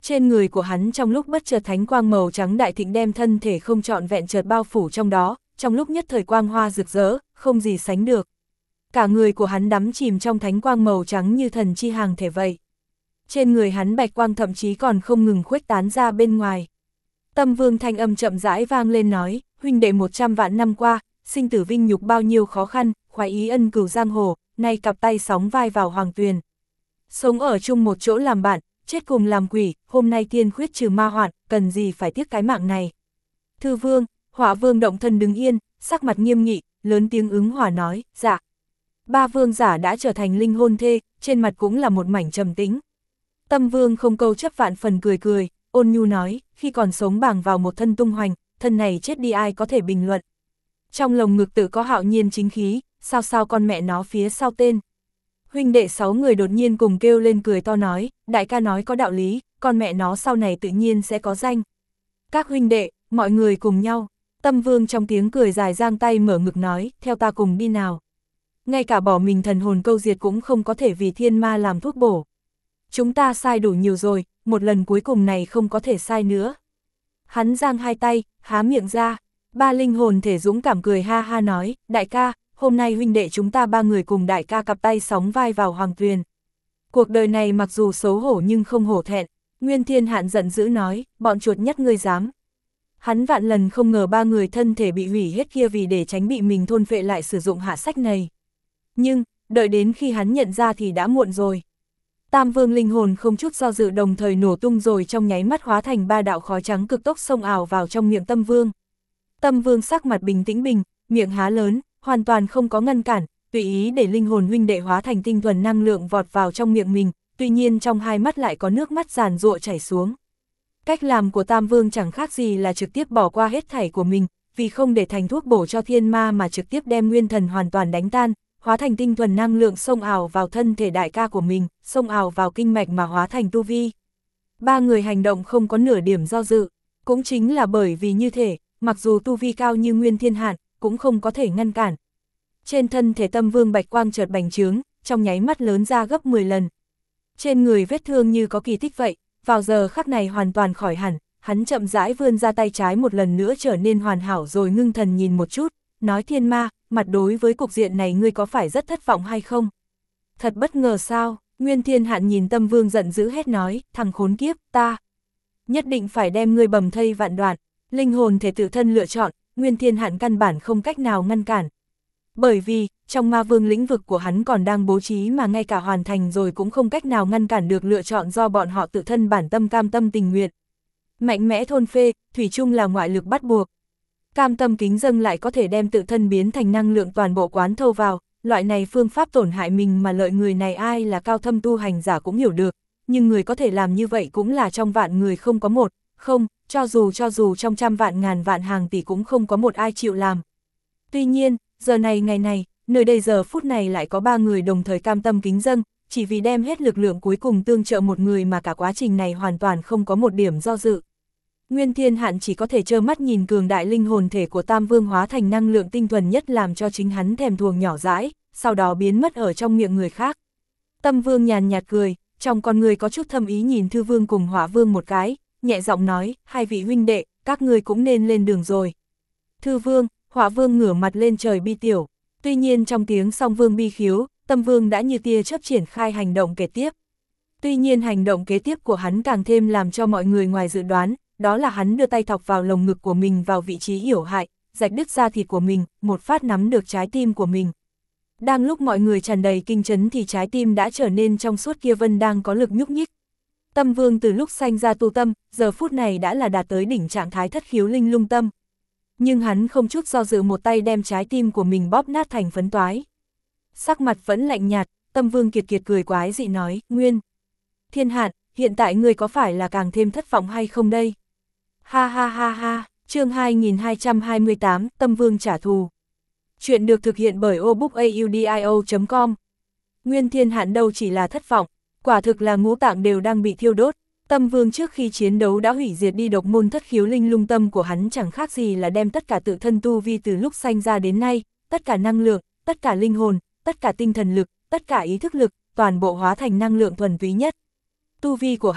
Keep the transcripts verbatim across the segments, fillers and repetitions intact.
Trên người của hắn trong lúc bất chợt thánh quang màu trắng đại thịnh đem thân thể không trọn vẹn chợt bao phủ trong đó, trong lúc nhất thời quang hoa rực rỡ, không gì sánh được. Cả người của hắn đắm chìm trong thánh quang màu trắng như thần chi hàng thể vậy. Trên người hắn bạch quang thậm chí còn không ngừng khuếch tán ra bên ngoài. Tâm Vương thanh âm chậm rãi vang lên nói, huynh đệ một trăm vạn năm qua, sinh tử vinh nhục bao nhiêu khó khăn, khoái ý ân cửu giang hồ, nay cặp tay sóng vai vào hoàng tuyền. Sống ở chung một chỗ làm bạn, chết cùng làm quỷ, hôm nay tiên khuyết trừ ma hoạn, cần gì phải tiếc cái mạng này. Thư Vương, Hỏa Vương động thân đứng yên, sắc mặt nghiêm nghị, lớn tiếng ứng hòa nói, dạ. Ba vương giả đã trở thành linh hôn thê, trên mặt cũng là một mảnh trầm tĩnh. Tâm Vương không câu chấp vạn phần cười cười, ôn nhu nói, khi còn sống bàng vào một thân tung hoành, thân này chết đi ai có thể bình luận. Trong lồng ngực tự có hạo nhiên chính khí, sao sao con mẹ nó phía sau tên. Huynh đệ sáu người đột nhiên cùng kêu lên cười to nói, đại ca nói có đạo lý, con mẹ nó sau này tự nhiên sẽ có danh. Các huynh đệ, mọi người cùng nhau. Tâm Vương trong tiếng cười dài giang tay mở ngực nói, theo ta cùng đi nào. Ngay cả bỏ mình thần hồn câu diệt cũng không có thể vì thiên ma làm thuốc bổ. Chúng ta sai đủ nhiều rồi, một lần cuối cùng này không có thể sai nữa. Hắn giang hai tay, há miệng ra, ba linh hồn thể dũng cảm cười ha ha nói, đại ca, hôm nay huynh đệ chúng ta ba người cùng đại ca cặp tay sóng vai vào hoàng tuyền. Cuộc đời này mặc dù xấu hổ nhưng không hổ thẹn, Nguyên Thiên Hạn giận dữ nói, bọn chuột nhất ngươi dám. Hắn vạn lần không ngờ ba người thân thể bị hủy hết kia vì để tránh bị mình thôn phệ lại sử dụng hạ sách này. Nhưng, đợi đến khi hắn nhận ra thì đã muộn rồi. Tam vương linh hồn không chút do dự đồng thời nổ tung rồi trong nháy mắt hóa thành ba đạo khói trắng cực tốc xông ảo vào trong miệng Tâm Vương. Tâm Vương sắc mặt bình tĩnh bình, miệng há lớn, hoàn toàn không có ngăn cản, tùy ý để linh hồn huynh đệ hóa thành tinh thuần năng lượng vọt vào trong miệng mình, tuy nhiên trong hai mắt lại có nước mắt giàn giụa chảy xuống. Cách làm của Tam Vương chẳng khác gì là trực tiếp bỏ qua hết thảy của mình, vì không để thành thuốc bổ cho thiên ma mà trực tiếp đem nguyên thần hoàn toàn đánh tan, hóa thành tinh thuần năng lượng xông ảo vào thân thể đại ca của mình, xông ảo vào kinh mạch mà hóa thành tu vi. Ba người hành động không có nửa điểm do dự, cũng chính là bởi vì như thế, mặc dù tu vi cao như Nguyên Thiên Hạn, cũng không có thể ngăn cản. Trên thân thể Tâm Vương bạch quang chợt bành trướng, trong nháy mắt lớn ra gấp mười lần. Trên người vết thương như có kỳ tích vậy, vào giờ khắc này hoàn toàn khỏi hẳn, hắn chậm rãi vươn ra tay trái một lần nữa trở nên hoàn hảo rồi ngưng thần nhìn một chút, nói thiên ma, mặt đối với cục diện này ngươi có phải rất thất vọng hay không? Thật bất ngờ sao? Nguyên Thiên Hạn nhìn Tâm Vương giận dữ hét nói, thằng khốn kiếp, ta nhất định phải đem ngươi bầm thây vạn đoạn. Linh hồn thể tự thân lựa chọn, Nguyên Thiên Hạn căn bản không cách nào ngăn cản. Bởi vì, trong ma vương lĩnh vực của hắn còn đang bố trí mà ngay cả hoàn thành rồi cũng không cách nào ngăn cản được lựa chọn do bọn họ tự thân bản tâm cam tâm tình nguyện. Mạnh mẽ thôn phê, thủy chung là ngoại lực bắt buộc. Cam tâm kính dâng lại có thể đem tự thân biến thành năng lượng toàn bộ quán thâu vào, loại này phương pháp tổn hại mình mà lợi người này ai là cao thâm tu hành giả cũng hiểu được, nhưng người có thể làm như vậy cũng là trong vạn người không có một, không, cho dù cho dù trong trăm vạn ngàn vạn hàng tỷ cũng không có một ai chịu làm. Tuy nhiên, giờ này ngày này, nơi đây giờ phút này lại có ba người đồng thời cam tâm kính dâng, chỉ vì đem hết lực lượng cuối cùng tương trợ một người mà cả quá trình này hoàn toàn không có một điểm do dự. Nguyên Thiên Hạn chỉ có thể trơ mắt nhìn cường đại linh hồn thể của Tam Vương hóa thành năng lượng tinh thuần nhất làm cho chính hắn thèm thuồng nhỏ dãi, sau đó biến mất ở trong miệng người khác. Tâm Vương nhàn nhạt cười, trong con người có chút thâm ý nhìn Thư Vương cùng Hỏa Vương một cái, nhẹ giọng nói, hai vị huynh đệ, các ngươi cũng nên lên đường rồi. Thư Vương, Hỏa Vương ngửa mặt lên trời bi tiểu, tuy nhiên trong tiếng song vương bi khiếu, Tâm Vương đã như tia chớp triển khai hành động kế tiếp. Tuy nhiên hành động kế tiếp của hắn càng thêm làm cho mọi người ngoài dự đoán, đó là hắn đưa tay thọc vào lồng ngực của mình vào vị trí yểu hại, rạch đứt da thịt của mình, một phát nắm được trái tim của mình. Đang lúc mọi người tràn đầy kinh chấn thì trái tim đã trở nên trong suốt kia vân đang có lực nhúc nhích. Tâm Vương từ lúc sanh ra tu tâm, giờ phút này đã là đạt tới đỉnh trạng thái thất khiếu linh lung tâm. Nhưng hắn không chút do dự một tay đem trái tim của mình bóp nát thành phấn toái. Sắc mặt vẫn lạnh nhạt, Tâm Vương kiệt kiệt cười quái dị nói, Nguyên Thiên Hạn, hiện tại ngươi có phải là càng thêm thất vọng hay không đây? Ha ha ha ha, chương hai nghìn hai trăm hai mươi tám, Tâm Vương trả thù. Chuyện được thực hiện bởi obookaudio chấm com. Nguyên Thiên Hạn đâu chỉ là thất vọng, quả thực là ngũ tạng đều đang bị thiêu đốt. Tâm Vương trước khi chiến đấu đã hủy diệt đi độc môn thất khiếu linh lung tâm của hắn chẳng khác gì là đem tất cả tự thân tu vi từ lúc sanh ra đến nay, tất cả năng lượng, tất cả linh hồn, tất cả tinh thần lực, tất cả ý thức lực, toàn bộ hóa thành năng lượng thuần túy nhất. Tu vi của hắn,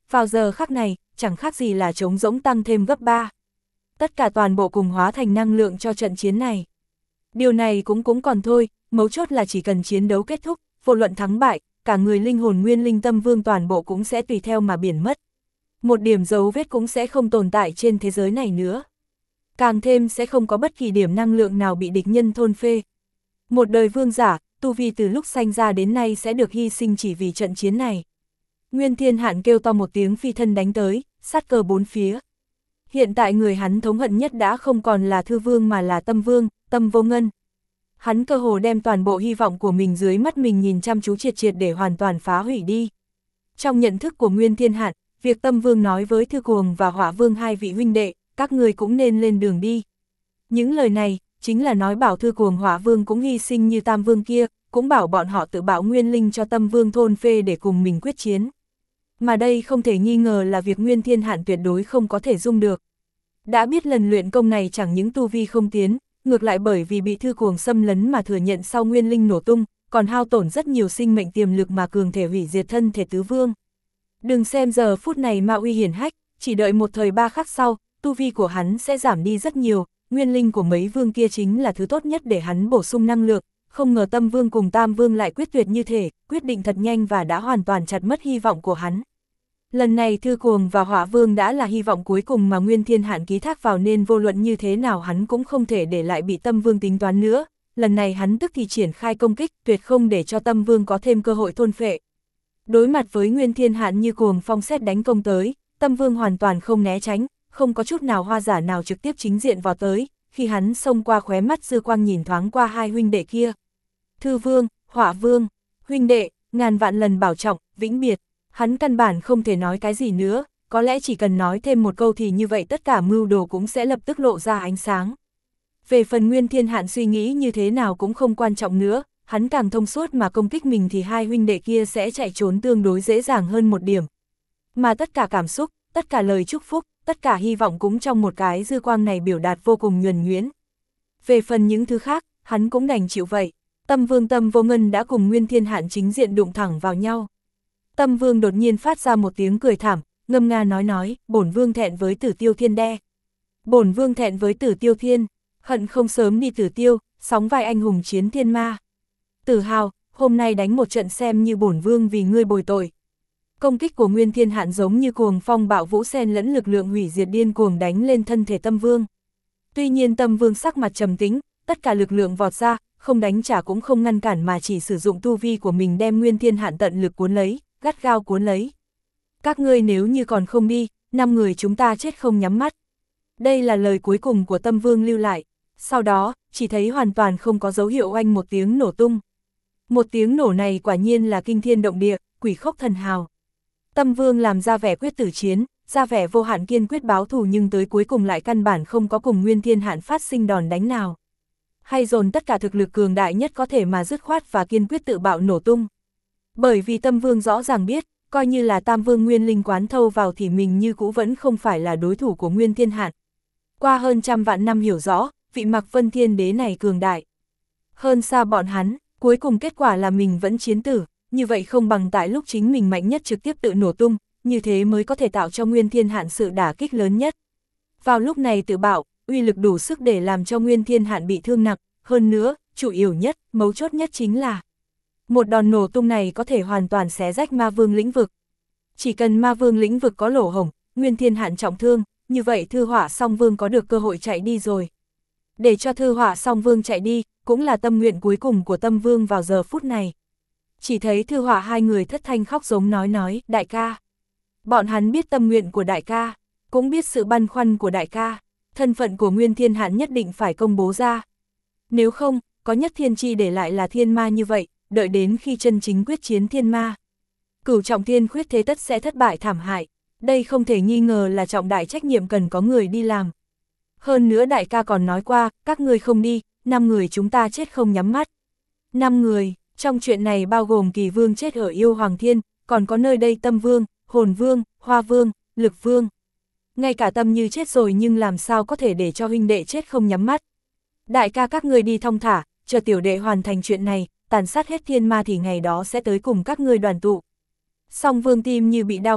vào giờ khắc này, chẳng khác gì là trống rỗng tăng thêm gấp ba. Tất cả toàn bộ cùng hóa thành năng lượng cho trận chiến này. Điều này cũng cũng còn thôi, mấu chốt là chỉ cần chiến đấu kết thúc, vô luận thắng bại, cả người linh hồn nguyên linh tâm vương toàn bộ cũng sẽ tùy theo mà biển mất. Một điểm dấu vết cũng sẽ không tồn tại trên thế giới này nữa. Càng thêm sẽ không có bất kỳ điểm năng lượng nào bị địch nhân thôn phê. Một đời vương giả, tu vi từ lúc sanh ra đến nay sẽ được hy sinh chỉ vì trận chiến này. Nguyên Thiên Hạn kêu to một tiếng phi thân đánh tới, sát cơ bốn phía. Hiện tại người hắn thống hận nhất đã không còn là Thư Vương mà là Tâm Vương, Tâm Vô Ngân. Hắn cơ hồ đem toàn bộ hy vọng của mình dưới mắt mình nhìn chăm chú triệt triệt để hoàn toàn phá hủy đi. Trong nhận thức của Nguyên Thiên Hạn, việc Tâm Vương nói với Thư Cuồng và Hỏa Vương hai vị huynh đệ, các người cũng nên lên đường đi. Những lời này, chính là nói bảo Thư Cuồng Hỏa Vương cũng hy sinh như Tam Vương kia, cũng bảo bọn họ tự bảo nguyên linh cho Tâm Vương thôn phê để cùng mình quyết chiến. Mà đây không thể nghi ngờ là việc Nguyên Thiên Hạn tuyệt đối không có thể dung được. Đã biết lần luyện công này chẳng những tu vi không tiến, ngược lại bởi vì bị Thư Cuồng xâm lấn mà thừa nhận sau nguyên linh nổ tung, còn hao tổn rất nhiều sinh mệnh tiềm lực mà cường thể hủy diệt thân thể tứ vương. Đừng xem giờ phút này Ma Uy hiển hách, chỉ đợi một thời ba khắc sau, tu vi của hắn sẽ giảm đi rất nhiều, nguyên linh của mấy vương kia chính là thứ tốt nhất để hắn bổ sung năng lượng, không ngờ Tâm Vương cùng Tam Vương lại quyết tuyệt như thể, quyết định thật nhanh và đã hoàn toàn chặt mất hy vọng của hắn. Lần này Thư Cuồng và Hỏa Vương đã là hy vọng cuối cùng mà Nguyên Thiên Hạn ký thác vào nên vô luận như thế nào hắn cũng không thể để lại bị Tâm Vương tính toán nữa, lần này hắn tức thì triển khai công kích tuyệt không để cho Tâm Vương có thêm cơ hội thôn phệ. Đối mặt với Nguyên Thiên Hạn như cuồng phong sét đánh công tới, Tâm Vương hoàn toàn không né tránh, không có chút nào hoa giả nào trực tiếp chính diện vào tới, khi hắn xông qua khóe mắt dư quang nhìn thoáng qua hai huynh đệ kia. Thư Vương, Hỏa Vương, huynh đệ, ngàn vạn lần bảo trọng, vĩnh biệt. Hắn căn bản không thể nói cái gì nữa, có lẽ chỉ cần nói thêm một câu thì như vậy tất cả mưu đồ cũng sẽ lập tức lộ ra ánh sáng. Về phần Nguyên Thiên Hạn suy nghĩ như thế nào cũng không quan trọng nữa, hắn càng thông suốt mà công kích mình thì hai huynh đệ kia sẽ chạy trốn tương đối dễ dàng hơn một điểm. Mà tất cả cảm xúc, tất cả lời chúc phúc, tất cả hy vọng cũng trong một cái dư quang này biểu đạt vô cùng nhuần nhuyễn. Về phần những thứ khác, hắn cũng đành chịu vậy. Tâm Vương Tâm Vô Ngân đã cùng Nguyên Thiên Hạn chính diện đụng thẳng vào nhau. Tâm Vương đột nhiên phát ra một tiếng cười thảm, ngâm nga nói nói, bổn Vương thẹn với Tử Tiêu Thiên đe. Bổn Vương thẹn với Tử Tiêu Thiên, hận không sớm đi Tử Tiêu, sóng vai anh hùng chiến thiên ma. Tử Hào, hôm nay đánh một trận xem như bổn Vương vì ngươi bồi tội. Công kích của Nguyên Thiên Hạn giống như cuồng phong bạo vũ xen lẫn lực lượng hủy diệt điên cuồng đánh lên thân thể Tâm Vương. Tuy nhiên Tâm Vương sắc mặt trầm tĩnh, tất cả lực lượng vọt ra, không đánh trả cũng không ngăn cản mà chỉ sử dụng tu vi của mình đem Nguyên Thiên Hạn tận lực cuốn lấy, gắt gao cuốn lấy. Các ngươi nếu như còn không đi, năm người chúng ta chết không nhắm mắt. Đây là lời cuối cùng của Tâm Vương lưu lại. Sau đó, chỉ thấy hoàn toàn không có dấu hiệu oanh một tiếng nổ tung. Một tiếng nổ này quả nhiên là kinh thiên động địa, quỷ khốc thần hào. Tâm Vương làm ra vẻ quyết tử chiến, ra vẻ vô hạn kiên quyết báo thù nhưng tới cuối cùng lại căn bản không có cùng Nguyên Thiên Hạn phát sinh đòn đánh nào. Hay dồn tất cả thực lực cường đại nhất có thể mà dứt khoát và kiên quyết tự bạo nổ tung. Bởi vì Tâm Vương rõ ràng biết, coi như là Tam Vương Nguyên Linh quán thâu vào thì mình như cũ vẫn không phải là đối thủ của Nguyên Thiên Hạn. Qua hơn trăm vạn năm hiểu rõ, vị Mạc Vân Thiên Đế này cường đại. Hơn xa bọn hắn, cuối cùng kết quả là mình vẫn chiến tử, như vậy không bằng tại lúc chính mình mạnh nhất trực tiếp tự nổ tung, như thế mới có thể tạo cho Nguyên Thiên Hạn sự đả kích lớn nhất. Vào lúc này tự bạo, uy lực đủ sức để làm cho Nguyên Thiên Hạn bị thương nặng, hơn nữa, chủ yếu nhất, mấu chốt nhất chính là một đòn nổ tung này có thể hoàn toàn xé rách Ma Vương lĩnh vực. Chỉ cần Ma Vương lĩnh vực có lỗ hổng, Nguyên Thiên Hạn trọng thương, như vậy Thư Hỏa Song Vương có được cơ hội chạy đi rồi. Để cho Thư Hỏa Song Vương chạy đi, cũng là tâm nguyện cuối cùng của Tâm Vương vào giờ phút này. Chỉ thấy Thư Hỏa hai người thất thanh khóc giống nói nói, đại ca. Bọn hắn biết tâm nguyện của đại ca, cũng biết sự băn khoăn của đại ca, thân phận của Nguyên Thiên Hạn nhất định phải công bố ra. Nếu không, có nhất thiên chi để lại là thiên ma như vậy, đợi đến khi chân chính quyết chiến thiên ma. Cửu trọng thiên khuyết thế tất sẽ thất bại thảm hại, đây không thể nghi ngờ là trọng đại trách nhiệm cần có người đi làm. Hơn nữa đại ca còn nói qua, các người không đi, năm người chúng ta chết không nhắm mắt. Năm người, trong chuyện này bao gồm Kỳ Vương chết ở Yêu Hoàng Thiên, còn có nơi đây Tâm Vương, Hồn Vương, Hoa Vương, Lực Vương. Ngay cả Tâm Như chết rồi nhưng làm sao có thể để cho huynh đệ chết không nhắm mắt. Đại ca các người đi thong thả, chờ tiểu đệ hoàn thành chuyện này, tàn sát hết thiên ma thì ngày đó sẽ tới cùng các ngươi đoàn tụ. Song Vương tim như bị đao cắt,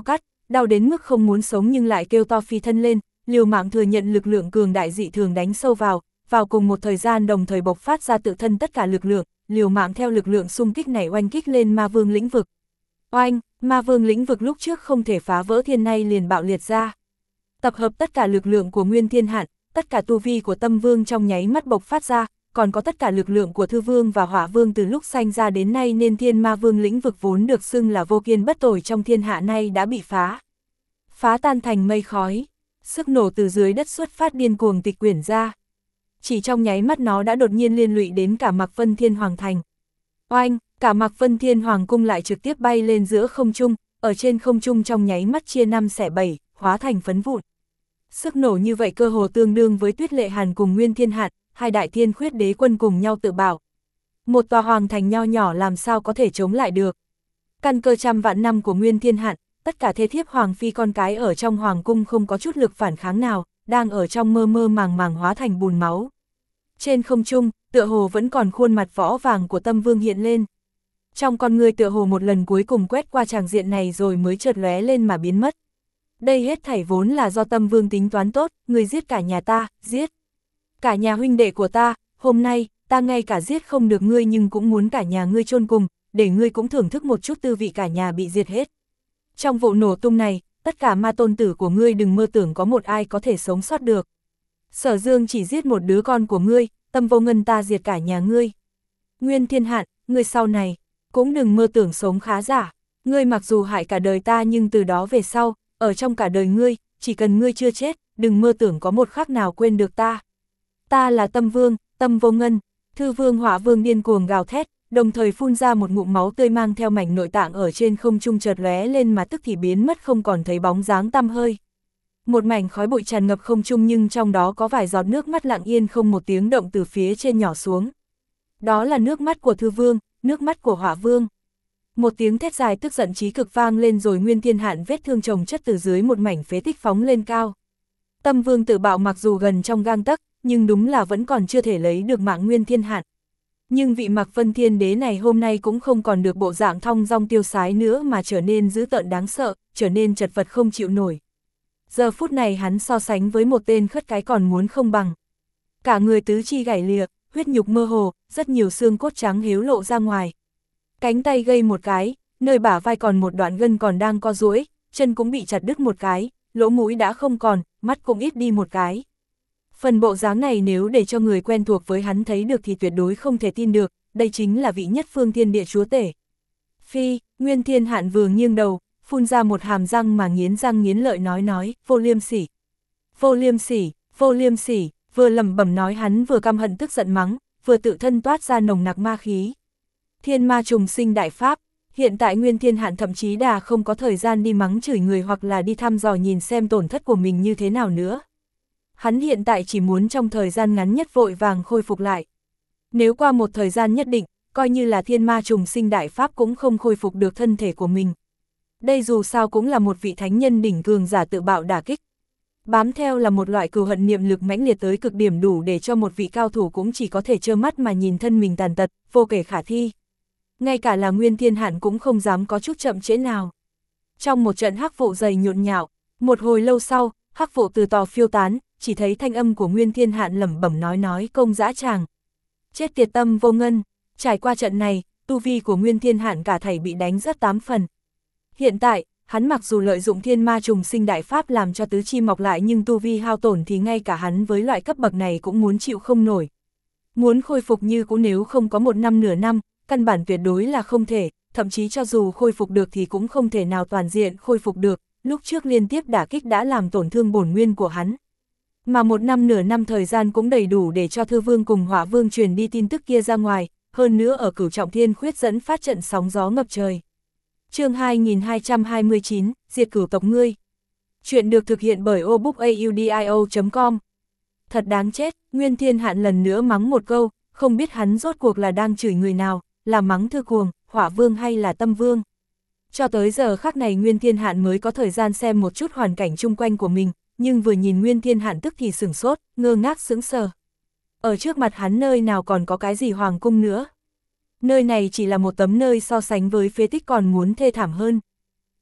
đau đến mức không muốn sống nhưng lại kêu to phi thân lên, liều mạng thừa nhận lực lượng cường đại dị thường đánh sâu vào, vào cùng một thời gian đồng thời bộc phát ra tự thân tất cả lực lượng, liều mạng theo lực lượng xung kích này oanh kích lên ma vương lĩnh vực. Oanh, ma vương lĩnh vực lúc trước không thể phá vỡ thiên nay liền bạo liệt ra. Tập hợp tất cả lực lượng của Nguyên Thiên Hạn, tất cả tu vi của Tâm Vương trong nháy mắt bộc phát ra, còn có tất cả lực lượng của Thư Vương và Hỏa Vương từ lúc sanh ra đến nay nên thiên ma vương lĩnh vực vốn được xưng là vô kiên bất tồi trong thiên hạ nay đã bị phá. Phá tan thành mây khói, sức nổ từ dưới đất xuất phát điên cuồng tịch quyển ra. Chỉ trong nháy mắt nó đã đột nhiên liên lụy đến cả Mạc Vân Thiên Hoàng thành. Oanh, cả Mạc Vân Thiên Hoàng cung lại trực tiếp bay lên giữa không trung, ở trên không trung trong nháy mắt chia năm xẻ bảy, hóa thành phấn vụn. Sức nổ như vậy cơ hồ tương đương với Tuyết Lệ Hàn cùng Nguyên Thiên Hạn, hai đại thiên khuyết đế quân cùng nhau tự bảo. Một tòa hoàng thành nho nhỏ làm sao có thể chống lại được. Căn cơ trăm vạn năm của Nguyên Thiên Hạn, tất cả thế thiếp hoàng phi con cái ở trong hoàng cung không có chút lực phản kháng nào, đang ở trong mơ mơ màng màng hóa thành bùn máu. Trên không trung, tựa hồ vẫn còn khuôn mặt võ vàng của Tâm Vương hiện lên. Trong con người tựa hồ một lần cuối cùng quét qua tràng diện này rồi mới chợt lóe lên mà biến mất. Đây hết thảy vốn là do Tâm Vương tính toán tốt, người giết cả nhà ta, giết. Cả nhà huynh đệ của ta, hôm nay, ta ngay cả giết không được ngươi nhưng cũng muốn cả nhà ngươi chôn cùng, để ngươi cũng thưởng thức một chút tư vị cả nhà bị diệt hết. Trong vụ nổ tung này, tất cả ma tôn tử của ngươi đừng mơ tưởng có một ai có thể sống sót được. Sở Dương chỉ giết một đứa con của ngươi, Tâm Vô Ngân ta diệt cả nhà ngươi. Nguyên Thiên Hạn, ngươi sau này, cũng đừng mơ tưởng sống khá giả. Ngươi mặc dù hại cả đời ta nhưng từ đó về sau, ở trong cả đời ngươi, chỉ cần ngươi chưa chết, đừng mơ tưởng có một khắc nào quên được ta. Ta là Tâm Vương, Tâm Vô Ngân. Thư Vương Hỏa Vương điên cuồng gào thét, đồng thời phun ra một ngụm máu tươi mang theo mảnh nội tạng ở trên không trung chợt lóe lên mà tức thì biến mất không còn thấy bóng dáng tăm hơi. Một mảnh khói bụi tràn ngập không trung nhưng trong đó có vài giọt nước mắt lặng yên không một tiếng động từ phía trên nhỏ xuống. Đó là nước mắt của Thư Vương, nước mắt của Hỏa Vương. Một tiếng thét dài tức giận chí cực vang lên rồi Nguyên Thiên Hạn vết thương chồng chất từ dưới một mảnh phế tích phóng lên cao. Tâm Vương tự bạo mặc dù gần trong gang tấc, nhưng đúng là vẫn còn chưa thể lấy được mạng Nguyên Thiên Hạn. Nhưng vị Mạc Vân Thiên Đế này hôm nay cũng không còn được bộ dạng thong dong tiêu sái nữa mà trở nên dữ tợn đáng sợ, trở nên chật vật không chịu nổi. Giờ phút này hắn so sánh với một tên khất cái còn muốn không bằng. Cả người tứ chi gãy lìa, huyết nhục mơ hồ, rất nhiều xương cốt trắng hiếu lộ ra ngoài. Cánh tay gây một cái, nơi bả vai còn một đoạn gân còn đang co duỗi, chân cũng bị chặt đứt một cái, lỗ mũi đã không còn, mắt cũng ít đi một cái. Phần bộ dáng này nếu để cho người quen thuộc với hắn thấy được thì tuyệt đối không thể tin được, đây chính là vị nhất phương thiên địa chúa tể. Phi, Nguyên Thiên Hạn vừa nghiêng đầu, phun ra một hàm răng mà nghiến răng nghiến lợi nói nói, vô liêm sỉ. Vô liêm sỉ, vô liêm sỉ, vừa lẩm bẩm nói hắn vừa căm hận tức giận mắng, vừa tự thân toát ra nồng nặc ma khí. Thiên ma trùng sinh đại pháp, hiện tại Nguyên Thiên Hạn thậm chí đã không có thời gian đi mắng chửi người hoặc là đi thăm dò nhìn xem tổn thất của mình như thế nào nữa. Hắn hiện tại chỉ muốn trong thời gian ngắn nhất vội vàng khôi phục lại. Nếu qua một thời gian nhất định, coi như là thiên ma trùng sinh đại pháp cũng không khôi phục được thân thể của mình. Đây dù sao cũng là một vị thánh nhân đỉnh cường giả tự bạo đả kích. Bám theo là một loại cừu hận niệm lực mãnh liệt tới cực điểm đủ để cho một vị cao thủ cũng chỉ có thể trơ mắt mà nhìn thân mình tàn tật, vô kể khả thi. Ngay cả là Nguyên Thiên Hạn cũng không dám có chút chậm trễ nào. Trong một trận hắc vụ dày nhộn nhạo, một hồi lâu sau, hắc vụ từ tò phiêu tán, chỉ thấy thanh âm của Nguyên Thiên Hạn lẩm bẩm nói nói công dã tràng. Chết tiệt Tâm Vô Ngân, trải qua trận này, tu vi của Nguyên Thiên Hạn cả thảy bị đánh rất tám phần. Hiện tại, hắn mặc dù lợi dụng thiên ma trùng sinh đại pháp làm cho tứ chi mọc lại nhưng tu vi hao tổn thì ngay cả hắn với loại cấp bậc này cũng muốn chịu không nổi. Muốn khôi phục như cũ nếu không có một năm nửa năm, căn bản tuyệt đối là không thể, thậm chí cho dù khôi phục được thì cũng không thể nào toàn diện khôi phục được, lúc trước liên tiếp đả kích đã làm tổn thương bổn nguyên của hắn. Mà một năm nửa năm thời gian cũng đầy đủ để cho Thư Vương cùng Hỏa Vương truyền đi tin tức kia ra ngoài, hơn nữa ở Cửu Trọng Thiên Khuyết dẫn phát trận sóng gió ngập trời. Chương hai nghìn hai trăm hai mươi chín, diệt cửu tộc ngươi. Chuyện được thực hiện bởi obookaudio chấm com. Thật đáng chết, Nguyên Thiên Hạn lần nữa mắng một câu, không biết hắn rốt cuộc là đang chửi người nào, là mắng Thư Cuồng, Hỏa Vương hay là Tâm Vương. Cho tới giờ khắc này Nguyên Thiên Hạn mới có thời gian xem một chút hoàn cảnh chung quanh của mình, nhưng vừa nhìn Nguyên Thiên Hạn tức thì sửng sốt, ngơ ngác sững sờ. Ở trước mặt hắn nơi nào còn có cái gì hoàng cung nữa. Nơi này chỉ là một tấm nơi so sánh với phế tích còn muốn thê thảm hơn.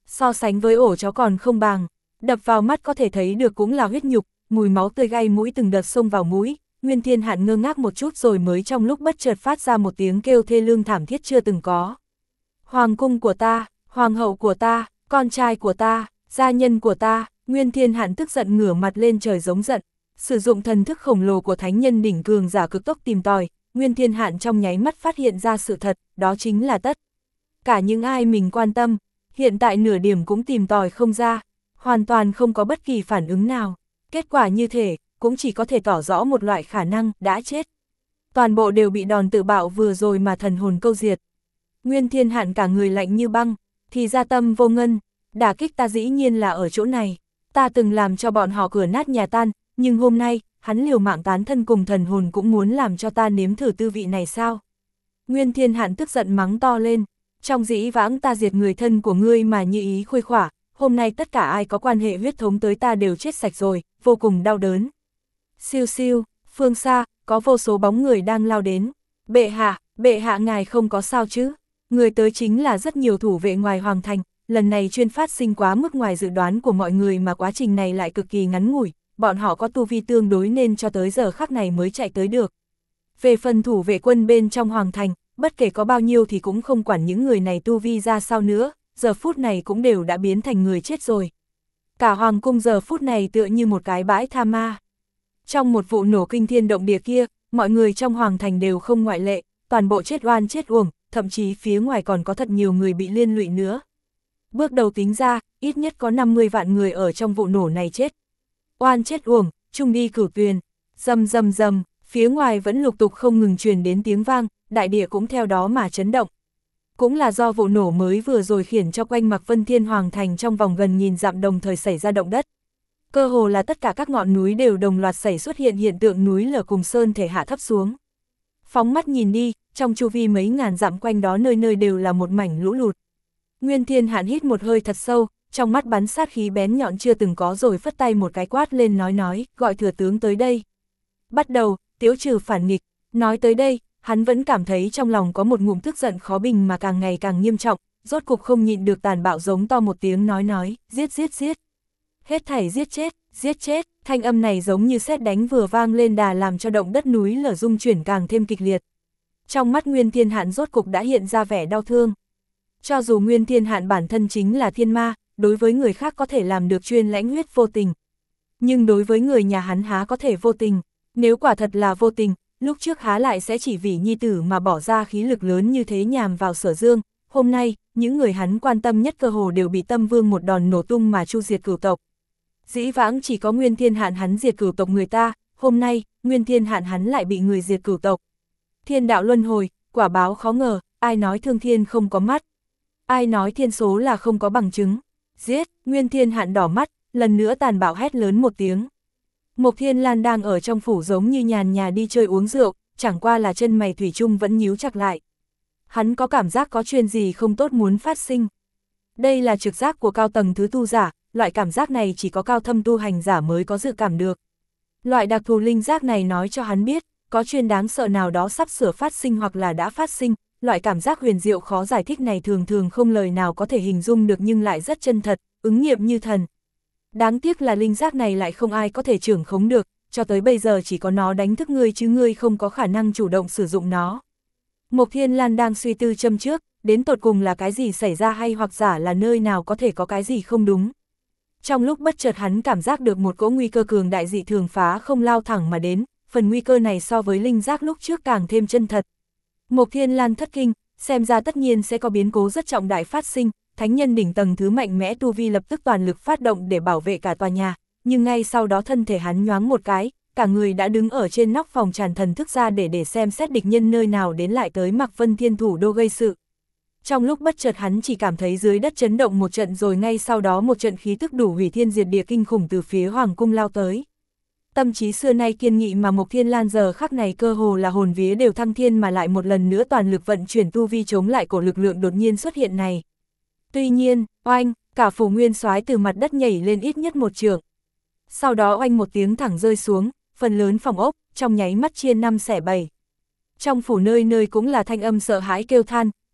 so sánh với ổ chó còn không bằng, đập vào mắt có thể thấy được cũng là huyết nhục, mùi máu tươi gai mũi từng đợt xông vào mũi. Nguyên Thiên Hạn ngơ ngác một chút rồi mới trong lúc bất chợt phát ra một tiếng kêu thê lương thảm thiết chưa từng có. Hoàng cung của ta, hoàng hậu của ta, con trai của ta, gia nhân của ta. Nguyên Thiên Hạn tức giận ngửa mặt lên trời giống giận, sử dụng thần thức khổng lồ của thánh nhân đỉnh cường giả cực tốc tìm tòi. Nguyên Thiên Hạn trong nháy mắt phát hiện ra sự thật, đó chính là tất cả những ai mình quan tâm, hiện tại nửa điểm cũng tìm tòi không ra, hoàn toàn không có bất kỳ phản ứng nào. Kết quả như thế, cũng chỉ có thể tỏ rõ một loại khả năng, đã chết. Toàn bộ đều bị đòn tự bạo vừa rồi mà thần hồn câu diệt. Nguyên Thiên Hạn cả người lạnh như băng, thì ra tâm vô ngân, đả kích ta dĩ nhiên là ở chỗ này. Ta từng làm cho bọn họ cửa nát nhà tan, nhưng hôm nay, hắn liều mạng tán thân cùng thần hồn cũng muốn làm cho ta nếm thử tư vị này sao? Nguyên Thiên Hạn tức giận mắng to lên, trong dĩ vãng ta diệt người thân của ngươi mà như ý khuây khỏa, hôm nay tất cả ai có quan hệ huyết thống tới ta đều chết sạch rồi, vô cùng đau đớn. Siêu siêu, phương xa, có vô số bóng người đang lao đến. Bệ hạ, bệ hạ ngài không có sao chứ? Người tới chính là rất nhiều thủ vệ ngoài hoàng thành, lần này chuyên phát sinh quá mức ngoài dự đoán của mọi người mà quá trình này lại cực kỳ ngắn ngủi, bọn họ có tu vi tương đối nên cho tới giờ khắc này mới chạy tới được. Về phần thủ vệ quân bên trong hoàng thành, bất kể có bao nhiêu thì cũng không quản những người này tu vi ra sao nữa, giờ phút này cũng đều đã biến thành người chết rồi. Cả hoàng cung giờ phút này tựa như một cái bãi tha ma. Trong một vụ nổ kinh thiên động địa kia, mọi người trong hoàng thành đều không ngoại lệ, toàn bộ chết oan chết uổng, thậm chí phía ngoài còn có thật nhiều người bị liên lụy nữa. Bước đầu tính ra, ít nhất có năm mươi vạn người ở trong vụ nổ này chết. Oan chết uổng, chung đi cửu tuyền, rầm rầm rầm, phía ngoài vẫn lục tục không ngừng truyền đến tiếng vang, đại địa cũng theo đó mà chấn động. Cũng là do vụ nổ mới vừa rồi khiến cho quanh Mạc Vân Thiên Hoàng thành trong vòng gần nghìn dặm đồng thời xảy ra động đất. Cơ hồ là tất cả các ngọn núi đều đồng loạt xảy xuất hiện hiện tượng núi lở cùng sơn thể hạ thấp xuống. Phóng mắt nhìn đi, trong chu vi mấy ngàn dặm quanh đó nơi nơi đều là một mảnh lũ lụt. Nguyên Thiên Hạn hít một hơi thật sâu, trong mắt bắn sát khí bén nhọn chưa từng có rồi phất tay một cái quát lên nói nói, gọi thừa tướng tới đây. Bắt đầu, tiếu trừ phản nghịch, nói tới đây, hắn vẫn cảm thấy trong lòng có một ngụm tức giận khó bình mà càng ngày càng nghiêm trọng, rốt cục không nhịn được tàn bạo giống to một tiếng nói nói, giết giết giết. Hết thảy giết chết, giết chết, thanh âm này giống như sét đánh vừa vang lên đà làm cho động đất núi lở rung chuyển càng thêm kịch liệt. Trong mắt Nguyên Thiên Hạn rốt cục đã hiện ra vẻ đau thương. Cho dù Nguyên Thiên Hạn bản thân chính là thiên ma, đối với người khác có thể làm được chuyên lãnh huyết vô tình. Nhưng đối với người nhà hắn há có thể vô tình, nếu quả thật là vô tình, lúc trước há lại sẽ chỉ vì nhi tử mà bỏ ra khí lực lớn như thế nhằm vào Sở Dương. Hôm nay, những người hắn quan tâm nhất cơ hồ đều bị Tâm Vương một đòn nổ tung mà chu diệt cửu tộc. Dĩ vãng chỉ có Nguyên Thiên Hạn hắn diệt cửu tộc người ta, hôm nay, Nguyên Thiên Hạn hắn lại bị người diệt cửu tộc. Thiên đạo luân hồi, quả báo khó ngờ, ai nói thương thiên không có mắt. Ai nói thiên số là không có bằng chứng. Giết, Nguyên Thiên Hạn đỏ mắt, lần nữa tàn bạo hét lớn một tiếng. Mộc Thiên Lan đang ở trong phủ giống như nhàn nhà đi chơi uống rượu, chẳng qua là chân mày thủy chung vẫn nhíu chặt lại. Hắn có cảm giác có chuyện gì không tốt muốn phát sinh. Đây là trực giác của cao tầng thứ tu giả, loại cảm giác này chỉ có cao thâm tu hành giả mới có dự cảm được. Loại đặc thù linh giác này nói cho hắn biết, có chuyện đáng sợ nào đó sắp sửa phát sinh hoặc là đã phát sinh, loại cảm giác huyền diệu khó giải thích này thường thường không lời nào có thể hình dung được nhưng lại rất chân thật, ứng nghiệm như thần. Đáng tiếc là linh giác này lại không ai có thể trưởng khống được, cho tới bây giờ chỉ có nó đánh thức ngươi chứ ngươi không có khả năng chủ động sử dụng nó. Mộc Thiên Lan đang suy tư châm trước, đến tột cùng là cái gì xảy ra hay hoặc giả là nơi nào có thể có cái gì không đúng. Trong lúc bất chợt hắn cảm giác được một cỗ nguy cơ cường đại dị thường phá không lao thẳng mà đến, phần nguy cơ này so với linh giác lúc trước càng thêm chân thật. Mộc Thiên Lan thất kinh, xem ra tất nhiên sẽ có biến cố rất trọng đại phát sinh, thánh nhân đỉnh tầng thứ mạnh mẽ tu vi lập tức toàn lực phát động để bảo vệ cả tòa nhà, nhưng ngay sau đó thân thể hắn nhoáng một cái, cả người đã đứng ở trên nóc phòng tràn thần thức ra để để xem xét địch nhân nơi nào đến lại tới Mạc Vân Thiên thủ đô gây sự. Trong lúc bất chợt hắn chỉ cảm thấy dưới đất chấn động một trận rồi ngay sau đó một trận khí tức đủ hủy thiên diệt địa kinh khủng từ phía hoàng cung lao tới. Tâm trí xưa nay kiên nghị mà Mộc Thiên Lan giờ khắc này cơ hồ là hồn vía đều thăng thiên mà lại một lần nữa toàn lực vận chuyển tu vi chống lại cổ lực lượng đột nhiên xuất hiện này. Tuy nhiên, oanh, cả phủ nguyên soái từ mặt đất nhảy lên ít nhất một trượng. Sau đó oanh một tiếng thẳng rơi xuống, phần lớn phòng ốc, trong nháy mắt chia năm xẻ bảy. Trong phủ nơi nơi cũng là thanh âm sợ hãi kêu than,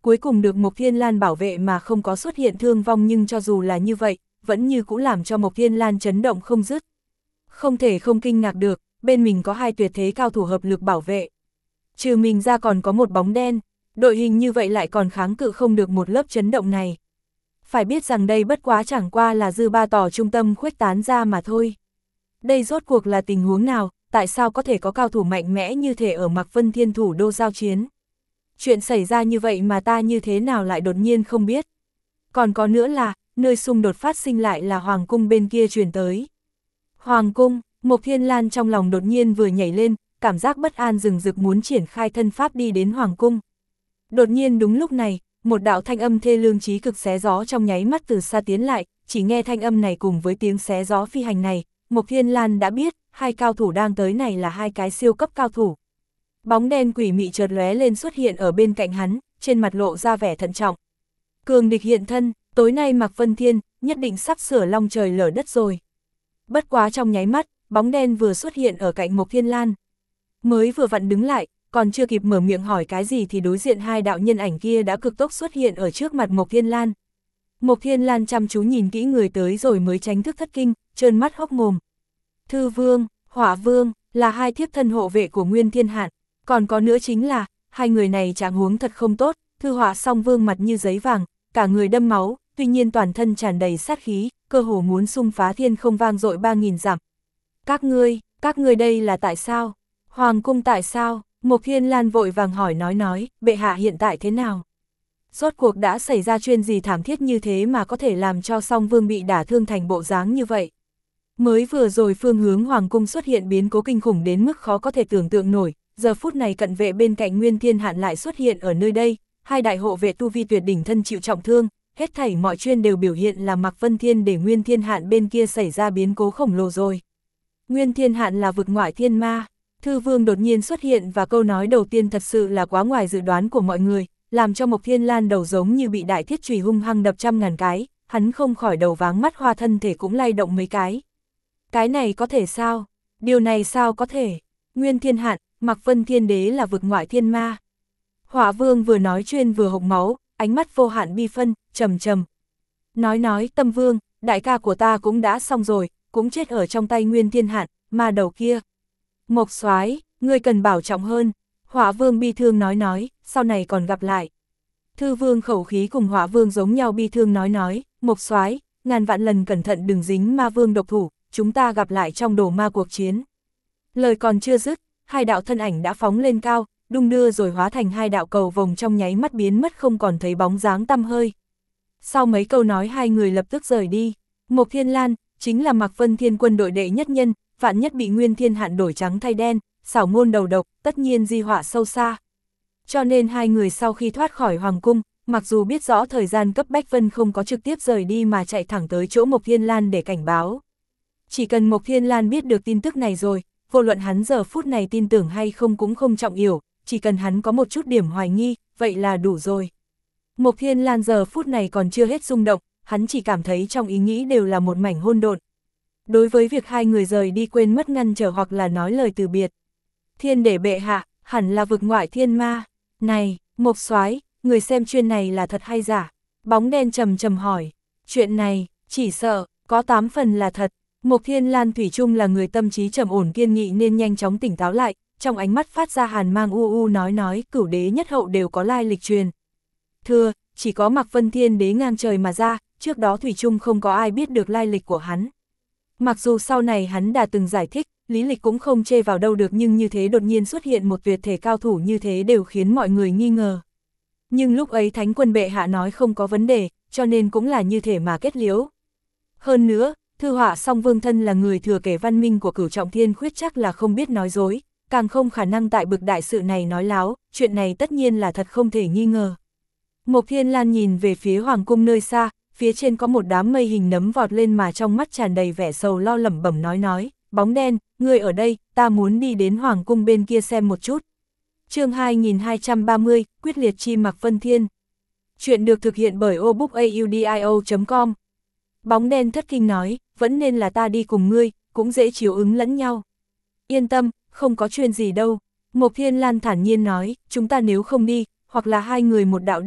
cuối cùng được Mộc Thiên Lan bảo vệ mà không có xuất hiện thương vong, nhưng cho dù là như vậy, vẫn như cũng làm cho Mộc Thiên Lan chấn động không dứt. Không thể không kinh ngạc được, bên mình có hai tuyệt thế cao thủ hợp lực bảo vệ. Trừ mình ra còn có một bóng đen, đội hình như vậy lại còn kháng cự không được một lớp chấn động này. Phải biết rằng đây bất quá chẳng qua là dư ba tỏ trung tâm khuếch tán ra mà thôi. Đây rốt cuộc là tình huống nào, tại sao có thể có cao thủ mạnh mẽ như thể ở Mạc Vân Thiên thủ đô giao chiến? Chuyện xảy ra như vậy mà ta như thế nào lại đột nhiên không biết. Còn có nữa là, nơi xung đột phát sinh lại là Hoàng cung bên kia truyền tới. Hoàng cung, Mộc Thiên Lan trong lòng đột nhiên vừa nhảy lên, cảm giác bất an rừng rực muốn triển khai thân pháp đi đến Hoàng cung. Đột nhiên đúng lúc này, một đạo thanh âm thê lương chí cực xé gió trong nháy mắt từ xa tiến lại, chỉ nghe thanh âm này cùng với tiếng xé gió phi hành này, Mộc Thiên Lan đã biết, hai cao thủ đang tới này là hai cái siêu cấp cao thủ. Bóng đen quỷ mị chợt lóe lên xuất hiện ở bên cạnh hắn, trên mặt lộ ra vẻ thận trọng. Cường địch hiện thân, tối nay Mạc Vân Thiên, nhất định sắp sửa long trời lở đất rồi. Bất quá trong nháy mắt, bóng đen vừa xuất hiện ở cạnh Mộc Thiên Lan. Mới vừa vặn đứng lại, còn chưa kịp mở miệng hỏi cái gì thì đối diện hai đạo nhân ảnh kia đã cực tốc xuất hiện ở trước mặt Mộc Thiên Lan. Mộc Thiên Lan chăm chú nhìn kỹ người tới rồi mới tránh thức thất kinh, trơn mắt hốc mồm. Thư Vương, Hỏa Vương, là hai thiếp thân hộ vệ của Nguyên Thiên Hạn. Còn có nữa chính là, hai người này trạng huống thật không tốt, Thư Hỏa Song Vương mặt như giấy vàng, cả người đâm máu, tuy nhiên toàn thân tràn đầy sát khí, cơ hồ muốn xung phá thiên không vang dội ba nghìn dặm. Các ngươi, các ngươi đây là tại sao? Hoàng cung tại sao? Mộc Thiên Lan vội vàng hỏi nói nói, bệ hạ hiện tại thế nào? Rốt cuộc đã xảy ra chuyện gì thảm thiết như thế mà có thể làm cho Song Vương bị đả thương thành bộ dáng như vậy? Mới vừa rồi phương hướng Hoàng cung xuất hiện biến cố kinh khủng đến mức khó có thể tưởng tượng nổi, giờ phút này cận vệ bên cạnh Nguyên Thiên Hạn lại xuất hiện ở nơi đây, hai đại hộ vệ tu vi tuyệt đỉnh thân chịu trọng thương, hết thảy mọi chuyện đều biểu hiện là Mạc Vân Thiên để Nguyên Thiên Hạn bên kia xảy ra biến cố khổng lồ rồi. Nguyên Thiên Hạn là vực ngoại thiên ma, Thư Vương đột nhiên xuất hiện và câu nói đầu tiên thật sự là quá ngoài dự đoán của mọi người, làm cho Mộc Thiên Lan đầu giống như bị đại thiết chùy hung hăng đập trăm ngàn cái, hắn không khỏi đầu váng mắt hoa, thân thể cũng lay động mấy cái. Cái này có thể sao? Điều này sao có thể? Nguyên Thiên Hạn, Mạc Vân Thiên Đế là vực ngoại thiên ma. Hỏa Vương vừa nói chuyên vừa hộc máu, ánh mắt vô hạn bi phân, trầm trầm. Nói nói, Tâm Vương, đại ca của ta cũng đã xong rồi, cũng chết ở trong tay Nguyên Thiên Hạn, ma đầu kia. Mộc Soái, ngươi cần bảo trọng hơn. Hỏa Vương bi thương nói nói, sau này còn gặp lại. Thư Vương khẩu khí cùng Hỏa Vương giống nhau bi thương nói nói, Mộc Soái, ngàn vạn lần cẩn thận đừng dính ma vương độc thủ, chúng ta gặp lại trong đồ ma cuộc chiến. Lời còn chưa dứt, hai đạo thân ảnh đã phóng lên cao, đung đưa rồi hóa thành hai đạo cầu vồng trong nháy mắt biến mất không còn thấy bóng dáng tăm hơi. Sau mấy câu nói hai người lập tức rời đi. Mộc Thiên Lan, chính là Mạc Vân Thiên quân đội đệ nhất nhân, vạn nhất bị Nguyên Thiên Hạn đổi trắng thay đen, xảo ngôn đầu độc, tất nhiên di họa sâu xa. Cho nên hai người sau khi thoát khỏi Hoàng cung, mặc dù biết rõ thời gian cấp bách Vân không có trực tiếp rời đi mà chạy thẳng tới chỗ Mộc Thiên Lan để cảnh báo. Chỉ cần Mộc Thiên Lan biết được tin tức này rồi, vô luận hắn giờ phút này tin tưởng hay không cũng không trọng yếu, chỉ cần hắn có một chút điểm hoài nghi, vậy là đủ rồi. Mộc Thiên Lan giờ phút này còn chưa hết rung động, hắn chỉ cảm thấy trong ý nghĩ đều là một mảnh hỗn độn. Đối với việc hai người rời đi quên mất ngăn trở hoặc là nói lời từ biệt. Thiên để bệ hạ, hẳn là vực ngoại thiên ma. Này, Mộc Soái, người xem chuyện này là thật hay giả? Bóng đen trầm trầm hỏi. Chuyện này, chỉ sợ, có tám phần là thật. Mộc Thiên Lan thủy chung là người tâm trí trầm ổn kiên nghị nên nhanh chóng tỉnh táo lại, trong ánh mắt phát ra hàn mang u u nói nói, cửu đế nhất hậu đều có lai lịch truyền. Thưa, chỉ có Mạc Vân Thiên Đế ngang trời mà ra, trước đó thủy chung không có ai biết được lai lịch của hắn. Mặc dù sau này hắn đã từng giải thích, lý lịch cũng không chê vào đâu được, nhưng như thế đột nhiên xuất hiện một tuyệt thể cao thủ như thế đều khiến mọi người nghi ngờ. Nhưng lúc ấy Thánh quân bệ hạ nói không có vấn đề, cho nên cũng là như thể mà kết liễu. Hơn nữa, Thư Họa Song Vương thân là người thừa kế văn minh của Cửu Trọng Thiên Khuyết chắc là không biết nói dối, càng không khả năng tại bực đại sự này nói láo, chuyện này tất nhiên là thật không thể nghi ngờ. Mộc Thiên Lan nhìn về phía Hoàng cung nơi xa, phía trên có một đám mây hình nấm vọt lên mà trong mắt tràn đầy vẻ sầu lo lẩm bẩm nói nói, bóng đen, ngươi ở đây, ta muốn đi đến Hoàng cung bên kia xem một chút. Chương hai nghìn hai trăm ba mươi, quyết liệt chi Mạc Vân Thiên. Chuyện được thực hiện bởi obookaudio chấm com. Bóng đen thất kinh nói, vẫn nên là ta đi cùng ngươi, cũng dễ chiếu ứng lẫn nhau. Yên tâm, không có chuyện gì đâu. Mộc Thiên Lan thản nhiên nói, chúng ta nếu không đi, hoặc là hai người một đạo đi,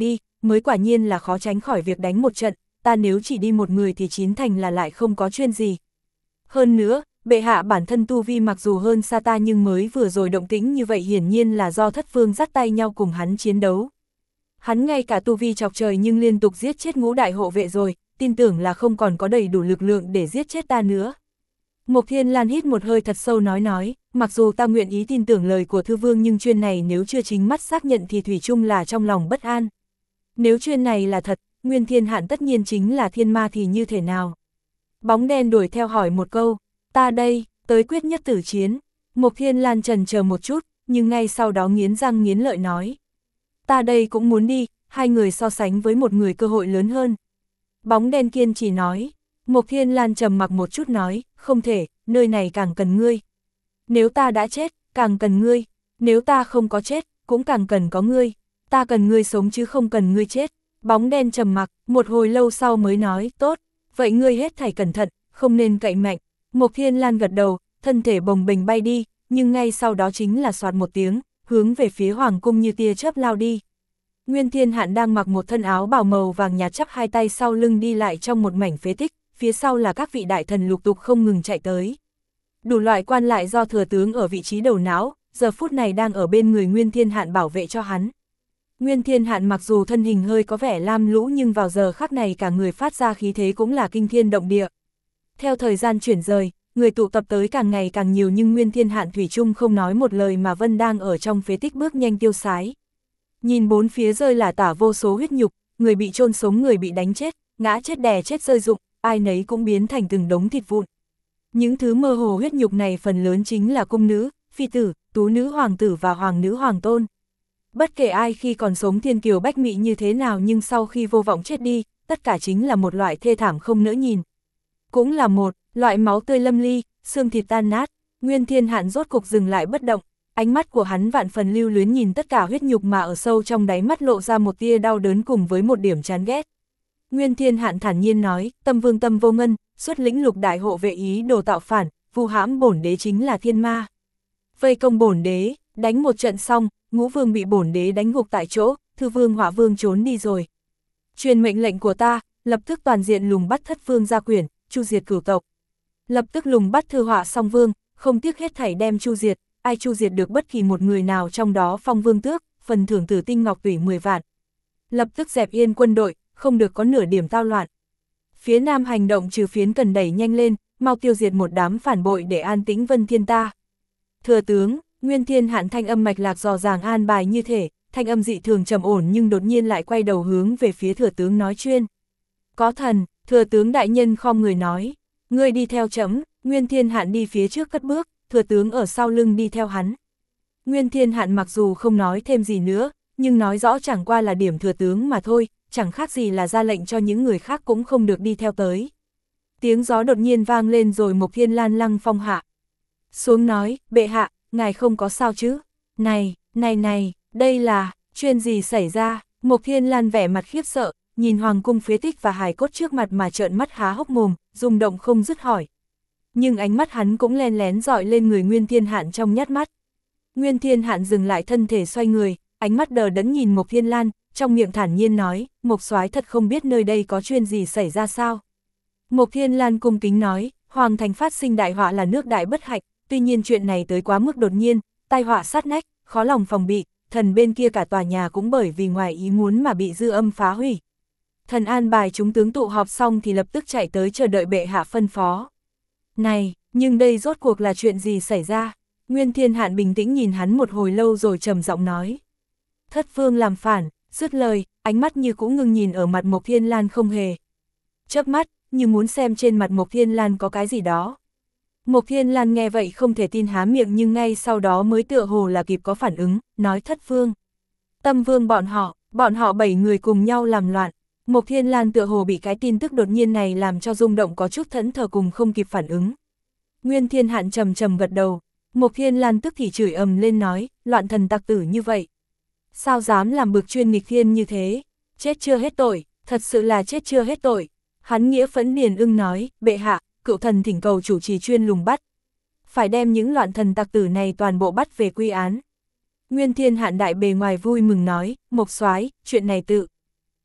mới quả nhiên là khó tránh khỏi việc đánh một trận, ta nếu chỉ đi một người thì chín thành là lại không có chuyên gì. Hơn nữa, bệ hạ bản thân tu vi mặc dù hơn xa ta nhưng mới vừa rồi động tĩnh như vậy hiển nhiên là do thất vương dắt tay nhau cùng hắn chiến đấu. Hắn ngay cả tu vi chọc trời nhưng liên tục giết chết ngũ đại hộ vệ rồi, tin tưởng là không còn có đầy đủ lực lượng để giết chết ta nữa. Mộc Thiên Lan hít một hơi thật sâu nói nói, mặc dù ta nguyện ý tin tưởng lời của thư vương nhưng chuyên này nếu chưa chính mắt xác nhận thì thủy chung là trong lòng bất an. Nếu chuyên này là thật, Nguyên Thiên Hạn tất nhiên chính là thiên ma thì như thế nào? Bóng đen đuổi theo hỏi một câu, ta đây, tới quyết nhất tử chiến. Mộc Thiên Lan chần chờ một chút, nhưng ngay sau đó nghiến răng nghiến lợi nói. Ta đây cũng muốn đi, hai người so sánh với một người cơ hội lớn hơn. Bóng đen kiên chỉ nói, Mộc Thiên Lan trầm mặc một chút nói, không thể, nơi này càng cần ngươi. Nếu ta đã chết, càng cần ngươi, nếu ta không có chết, cũng càng cần có ngươi. Ta cần ngươi sống chứ không cần ngươi chết. Bóng đen trầm mặc, một hồi lâu sau mới nói, tốt, vậy ngươi hết thảy cẩn thận, không nên cậy mạnh. Mộc Thiên Lan gật đầu, thân thể bồng bềnh bay đi, nhưng ngay sau đó chính là soạt một tiếng, hướng về phía hoàng cung như tia chớp lao đi. Nguyên Thiên Hạn đang mặc một thân áo bào màu vàng nhạt chắp hai tay sau lưng đi lại trong một mảnh phế tích, phía sau là các vị đại thần lục tục không ngừng chạy tới. Đủ loại quan lại do thừa tướng ở vị trí đầu não, giờ phút này đang ở bên người Nguyên Thiên Hạn bảo vệ cho hắn. Nguyên Thiên Hạn mặc dù thân hình hơi có vẻ lam lũ nhưng vào giờ khắc này cả người phát ra khí thế cũng là kinh thiên động địa. Theo thời gian chuyển rời, người tụ tập tới càng ngày càng nhiều nhưng Nguyên Thiên Hạn thủy chung không nói một lời mà vẫn đang ở trong phế tích bước nhanh tiêu sái. Nhìn bốn phía rơi là tả vô số huyết nhục, người bị chôn sống người bị đánh chết, ngã chết đè chết rơi rụng, ai nấy cũng biến thành từng đống thịt vụn. Những thứ mơ hồ huyết nhục này phần lớn chính là cung nữ, phi tử, tú nữ hoàng tử và hoàng nữ hoàng tôn. Bất kể ai khi còn sống thiên kiều bách mỹ như thế nào nhưng sau khi vô vọng chết đi, tất cả chính là một loại thê thảm không nỡ nhìn. Cũng là một loại máu tươi lâm ly, xương thịt tan nát. Nguyên Thiên Hạn rốt cục dừng lại bất động, ánh mắt của hắn vạn phần lưu luyến nhìn tất cả huyết nhục mà ở sâu trong đáy mắt lộ ra một tia đau đớn cùng với một điểm chán ghét. Nguyên Thiên Hạn thản nhiên nói, Tâm Vương Tâm Vô Ngân, xuất lĩnh lục đại hộ vệ ý đồ tạo phản, vu hãm bổn đế chính là thiên ma. Vây công bổn đế, đánh một trận xong, Ngũ Vương bị bổn đế đánh gục tại chỗ, Thư Vương Hỏa Vương trốn đi rồi. Truyền mệnh lệnh của ta, lập tức toàn diện lùng bắt Thất Vương gia quyển, chu diệt cửu tộc. Lập tức lùng bắt Thư Họa Song Vương, không tiếc hết thảy đem chu diệt, ai chu diệt được bất kỳ một người nào trong đó phong vương tước, phần thưởng tử tinh ngọc tủy mười vạn. Lập tức dẹp yên quân đội, không được có nửa điểm tao loạn. Phía Nam hành động trừ phiến cần đẩy nhanh lên, mau tiêu diệt một đám phản bội để an tĩnh Vân Thiên ta. Thừa tướng, Nguyên Thiên Hạn thanh âm mạch lạc dò dàng an bài như thể, thanh âm dị thường trầm ổn nhưng đột nhiên lại quay đầu hướng về phía thừa tướng nói chuyên. Có thần, thừa tướng đại nhân khom người nói, ngươi đi theo chấm. Nguyên Thiên Hạn đi phía trước cất bước, thừa tướng ở sau lưng đi theo hắn. Nguyên Thiên Hạn mặc dù không nói thêm gì nữa, nhưng nói rõ chẳng qua là điểm thừa tướng mà thôi, chẳng khác gì là ra lệnh cho những người khác cũng không được đi theo tới. Tiếng gió đột nhiên vang lên rồi Mộc Thiên Lan lăng phong hạ. Xuống nói, bệ hạ, ngài không có sao chứ? Này, này này, đây là, chuyện gì xảy ra? Mộc Thiên Lan vẻ mặt khiếp sợ, nhìn hoàng cung phế tích và hài cốt trước mặt mà trợn mắt há hốc mồm, rung động không dứt hỏi. Nhưng ánh mắt hắn cũng len lén dọi lên người Nguyên Thiên Hạn trong nhát mắt. Nguyên Thiên Hạn dừng lại thân thể xoay người, ánh mắt đờ đẫn nhìn Mộc Thiên Lan, trong miệng thản nhiên nói, Mộc soái thật không biết nơi đây có chuyện gì xảy ra sao. Mộc Thiên Lan cung kính nói, Hoàng thành phát sinh đại họa là nước đại bất hạnh, tuy nhiên chuyện này tới quá mức đột nhiên, tai họa sát nách, khó lòng phòng bị, thần bên kia cả tòa nhà cũng bởi vì ngoài ý muốn mà bị dư âm phá hủy. Thần an bài chúng tướng tụ họp xong thì lập tức chạy tới chờ đợi bệ hạ phân phó. Này, nhưng đây rốt cuộc là chuyện gì xảy ra? Nguyên Thiên Hạn bình tĩnh nhìn hắn một hồi lâu rồi trầm giọng nói. Thất vương làm phản, dứt lời, ánh mắt như cũng ngưng nhìn ở mặt Mộc Thiên Lan không hề. Chớp mắt, như muốn xem trên mặt Mộc Thiên Lan có cái gì đó. Mộc Thiên Lan nghe vậy không thể tin há miệng nhưng ngay sau đó mới tựa hồ là kịp có phản ứng, nói thất vương. Tâm vương bọn họ, bọn họ bảy người cùng nhau làm loạn. Mộc Thiên Lan tựa hồ bị cái tin tức đột nhiên này làm cho rung động có chút thẫn thờ cùng không kịp phản ứng. Nguyên Thiên Hạn trầm trầm gật đầu, Mộc Thiên Lan tức thì chửi ầm lên nói, loạn thần tặc tử như vậy. Sao dám làm bực chuyên nghịch thiên như thế, chết chưa hết tội, thật sự là chết chưa hết tội. Hắn nghĩa phẫn liền ưng nói, bệ hạ, cựu thần thỉnh cầu chủ trì chuyên lùng bắt. Phải đem những loạn thần tặc tử này toàn bộ bắt về quy án. Nguyên Thiên Hạn đại bề ngoài vui mừng nói, Mộc soái, chuyện này tự.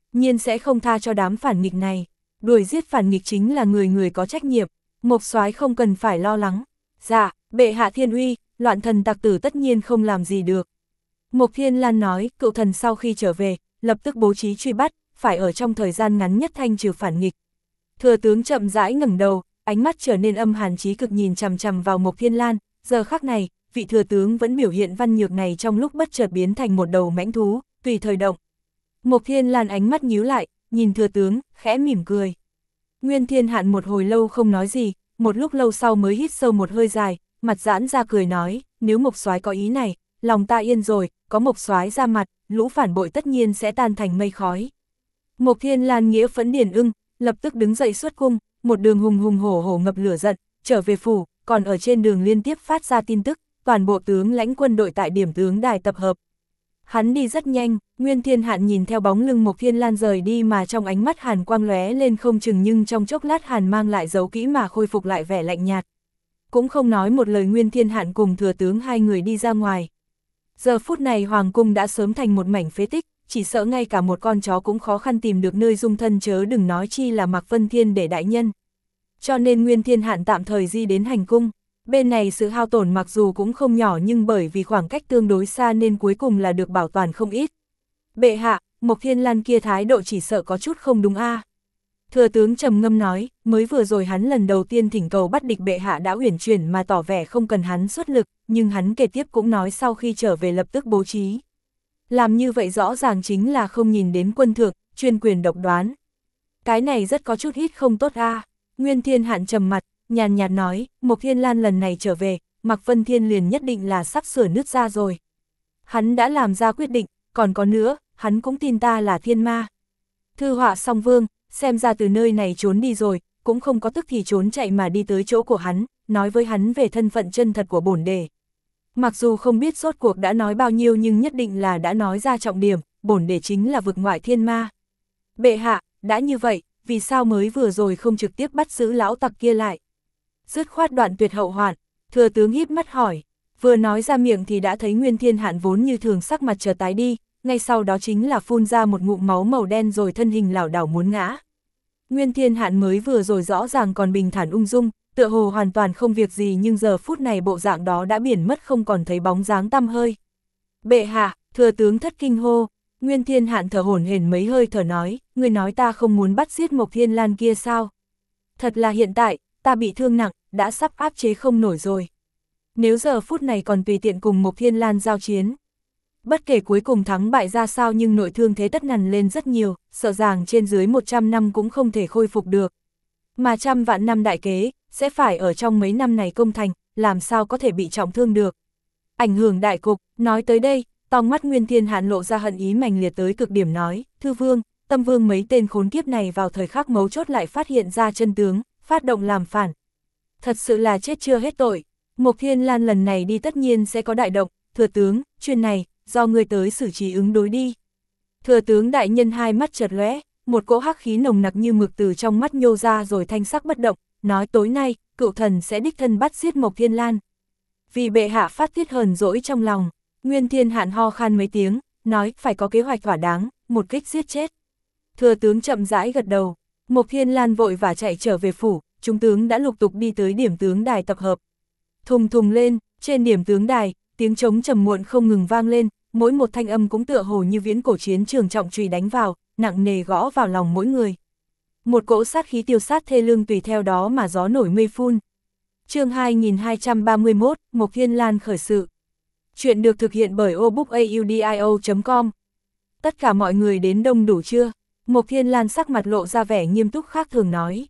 nhiên sẽ không tha cho đám phản nghịch này. Đuổi giết phản nghịch chính là người người có trách nhiệm, Mộc soái không cần phải lo lắng. Dạ, bệ hạ thiên uy, loạn thần tặc tử tất nhiên không làm gì được. Mộc Thiên Lan nói, cựu thần sau khi trở về, lập tức bố trí truy bắt, phải ở trong thời gian ngắn nhất thanh trừ phản nghịch. Thừa tướng chậm rãi ngẩng đầu, ánh mắt trở nên âm hàn chí cực nhìn chằm chằm vào Mộc Thiên Lan, giờ khắc này, vị thừa tướng vẫn biểu hiện văn nhược này trong lúc bất chợt biến thành một đầu mãnh thú, tùy thời động. Mộc Thiên Lan ánh mắt nhíu lại, nhìn thừa tướng, khẽ mỉm cười. Nguyên Thiên Hạn một hồi lâu không nói gì, một lúc lâu sau mới hít sâu một hơi dài, mặt giãn ra cười nói, nếu Mộc soái có ý này, lòng ta yên rồi, có Mộc soái ra mặt, lũ phản bội tất nhiên sẽ tan thành mây khói. Mộc Thiên Lan nghĩa phẫn điền ưng, lập tức đứng dậy xuất cung, một đường hùng hùng hổ hổ ngập lửa giận, trở về phủ, còn ở trên đường liên tiếp phát ra tin tức, toàn bộ tướng lãnh quân đội tại điểm tướng đài tập hợp. Hắn đi rất nhanh, Nguyên Thiên Hạn nhìn theo bóng lưng Mộc Thiên Lan rời đi mà trong ánh mắt hàn quang lóe lên không chừng, nhưng trong chốc lát hàn mang lại giấu kỹ mà khôi phục lại vẻ lạnh nhạt. Cũng không nói một lời, Nguyên Thiên Hạn cùng thừa tướng hai người đi ra ngoài. Giờ phút này hoàng cung đã sớm thành một mảnh phế tích, chỉ sợ ngay cả một con chó cũng khó khăn tìm được nơi dung thân, chớ đừng nói chi là Mạc Vân Thiên để đại nhân. Cho nên Nguyên Thiên Hạn tạm thời di đến hành cung. Bên này sự hao tổn mặc dù cũng không nhỏ, nhưng bởi vì khoảng cách tương đối xa nên cuối cùng là được bảo toàn không ít. Bệ hạ, Mộc Thiên Lan kia thái độ chỉ sợ có chút không đúng a. Thừa tướng trầm ngâm nói, mới vừa rồi hắn lần đầu tiên thỉnh cầu bắt địch bệ hạ đã uyển chuyển mà tỏ vẻ không cần hắn xuất lực, nhưng hắn kể tiếp cũng nói sau khi trở về lập tức bố trí. Làm như vậy rõ ràng chính là không nhìn đến quân thượng, chuyên quyền độc đoán. Cái này rất có chút ít không tốt a. Nguyên Thiên Hạn trầm mặt, nhàn nhạt nói, Mộc Thiên Lan lần này trở về, Mạc Vân Thiên liền nhất định là sắp sửa nứt ra rồi. Hắn đã làm ra quyết định, còn có nữa, hắn cũng tin ta là thiên ma. Thư họa song vương, xem ra từ nơi này trốn đi rồi, cũng không có tức thì trốn chạy mà đi tới chỗ của hắn, nói với hắn về thân phận chân thật của bổn đề. Mặc dù không biết rốt cuộc đã nói bao nhiêu nhưng nhất định là đã nói ra trọng điểm, bổn đề chính là vực ngoại thiên ma. Bệ hạ, đã như vậy, vì sao mới vừa rồi không trực tiếp bắt giữ lão tặc kia lại? Dứt khoát đoạn tuyệt hậu hoạn, thừa tướng híp mắt hỏi, vừa nói ra miệng thì đã thấy Nguyên Thiên Hạn vốn như thường sắc mặt chợt tái đi, ngay sau đó chính là phun ra một ngụm máu màu đen rồi thân hình lảo đảo muốn ngã. Nguyên Thiên Hạn mới vừa rồi rõ ràng còn bình thản ung dung, tựa hồ hoàn toàn không việc gì, nhưng giờ phút này bộ dạng đó đã biển mất không còn thấy bóng dáng tăm hơi. Bệ hạ, thừa tướng thất kinh hô. Nguyên Thiên Hạn thở hổn hển mấy hơi thở nói, ngươi nói ta không muốn bắt giết Mộc Thiên Lan kia sao? Thật là hiện tại, ta bị thương nặng, đã sắp áp chế không nổi rồi. Nếu giờ phút này còn tùy tiện cùng Mộc Thiên Lan giao chiến, bất kể cuối cùng thắng bại ra sao nhưng nội thương thế tất nằn lên rất nhiều, sợ rằng trên dưới một trăm năm cũng không thể khôi phục được. Mà trăm vạn năm đại kế, sẽ phải ở trong mấy năm này công thành, làm sao có thể bị trọng thương được. Ảnh hưởng đại cục, nói tới đây, tòng mắt Nguyên Thiên Hạn lộ ra hận ý mãnh liệt tới cực điểm nói, Thư Vương, Tâm Vương mấy tên khốn kiếp này vào thời khắc mấu chốt lại phát hiện ra chân tướng, phát động làm phản. Thật sự là chết chưa hết tội, Mộc Thiên Lan lần này đi tất nhiên sẽ có đại động, thừa tướng, chuyện này, do người tới xử trí ứng đối đi. Thừa tướng đại nhân hai mắt chợt lóe, một cỗ hắc khí nồng nặc như mực từ trong mắt nhô ra rồi thanh sắc bất động, nói tối nay, cựu thần sẽ đích thân bắt giết Mộc Thiên Lan. Vì bệ hạ phát tiết hờn dỗi trong lòng, Nguyên Thiên Hạn ho khan mấy tiếng, nói phải có kế hoạch thỏa đáng, một kích giết chết. Thừa tướng chậm rãi gật đầu, Mộc Thiên Lan vội vã chạy trở về phủ, chúng tướng đã lục tục đi tới điểm tướng đài tập hợp. Thùng thùng lên, trên điểm tướng đài, tiếng trống trầm muộn không ngừng vang lên, mỗi một thanh âm cũng tựa hồ như viễn cổ chiến trường trọng chùy đánh vào, nặng nề gõ vào lòng mỗi người. Một cỗ sát khí tiêu sát thê lương tùy theo đó mà gió nổi mây phun. Chương hai nghìn hai trăm ba mươi mốt, Mộc Thiên Lan khởi sự. Chuyện được thực hiện bởi obookaudio chấm com. Tất cả mọi người đến đông đủ chưa? Mộc Thiên Lan sắc mặt lộ ra vẻ nghiêm túc khác thường nói.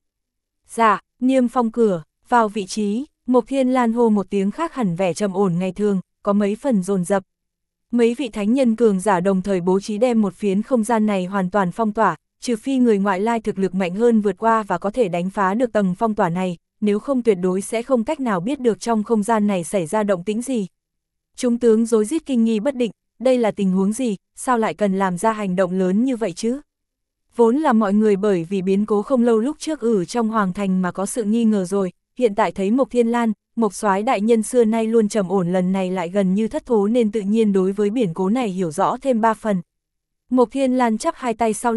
Dạ, niêm phong cửa, vào vị trí. Mộc Thiên Lan hô một tiếng khác hẳn vẻ trầm ổn ngày thường, có mấy phần dồn dập. Mấy vị thánh nhân cường giả đồng thời bố trí đem một phiến không gian này hoàn toàn phong tỏa, trừ phi người ngoại lai thực lực mạnh hơn vượt qua và có thể đánh phá được tầng phong tỏa này, nếu không tuyệt đối sẽ không cách nào biết được trong không gian này xảy ra động tĩnh gì. Chúng tướng rối rít kinh nghi bất định, đây là tình huống gì, sao lại cần làm ra hành động lớn như vậy chứ? Vốn là mọi người bởi vì biến cố không lâu lúc trước ở trong hoàng thành mà có sự nghi ngờ rồi, hiện tại thấy Mộc Thiên Lan, Mộc soái đại nhân xưa nay luôn trầm ổn lần này lại gần như thất thố nên tự nhiên đối với biến cố này hiểu rõ thêm ba phần. Mộc Thiên Lan chắp hai tay sau lưng,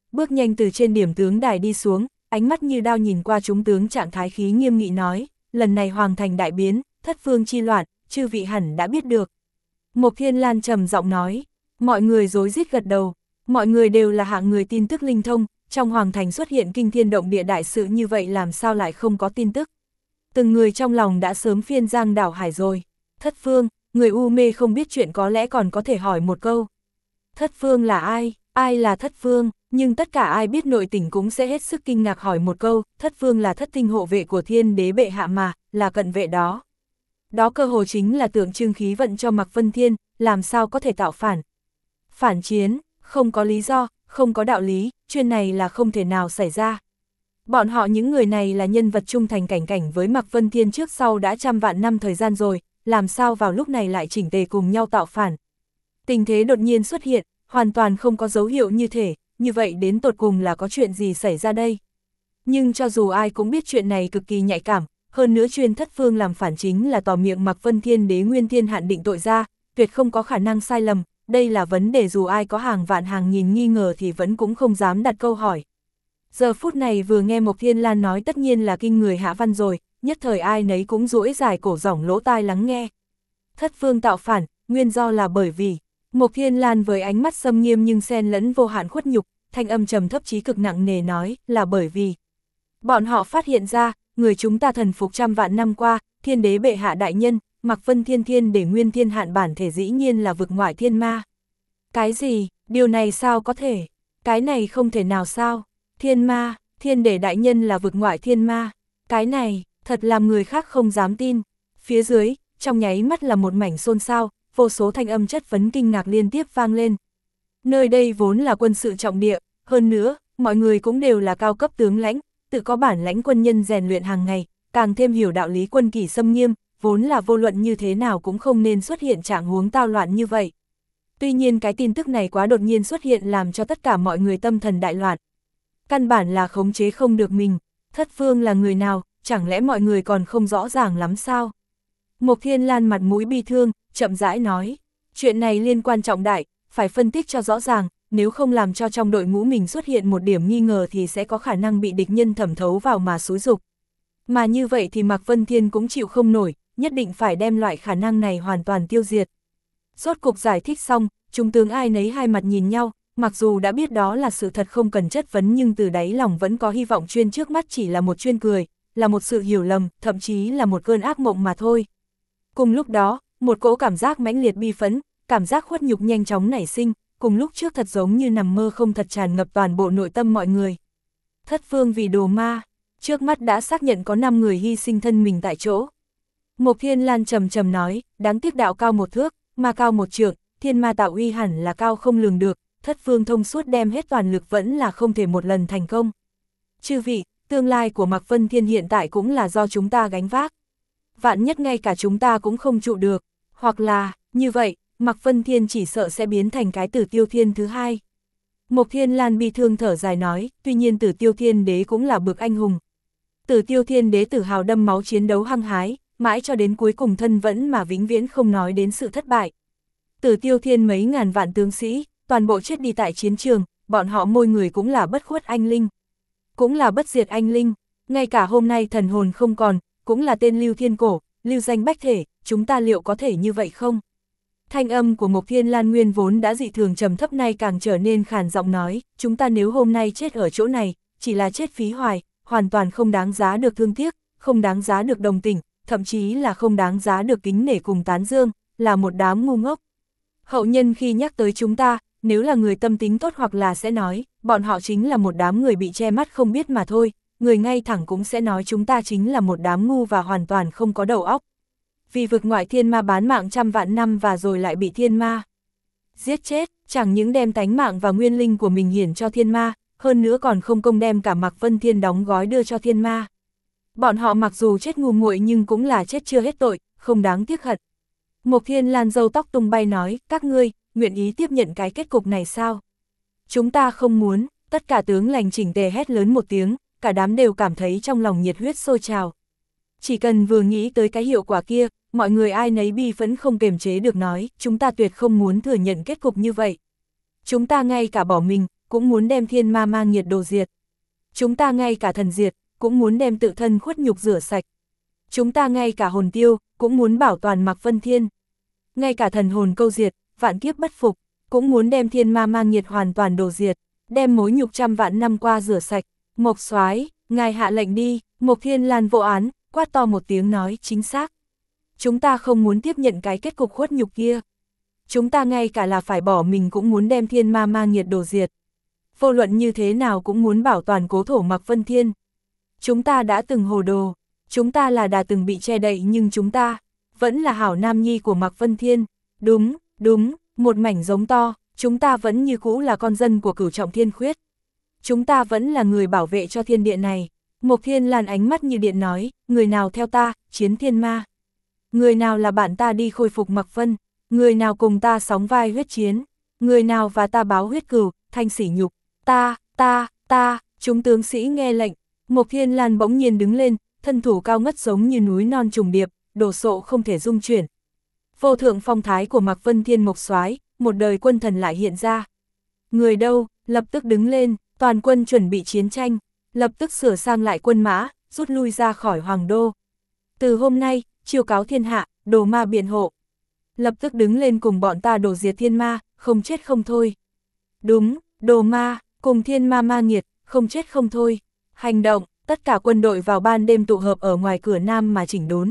bước nhanh từ trên điểm tướng đài đi xuống, ánh mắt như đao nhìn qua chúng tướng trạng thái khí nghiêm nghị nói, lần này hoàng thành đại biến, thất phương chi loạn, chư vị hẳn đã biết được. Mộc Thiên Lan trầm giọng nói, mọi người rối rít gật đầu, mọi người đều là hạng người tin tức linh thông, trong hoàng thành xuất hiện kinh thiên động địa đại sự như vậy làm sao lại không có tin tức. Từng người trong lòng đã sớm phiên giang đảo hải rồi. Thất phương, người u mê không biết chuyện có lẽ còn có thể hỏi một câu. Thất phương là ai? Ai là thất phương? Nhưng tất cả ai biết nội tình cũng sẽ hết sức kinh ngạc hỏi một câu, thất phương là thất tinh hộ vệ của thiên đế bệ hạ mà, là cận vệ đó. Đó cơ hồ chính là tượng trưng khí vận cho Mạc Vân Thiên, làm sao có thể tạo phản. Phản chiến, không có lý do, không có đạo lý, chuyện này là không thể nào xảy ra. Bọn họ những người này là nhân vật trung thành cảnh cảnh với Mạc Vân Thiên trước sau đã trăm vạn năm thời gian rồi, làm sao vào lúc này lại chỉnh tề cùng nhau tạo phản. Tình thế đột nhiên xuất hiện, hoàn toàn không có dấu hiệu như thể, như vậy đến tột cùng là có chuyện gì xảy ra đây. Nhưng cho dù ai cũng biết chuyện này cực kỳ nhạy cảm, hơn nữa chuyên thất phương làm phản chính là tỏ miệng Mạc Vân Thiên đế nguyên thiên hạn định tội ra, tuyệt không có khả năng sai lầm, đây là vấn đề dù ai có hàng vạn hàng nghìn nghi ngờ thì vẫn cũng không dám đặt câu hỏi. Giờ phút này vừa nghe Mộc Thiên Lan nói tất nhiên là kinh người hạ văn rồi, nhất thời ai nấy cũng duỗi dài cổ rỏng lỗ tai lắng nghe. Thất phương tạo phản, nguyên do là bởi vì, Mộc Thiên Lan với ánh mắt xâm nghiêm nhưng xen lẫn vô hạn khuất nhục, thanh âm trầm thấp chí cực nặng nề nói, là bởi vì bọn họ phát hiện ra, người chúng ta thần phục trăm vạn năm qua, thiên đế bệ hạ đại nhân, Mạc Vân Thiên Thiên để nguyên thiên hạn bản thể dĩ nhiên là vực ngoại thiên ma. Cái gì, điều này sao có thể, cái này không thể nào sao, thiên ma, thiên để đại nhân là vực ngoại thiên ma, cái này, thật làm người khác không dám tin. Phía dưới, trong nháy mắt là một mảnh xôn xao, vô số thanh âm chất vấn kinh ngạc liên tiếp vang lên. Nơi đây vốn là quân sự trọng địa, hơn nữa, mọi người cũng đều là cao cấp tướng lãnh, tự có bản lãnh quân nhân rèn luyện hàng ngày, càng thêm hiểu đạo lý quân kỷ xâm nghiêm, vốn là vô luận như thế nào cũng không nên xuất hiện trạng huống tao loạn như vậy. Tuy nhiên cái tin tức này quá đột nhiên xuất hiện làm cho tất cả mọi người tâm thần đại loạn. Căn bản là khống chế không được mình, thất phương là người nào, chẳng lẽ mọi người còn không rõ ràng lắm sao? Mộc Thiên Lan mặt mũi bi thương, chậm rãi nói, chuyện này liên quan trọng đại, phải phân tích cho rõ ràng, nếu không làm cho trong đội ngũ mình xuất hiện một điểm nghi ngờ thì sẽ có khả năng bị địch nhân thẩm thấu vào mà xúi dục. Mà như vậy thì Mạc Vân Thiên cũng chịu không nổi, nhất định phải đem loại khả năng này hoàn toàn tiêu diệt. Rốt cục giải thích xong, chúng tướng ai nấy hai mặt nhìn nhau, mặc dù đã biết đó là sự thật không cần chất vấn nhưng từ đáy lòng vẫn có hy vọng chuyên trước mắt chỉ là một chuyên cười, là một sự hiểu lầm, thậm chí là một cơn ác mộng mà thôi. Cùng lúc đó, một cỗ cảm giác mãnh liệt bi phẫn, cảm giác khuất nhục nhanh chóng nảy sinh, cùng lúc trước thật giống như nằm mơ không thật tràn ngập toàn bộ nội tâm mọi người. Thất phương vì đồ ma, trước mắt đã xác nhận có năm người hy sinh thân mình tại chỗ. Mộc Thiên Lan trầm trầm nói, đáng tiếc đạo cao một thước, ma cao một trượng, thiên ma tạo uy hẳn là cao không lường được, thất phương thông suốt đem hết toàn lực vẫn là không thể một lần thành công. Chư vị, tương lai của Mạc Vân Thiên hiện tại cũng là do chúng ta gánh vác. Vạn nhất ngay cả chúng ta cũng không trụ được, hoặc là, như vậy, Mạc Vân Thiên chỉ sợ sẽ biến thành cái Tử Tiêu Thiên thứ hai. Mộc Thiên Lan bi thương thở dài nói, tuy nhiên Tử Tiêu Thiên đế cũng là bậc anh hùng. Tử Tiêu Thiên đế tự hào đâm máu chiến đấu hăng hái, mãi cho đến cuối cùng thân vẫn mà vĩnh viễn không nói đến sự thất bại. Tử Tiêu Thiên mấy ngàn vạn tướng sĩ, toàn bộ chết đi tại chiến trường, bọn họ mỗi người cũng là bất khuất anh linh. Cũng là bất diệt anh linh, ngay cả hôm nay thần hồn không còn, cũng là tên Lưu Thiên Cổ, lưu danh bách thể, chúng ta liệu có thể như vậy không? Thanh âm của Mộc Thiên Lan nguyên vốn đã dị thường trầm thấp nay càng trở nên khàn giọng nói, chúng ta nếu hôm nay chết ở chỗ này, chỉ là chết phí hoài, hoàn toàn không đáng giá được thương tiếc, không đáng giá được đồng tình, thậm chí là không đáng giá được kính nể cùng tán dương, là một đám ngu ngốc. Hậu nhân khi nhắc tới chúng ta, nếu là người tâm tính tốt hoặc là sẽ nói, bọn họ chính là một đám người bị che mắt không biết mà thôi, người ngay thẳng cũng sẽ nói chúng ta chính là một đám ngu và hoàn toàn không có đầu óc. Vì vực ngoại thiên ma bán mạng trăm vạn năm và rồi lại bị thiên ma giết chết, chẳng những đem tánh mạng và nguyên linh của mình hiển cho thiên ma, hơn nữa còn không công đem cả Mạc Vân Thiên đóng gói đưa cho thiên ma. Bọn họ mặc dù chết ngu muội nhưng cũng là chết chưa hết tội, không đáng tiếc hận. Mộc Thiên Lan râu tóc tung bay nói, các ngươi, nguyện ý tiếp nhận cái kết cục này sao? Chúng ta không muốn, tất cả tướng lành chỉnh tề hét lớn một tiếng, cả đám đều cảm thấy trong lòng nhiệt huyết sôi trào. Chỉ cần vừa nghĩ tới cái hiệu quả kia, mọi người ai nấy bi phẫn không kềm chế được nói, chúng ta tuyệt không muốn thừa nhận kết cục như vậy. Chúng ta ngay cả bỏ mình, cũng muốn đem thiên ma ma nghiệt đồ diệt. Chúng ta ngay cả thần diệt, cũng muốn đem tự thân khuất nhục rửa sạch. Chúng ta ngay cả hồn tiêu, cũng muốn bảo toàn Mạc Vân Thiên. Ngay cả thần hồn câu diệt, vạn kiếp bất phục, cũng muốn đem thiên ma ma nghiệt hoàn toàn đồ diệt, đem mối nhục trăm vạn năm qua rửa sạch. Mộc Soái, ngài hạ lệnh đi. Mộc Thiên Lan vô án, quát to một tiếng nói chính xác. Chúng ta không muốn tiếp nhận cái kết cục khuất nhục kia. Chúng ta ngay cả là phải bỏ mình cũng muốn đem thiên ma ma nghiệt đồ diệt. Vô luận như thế nào cũng muốn bảo toàn cố thổ Mạc Vân Thiên. Chúng ta đã từng hồ đồ, chúng ta là đã từng bị che đậy nhưng chúng ta vẫn là hảo nam nhi của Mạc Vân Thiên. Đúng, đúng, một mảnh giống to, chúng ta vẫn như cũ là con dân của Cửu Trọng Thiên Khuyết. Chúng ta vẫn là người bảo vệ cho thiên địa này. Mộc Thiên Lan ánh mắt như điện nói, người nào theo ta, chiến thiên ma. Người nào là bạn ta đi khôi phục Mạc Vân, người nào cùng ta sóng vai huyết chiến, người nào và ta báo huyết cừu, thanh sỉ nhục. Ta, ta, ta, chúng tướng sĩ nghe lệnh. Mộc Thiên Lan bỗng nhiên đứng lên, thân thủ cao ngất giống như núi non trùng điệp, đồ sộ không thể dung chuyển. Vô thượng phong thái của Mạc Vân Thiên Mộc Soái, một đời quân thần lại hiện ra. Người đâu, lập tức đứng lên, toàn quân chuẩn bị chiến tranh, lập tức sửa sang lại quân mã, rút lui ra khỏi Hoàng Đô. Từ hôm nay, chiêu cáo thiên hạ, đồ ma biện hộ. Lập tức đứng lên cùng bọn ta đổ diệt thiên ma, không chết không thôi. Đúng, đồ ma, cùng thiên ma ma nghiệt, không chết không thôi. Hành động, tất cả quân đội vào ban đêm tụ hợp ở ngoài cửa Nam mà chỉnh đốn.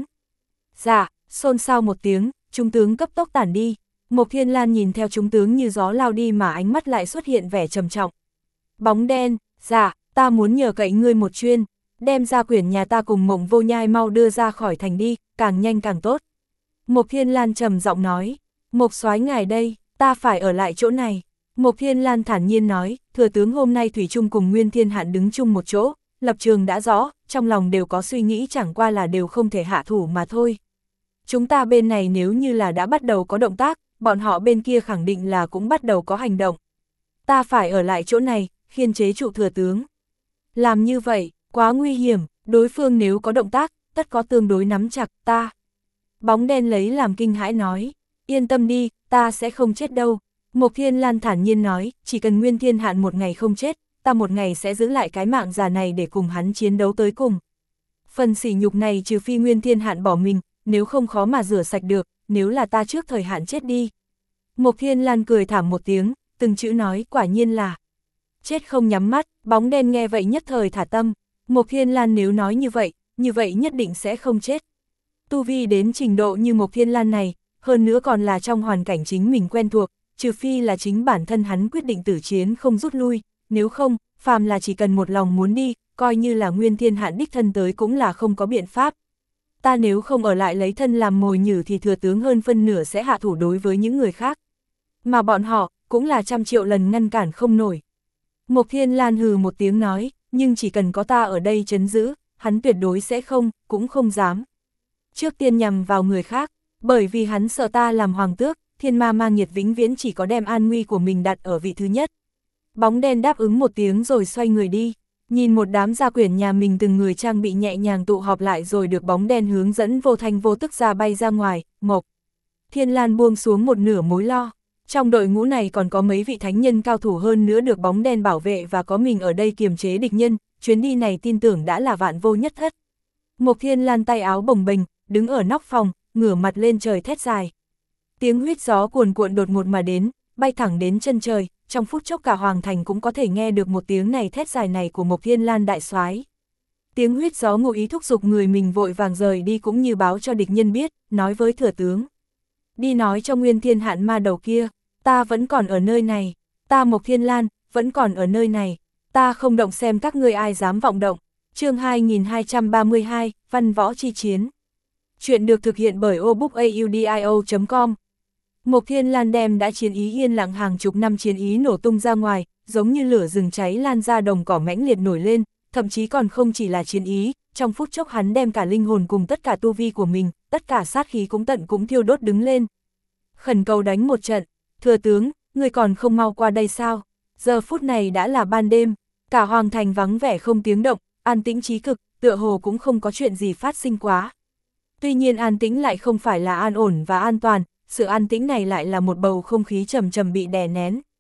Dạ, xôn xao một tiếng, trung tướng cấp tốc tản đi. Mộc Thiên Lan nhìn theo trung tướng như gió lao đi mà ánh mắt lại xuất hiện vẻ trầm trọng. Bóng đen, dạ, ta muốn nhờ cậy ngươi một chuyên, đem ra quyển nhà ta cùng Mộng Vô Nhai mau đưa ra khỏi thành đi, càng nhanh càng tốt. Mộc Thiên Lan trầm giọng nói, Mộc Soái ngài đây, ta phải ở lại chỗ này. Mộc Thiên Lan thản nhiên nói, thừa tướng hôm nay Thủy Trung cùng Nguyên Thiên Hạn đứng chung một chỗ, lập trường đã rõ, trong lòng đều có suy nghĩ chẳng qua là đều không thể hạ thủ mà thôi. Chúng ta bên này nếu như là đã bắt đầu có động tác, bọn họ bên kia khẳng định là cũng bắt đầu có hành động. Ta phải ở lại chỗ này, khiên chế trụ thừa tướng. Làm như vậy, quá nguy hiểm, đối phương nếu có động tác, tất có tương đối nắm chặt ta. Bóng đen lấy làm kinh hãi nói, yên tâm đi, ta sẽ không chết đâu. Mộc Thiên Lan thản nhiên nói, chỉ cần Nguyên Thiên Hạn một ngày không chết, ta một ngày sẽ giữ lại cái mạng già này để cùng hắn chiến đấu tới cùng. Phần sỉ nhục này trừ phi Nguyên Thiên Hạn bỏ mình, nếu không khó mà rửa sạch được, nếu là ta trước thời hạn chết đi. Mộc Thiên Lan cười thảm một tiếng, từng chữ nói quả nhiên là chết không nhắm mắt. Bóng đen nghe vậy nhất thời thả tâm. Mộc Thiên Lan nếu nói như vậy, như vậy nhất định sẽ không chết. Tu vi đến trình độ như Mộc Thiên Lan này, hơn nữa còn là trong hoàn cảnh chính mình quen thuộc, trừ phi là chính bản thân hắn quyết định tử chiến không rút lui, nếu không, phàm là chỉ cần một lòng muốn đi, coi như là Nguyên Thiên Hạn đích thân tới cũng là không có biện pháp. Ta nếu không ở lại lấy thân làm mồi nhử thì thừa tướng hơn phân nửa sẽ hạ thủ đối với những người khác. Mà bọn họ, cũng là trăm triệu lần ngăn cản không nổi. Mộc Thiên Lan hừ một tiếng nói, nhưng chỉ cần có ta ở đây trấn giữ, hắn tuyệt đối sẽ không, cũng không dám. Trước tiên nhằm vào người khác, bởi vì hắn sợ ta làm hoàng tước, thiên ma ma nghiệt vĩnh viễn chỉ có đem an nguy của mình đặt ở vị thứ nhất. Bóng đen đáp ứng một tiếng rồi xoay người đi, nhìn một đám gia quyển nhà mình từng người trang bị nhẹ nhàng tụ họp lại rồi được bóng đen hướng dẫn vô thanh vô tức ra bay ra ngoài. Mộc Thiên Lan buông xuống một nửa mối lo. Trong đội ngũ này còn có mấy vị thánh nhân cao thủ hơn nữa được bóng đen bảo vệ và có mình ở đây kiềm chế địch nhân, chuyến đi này tin tưởng đã là vạn vô nhất thất. Mộc Thiên Lan tay áo bồng bềnh, đứng ở nóc phòng, ngửa mặt lên trời thét dài. Tiếng huýt gió cuồn cuộn đột ngột mà đến, bay thẳng đến chân trời, trong phút chốc cả hoàng thành cũng có thể nghe được một tiếng này thét dài này của Mộc Thiên Lan đại soái. Tiếng huýt gió ngụ ý thúc giục người mình vội vàng rời đi cũng như báo cho địch nhân biết, nói với thừa tướng. Đi nói cho Nguyên Thiên Hạn ma đầu kia, ta vẫn còn ở nơi này, ta Mộc Thiên Lan, vẫn còn ở nơi này, ta không động xem các ngươi ai dám vọng động. Chương hai nghìn hai trăm ba mươi hai, Văn võ chi chiến. Chuyện được thực hiện bởi obookaudio chấm com. Mộc Thiên Lan đem đã chiến ý yên lặng hàng chục năm chiến ý nổ tung ra ngoài, giống như lửa rừng cháy lan ra đồng cỏ mãnh liệt nổi lên, thậm chí còn không chỉ là chiến ý, trong phút chốc hắn đem cả linh hồn cùng tất cả tu vi của mình, tất cả sát khí cũng tận cũng thiêu đốt đứng lên. Khẩn cầu đánh một trận, thừa tướng, người còn không mau qua đây sao? Giờ phút này đã là ban đêm, cả hoàng thành vắng vẻ không tiếng động, an tĩnh chí cực, tựa hồ cũng không có chuyện gì phát sinh quá. Tuy nhiên an tĩnh lại không phải là an ổn và an toàn, sự an tĩnh này lại là một bầu không khí trầm trầm bị đè nén.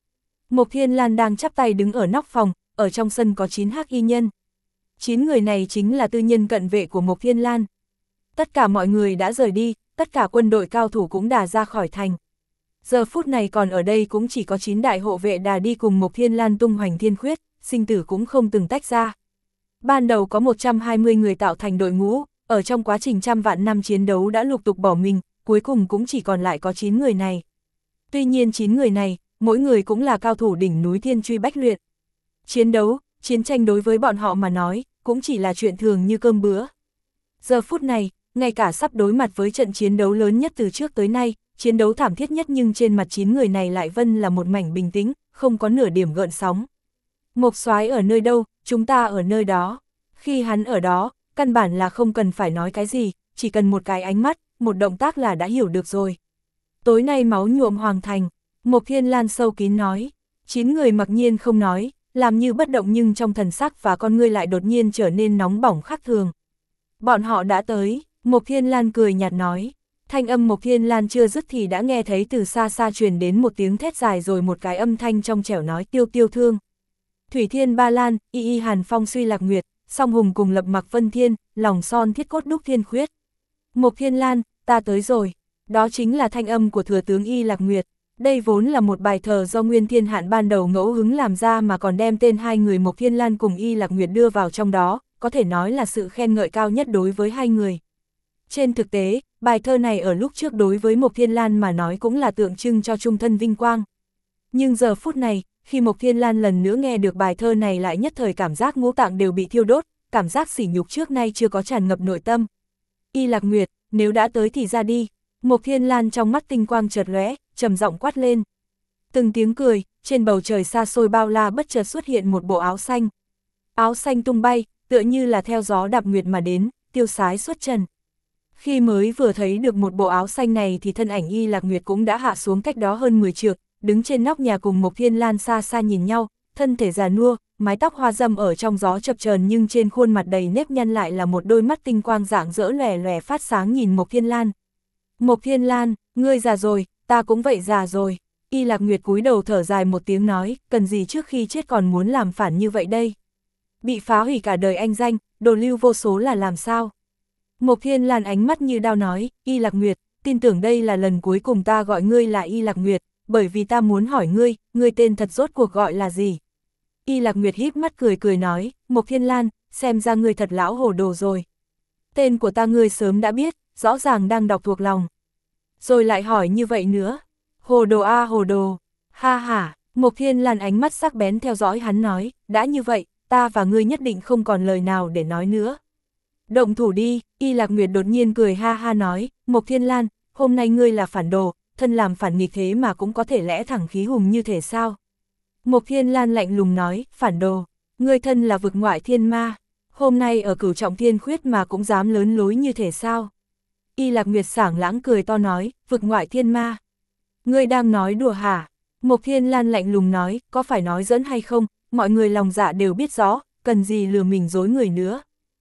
Mộc Thiên Lan đang chắp tay đứng ở nóc phòng, ở trong sân có chín hắc y nhân. Chín người này chính là tư nhân cận vệ của Mộc Thiên Lan. Tất cả mọi người đã rời đi, tất cả quân đội cao thủ cũng đã ra khỏi thành. Giờ phút này còn ở đây cũng chỉ có chín đại hộ vệ đã đi cùng Mộc Thiên Lan tung hoành thiên khuyết, sinh tử cũng không từng tách ra. Ban đầu có một trăm hai mươi người tạo thành đội ngũ, ở trong quá trình trăm vạn năm chiến đấu đã lục tục bỏ mình, cuối cùng cũng chỉ còn lại có chín người này. Tuy nhiên chín người này, mỗi người cũng là cao thủ đỉnh núi thiên truy bách luyện. Chiến đấu, chiến tranh đối với bọn họ mà nói, cũng chỉ là chuyện thường như cơm bữa. Giờ phút này, ngay cả sắp đối mặt với trận chiến đấu lớn nhất từ trước tới nay, chiến đấu thảm thiết nhất, nhưng trên mặt chín người này lại vân là một mảnh bình tĩnh, không có nửa điểm gợn sóng. Mộc Soái ở nơi đâu, chúng ta ở nơi đó. Khi hắn ở đó, căn bản là không cần phải nói cái gì, chỉ cần một cái ánh mắt, một động tác là đã hiểu được rồi. Tối nay máu nhuộm hoàng thành, Mộc Thiên Lan sâu kín nói. Chín người mặc nhiên không nói, làm như bất động, nhưng trong thần sắc và con ngươi lại đột nhiên trở nên nóng bỏng khác thường. Bọn họ đã tới, Mộc Thiên Lan cười nhạt nói. Thanh âm Mộc Thiên Lan chưa dứt thì đã nghe thấy từ xa xa truyền đến một tiếng thét dài, rồi một cái âm thanh trong trẻo nói: Tiêu Tiêu Thương. Thủy Thiên Ba Lan, Y Y Hàn Phong Suy Lạc Nguyệt, Song Hùng cùng Lập Mặc Vân Thiên, Lòng Son Thiết Cốt Đúc Thiên Khuyết. Mộc Thiên Lan, ta tới rồi. Đó chính là thanh âm của thừa tướng Y Lạc Nguyệt. Đây vốn là một bài thơ do Nguyên Thiên Hạn ban đầu ngẫu hứng làm ra, mà còn đem tên hai người Mộc Thiên Lan cùng Y Lạc Nguyệt đưa vào trong đó, có thể nói là sự khen ngợi cao nhất đối với hai người. Trên thực tế, bài thơ này ở lúc trước đối với Mộc Thiên Lan mà nói cũng là tượng trưng cho trung thân vinh quang. Nhưng giờ phút này, khi Mộc Thiên Lan lần nữa nghe được bài thơ này, lại nhất thời cảm giác ngũ tạng đều bị thiêu đốt, cảm giác sỉ nhục trước nay chưa có tràn ngập nội tâm. Y Lạc Nguyệt, nếu đã tới thì ra đi. Mộc Thiên Lan trong mắt tinh quang chợt lóe, trầm giọng quát lên. Từng tiếng cười, trên bầu trời xa xôi bao la bất chợt xuất hiện một bộ áo xanh. Áo xanh tung bay, tựa như là theo gió đạp nguyệt mà đến, tiêu sái xuất trần. Khi mới vừa thấy được một bộ áo xanh này thì thân ảnh Y Lạc Nguyệt cũng đã hạ xuống cách đó hơn mười trượng, đứng trên nóc nhà cùng Mộc Thiên Lan xa xa nhìn nhau, thân thể già nua, mái tóc hoa râm ở trong gió chập chờn, nhưng trên khuôn mặt đầy nếp nhăn lại là một đôi mắt tinh quang rạng rỡ lòe lòe phát sáng nhìn Mộc Thiên Lan. Mộc Thiên Lan, ngươi già rồi, ta cũng vậy già rồi. Y Lạc Nguyệt cúi đầu thở dài một tiếng nói, cần gì trước khi chết còn muốn làm phản như vậy đây? Bị phá hủy cả đời anh danh, đồ lưu vô số là làm sao? Mộc Thiên Lan ánh mắt như đao nói, Y Lạc Nguyệt, tin tưởng đây là lần cuối cùng ta gọi ngươi là Y Lạc Nguyệt, bởi vì ta muốn hỏi ngươi, ngươi tên thật rốt cuộc gọi là gì? Y Lạc Nguyệt híp mắt cười cười nói, Mộc Thiên Lan, xem ra ngươi thật lão hồ đồ rồi. Tên của ta ngươi sớm đã biết, rõ ràng đang đọc thuộc lòng. Rồi lại hỏi như vậy nữa. Hồ đồ a à, hồ đồ. Ha ha, Mộc Thiên Lan ánh mắt sắc bén theo dõi hắn nói, đã như vậy, ta và ngươi nhất định không còn lời nào để nói nữa. Động thủ đi. Y Lạc Nguyệt đột nhiên cười ha ha nói, Mộc Thiên Lan, hôm nay ngươi là phản đồ, thân làm phản nghịch thế mà cũng có thể lẽ thẳng khí hùng như thể sao? Mộc Thiên Lan lạnh lùng nói, phản đồ, ngươi thân là vực ngoại thiên ma, hôm nay ở Cửu Trọng Thiên Khuyết mà cũng dám lớn lối như thể sao? Y Lạc Nguyệt sảng lãng cười to nói, vực ngoại thiên ma. Ngươi đang nói đùa hả? Mộc Thiên Lan lạnh lùng nói, có phải nói giỡn hay không, mọi người lòng dạ đều biết rõ, cần gì lừa mình dối người nữa.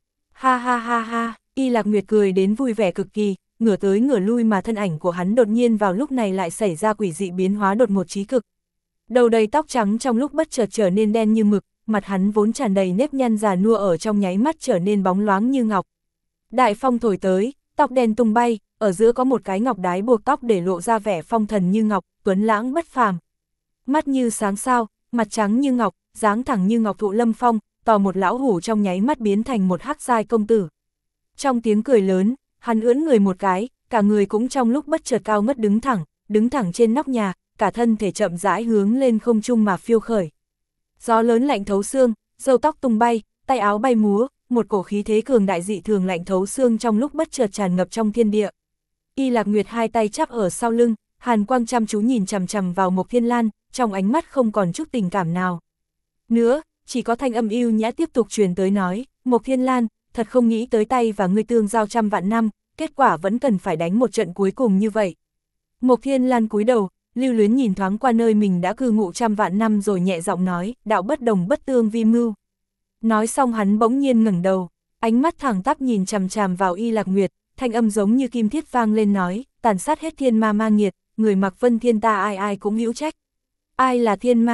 Ha ha ha ha, Y Lạc Nguyệt cười đến vui vẻ cực kỳ, ngửa tới ngửa lui mà thân ảnh của hắn đột nhiên vào lúc này lại xảy ra quỷ dị biến hóa đột một trí cực. Đầu đầy tóc trắng trong lúc bất chợt trở nên đen như mực, mặt hắn vốn tràn đầy nếp nhăn già nua ở trong nháy mắt trở nên bóng loáng như ngọc. Đại phong thổi tới, tóc đen tung bay, ở giữa có một cái ngọc đái buộc tóc để lộ ra vẻ phong thần như ngọc, tuấn lãng bất phàm. Mắt như sáng sao, mặt trắng như ngọc, dáng thẳng như ngọc thụ lâm phong, tò một lão hủ trong nháy mắt biến thành một hắc giai công tử. Trong tiếng cười lớn, hắn ưỡn người một cái, cả người cũng trong lúc bất chợt cao ngất đứng thẳng, đứng thẳng trên nóc nhà, cả thân thể chậm rãi hướng lên không trung mà phiêu khởi. Gió lớn lạnh thấu xương, râu tóc tung bay, tay áo bay múa, một cổ khí thế cường đại dị thường lạnh thấu xương trong lúc bất chợt tràn ngập trong thiên địa. Y Lạc Nguyệt hai tay chắp ở sau lưng, hàn quang chăm chú nhìn chằm chằm vào Mộc Thiên Lan, trong ánh mắt không còn chút tình cảm nào. Nữa, chỉ có thanh âm yêu nhã tiếp tục truyền tới nói, Mộc Thiên Lan, thật không nghĩ tới tay và ngươi tương giao trăm vạn năm, kết quả vẫn cần phải đánh một trận cuối cùng như vậy. Mộc Thiên Lan cúi đầu, lưu luyến nhìn thoáng qua nơi mình đã cư ngụ trăm vạn năm rồi nhẹ giọng nói, đạo bất đồng bất tương vi mưu. Nói xong hắn bỗng nhiên ngẩng đầu, ánh mắt thẳng tắp nhìn chằm chằm vào Y Lạc Nguyệt, thanh âm giống như kim thiết vang lên nói, tàn sát hết thiên ma ma nghiệt, người mặc vân thiên ta ai ai cũng hữu trách. Ai là thiên ma?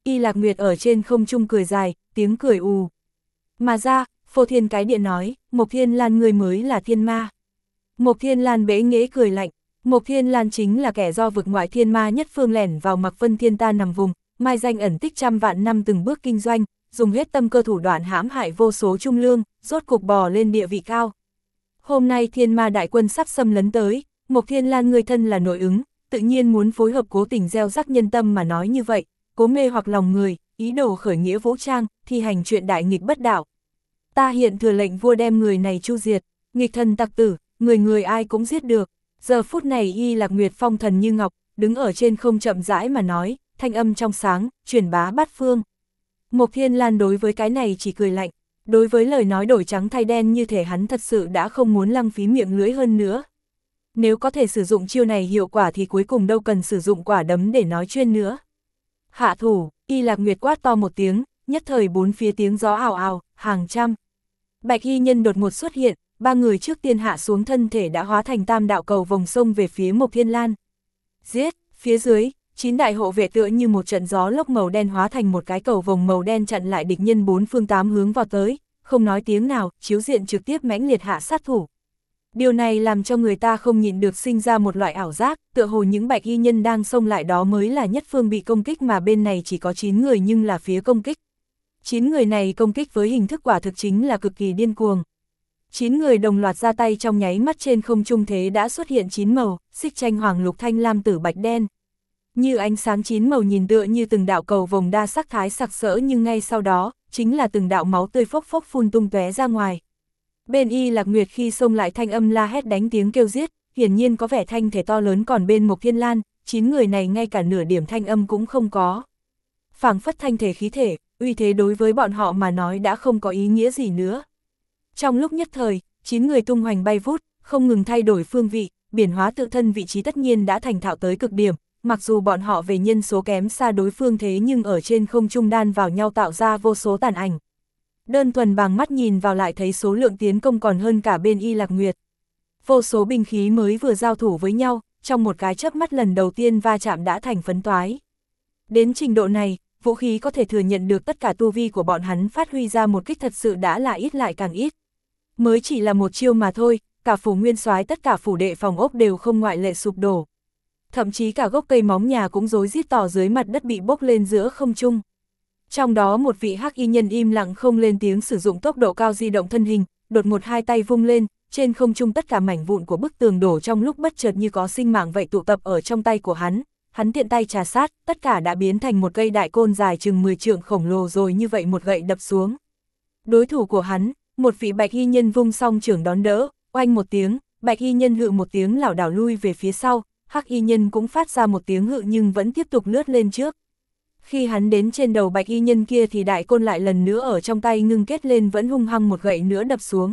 Y Lạc Nguyệt ở trên không trung cười dài, tiếng cười ù. Mà ra, Phô Thiên cái Địa nói, Mộc Thiên Lan ngươi mới là thiên ma. Mộc Thiên Lan bẽ nghễ cười lạnh. Mộc Thiên Lan chính là kẻ do vực ngoại thiên ma nhất phương lẻn vào Mạc Vân Thiên ta nằm vùng, mai danh ẩn tích trăm vạn năm từng bước kinh doanh, dùng hết tâm cơ thủ đoạn hãm hại vô số trung lương, rốt cục bò lên địa vị cao. Hôm nay thiên ma đại quân sắp xâm lấn tới, Mộc Thiên Lan người thân là nội ứng, tự nhiên muốn phối hợp cố tình gieo rắc nhân tâm mà nói như vậy, cố mê hoặc lòng người, ý đồ khởi nghĩa vũ trang, thi hành chuyện đại nghịch bất đạo. Ta hiện thừa lệnh vua đem người này chu diệt, nghịch thần tặc tử, người người ai cũng giết được. Giờ phút này Y Lạc Nguyệt phong thần như ngọc, đứng ở trên không chậm rãi mà nói, thanh âm trong sáng, truyền bá bát phương. Mộc Thiên Lan đối với cái này chỉ cười lạnh, đối với lời nói đổi trắng thay đen như thể hắn thật sự đã không muốn lăng phí miệng lưỡi hơn nữa. Nếu có thể sử dụng chiêu này hiệu quả thì cuối cùng đâu cần sử dụng quả đấm để nói chuyên nữa. Hạ thủ, Y Lạc Nguyệt quát to một tiếng, nhất thời bốn phía tiếng gió ào ào, hàng trăm. Bạch y nhân đột ngột xuất hiện, ba người trước tiên hạ xuống thân thể đã hóa thành tam đạo cầu vòng sông về phía Mộc Thiên Lan. Giết, phía dưới, chín đại hộ vệ tựa như một trận gió lốc màu đen hóa thành một cái cầu vòng màu đen chặn lại địch nhân bốn phương tám hướng vào tới, không nói tiếng nào, chiếu diện trực tiếp mãnh liệt hạ sát thủ. Điều này làm cho người ta không nhịn được sinh ra một loại ảo giác, tựa hồ những bạch y nhân đang xông lại đó mới là nhất phương bị công kích mà bên này chỉ có chín người nhưng là phía công kích. chín người này công kích với hình thức quả thực chính là cực kỳ điên cuồng. chín người đồng loạt ra tay trong nháy mắt trên không trung thế đã xuất hiện chín màu, xích tranh hoàng lục thanh lam tử bạch đen. Như ánh sáng chín màu nhìn tựa như từng đạo cầu vồng đa sắc thái sặc sỡ nhưng ngay sau đó, chính là từng đạo máu tươi phốc phốc phun tung tóe ra ngoài. Bên Y Lạc Nguyệt khi xông lại thanh âm la hét đánh tiếng kêu giết, hiển nhiên có vẻ thanh thể to lớn còn bên Mộc Thiên Lan, chín người này ngay cả nửa điểm thanh âm cũng không có. Phảng phất thanh thể khí thể, uy thế đối với bọn họ mà nói đã không có ý nghĩa gì nữa. Trong lúc nhất thời, chín người tung hoành bay vút, không ngừng thay đổi phương vị, biển hóa tự thân vị trí tất nhiên đã thành thạo tới cực điểm, mặc dù bọn họ về nhân số kém xa đối phương thế nhưng ở trên không trung đan vào nhau tạo ra vô số tàn ảnh. Đơn thuần bằng mắt nhìn vào lại thấy số lượng tiến công còn hơn cả bên Y Lạc Nguyệt. Vô số binh khí mới vừa giao thủ với nhau, trong một cái chớp mắt lần đầu tiên va chạm đã thành phấn toái. Đến trình độ này, vũ khí có thể thừa nhận được tất cả tu vi của bọn hắn phát huy ra một kích thật sự đã là ít lại càng ít. Mới chỉ là một chiêu mà thôi, cả phủ nguyên soái tất cả phủ đệ phòng ốc đều không ngoại lệ sụp đổ. Thậm chí cả gốc cây móng nhà cũng rối rít tỏ dưới mặt đất bị bốc lên giữa không trung. Trong đó một vị hắc y nhân im lặng không lên tiếng sử dụng tốc độ cao di động thân hình, đột ngột hai tay vung lên, trên không trung tất cả mảnh vụn của bức tường đổ trong lúc bất chợt như có sinh mạng vậy tụ tập ở trong tay của hắn. Hắn tiện tay trà sát, tất cả đã biến thành một cây đại côn dài chừng mười trượng khổng lồ rồi như vậy một gậy đập xuống. Đối thủ của hắn, một vị bạch y nhân vung song trưởng đón đỡ, oanh một tiếng, bạch y nhân hự một tiếng lảo đảo lui về phía sau, hắc y nhân cũng phát ra một tiếng hự nhưng vẫn tiếp tục lướt lên trước. Khi hắn đến trên đầu bạch y nhân kia thì đại côn lại lần nữa ở trong tay ngưng kết lên vẫn hung hăng một gậy nữa đập xuống.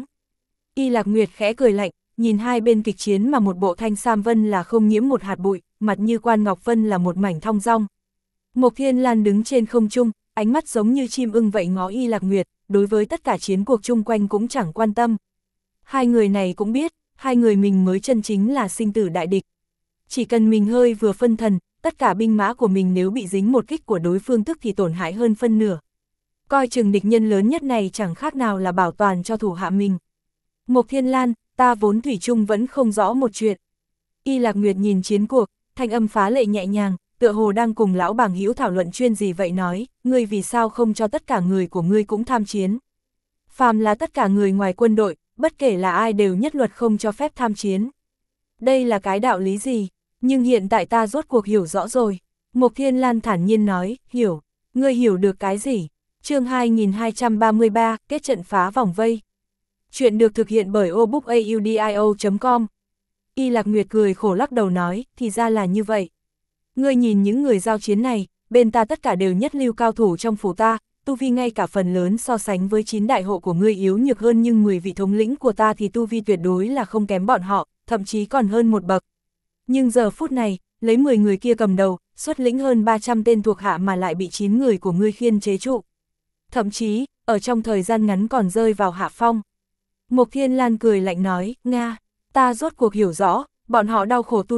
Y Lạc Nguyệt khẽ cười lạnh, nhìn hai bên kịch chiến mà một bộ thanh sam vân là không nhiễm một hạt bụi, mặt như quan ngọc vân là một mảnh thong dong. Mộc Thiên Lan đứng trên không trung, ánh mắt giống như chim ưng vậy ngó Y Lạc Nguyệt, đối với tất cả chiến cuộc chung quanh cũng chẳng quan tâm. Hai người này cũng biết, hai người mình mới chân chính là sinh tử đại địch. Chỉ cần mình hơi vừa phân thần, tất cả binh mã của mình nếu bị dính một kích của đối phương tức thì tổn hại hơn phân nửa. Coi chừng địch nhân lớn nhất này chẳng khác nào là bảo toàn cho thủ hạ mình. Mộc Thiên Lan, ta vốn thủy chung vẫn không rõ một chuyện. Y Lạc Nguyệt nhìn chiến cuộc, thanh âm phá lệ nhẹ nhàng, tựa hồ đang cùng lão bàng hữu thảo luận chuyên gì vậy nói, ngươi vì sao không cho tất cả người của ngươi cũng tham chiến. Phàm là tất cả người ngoài quân đội, bất kể là ai đều nhất luật không cho phép tham chiến. Đây là cái đạo lý gì? Nhưng hiện tại ta rốt cuộc hiểu rõ rồi. Mộc Thiên Lan thản nhiên nói, hiểu. Ngươi hiểu được cái gì? Chương hai nghìn hai trăm ba mươi ba, kết trận phá vòng vây. Chuyện được thực hiện bởi obookaudio chấm com. Y Lạc Nguyệt cười khổ lắc đầu nói, thì ra là như vậy. Ngươi nhìn những người giao chiến này, bên ta tất cả đều nhất lưu cao thủ trong phủ ta, tu vi ngay cả phần lớn so sánh với chín đại hộ của ngươi yếu nhược hơn nhưng mười vị thống lĩnh của ta thì tu vi tuyệt đối là không kém bọn họ, thậm chí còn hơn một bậc. Nhưng giờ phút này, lấy mười người kia cầm đầu, xuất lĩnh hơn ba trăm tên thuộc hạ mà lại bị chín người của ngươi khiên chế trụ. Thậm chí, ở trong thời gian ngắn còn rơi vào hạ phong. Mộc Thiên Lan cười lạnh nói, Nga, ta rốt cuộc hiểu rõ, bọn họ đau khổ tu luyện,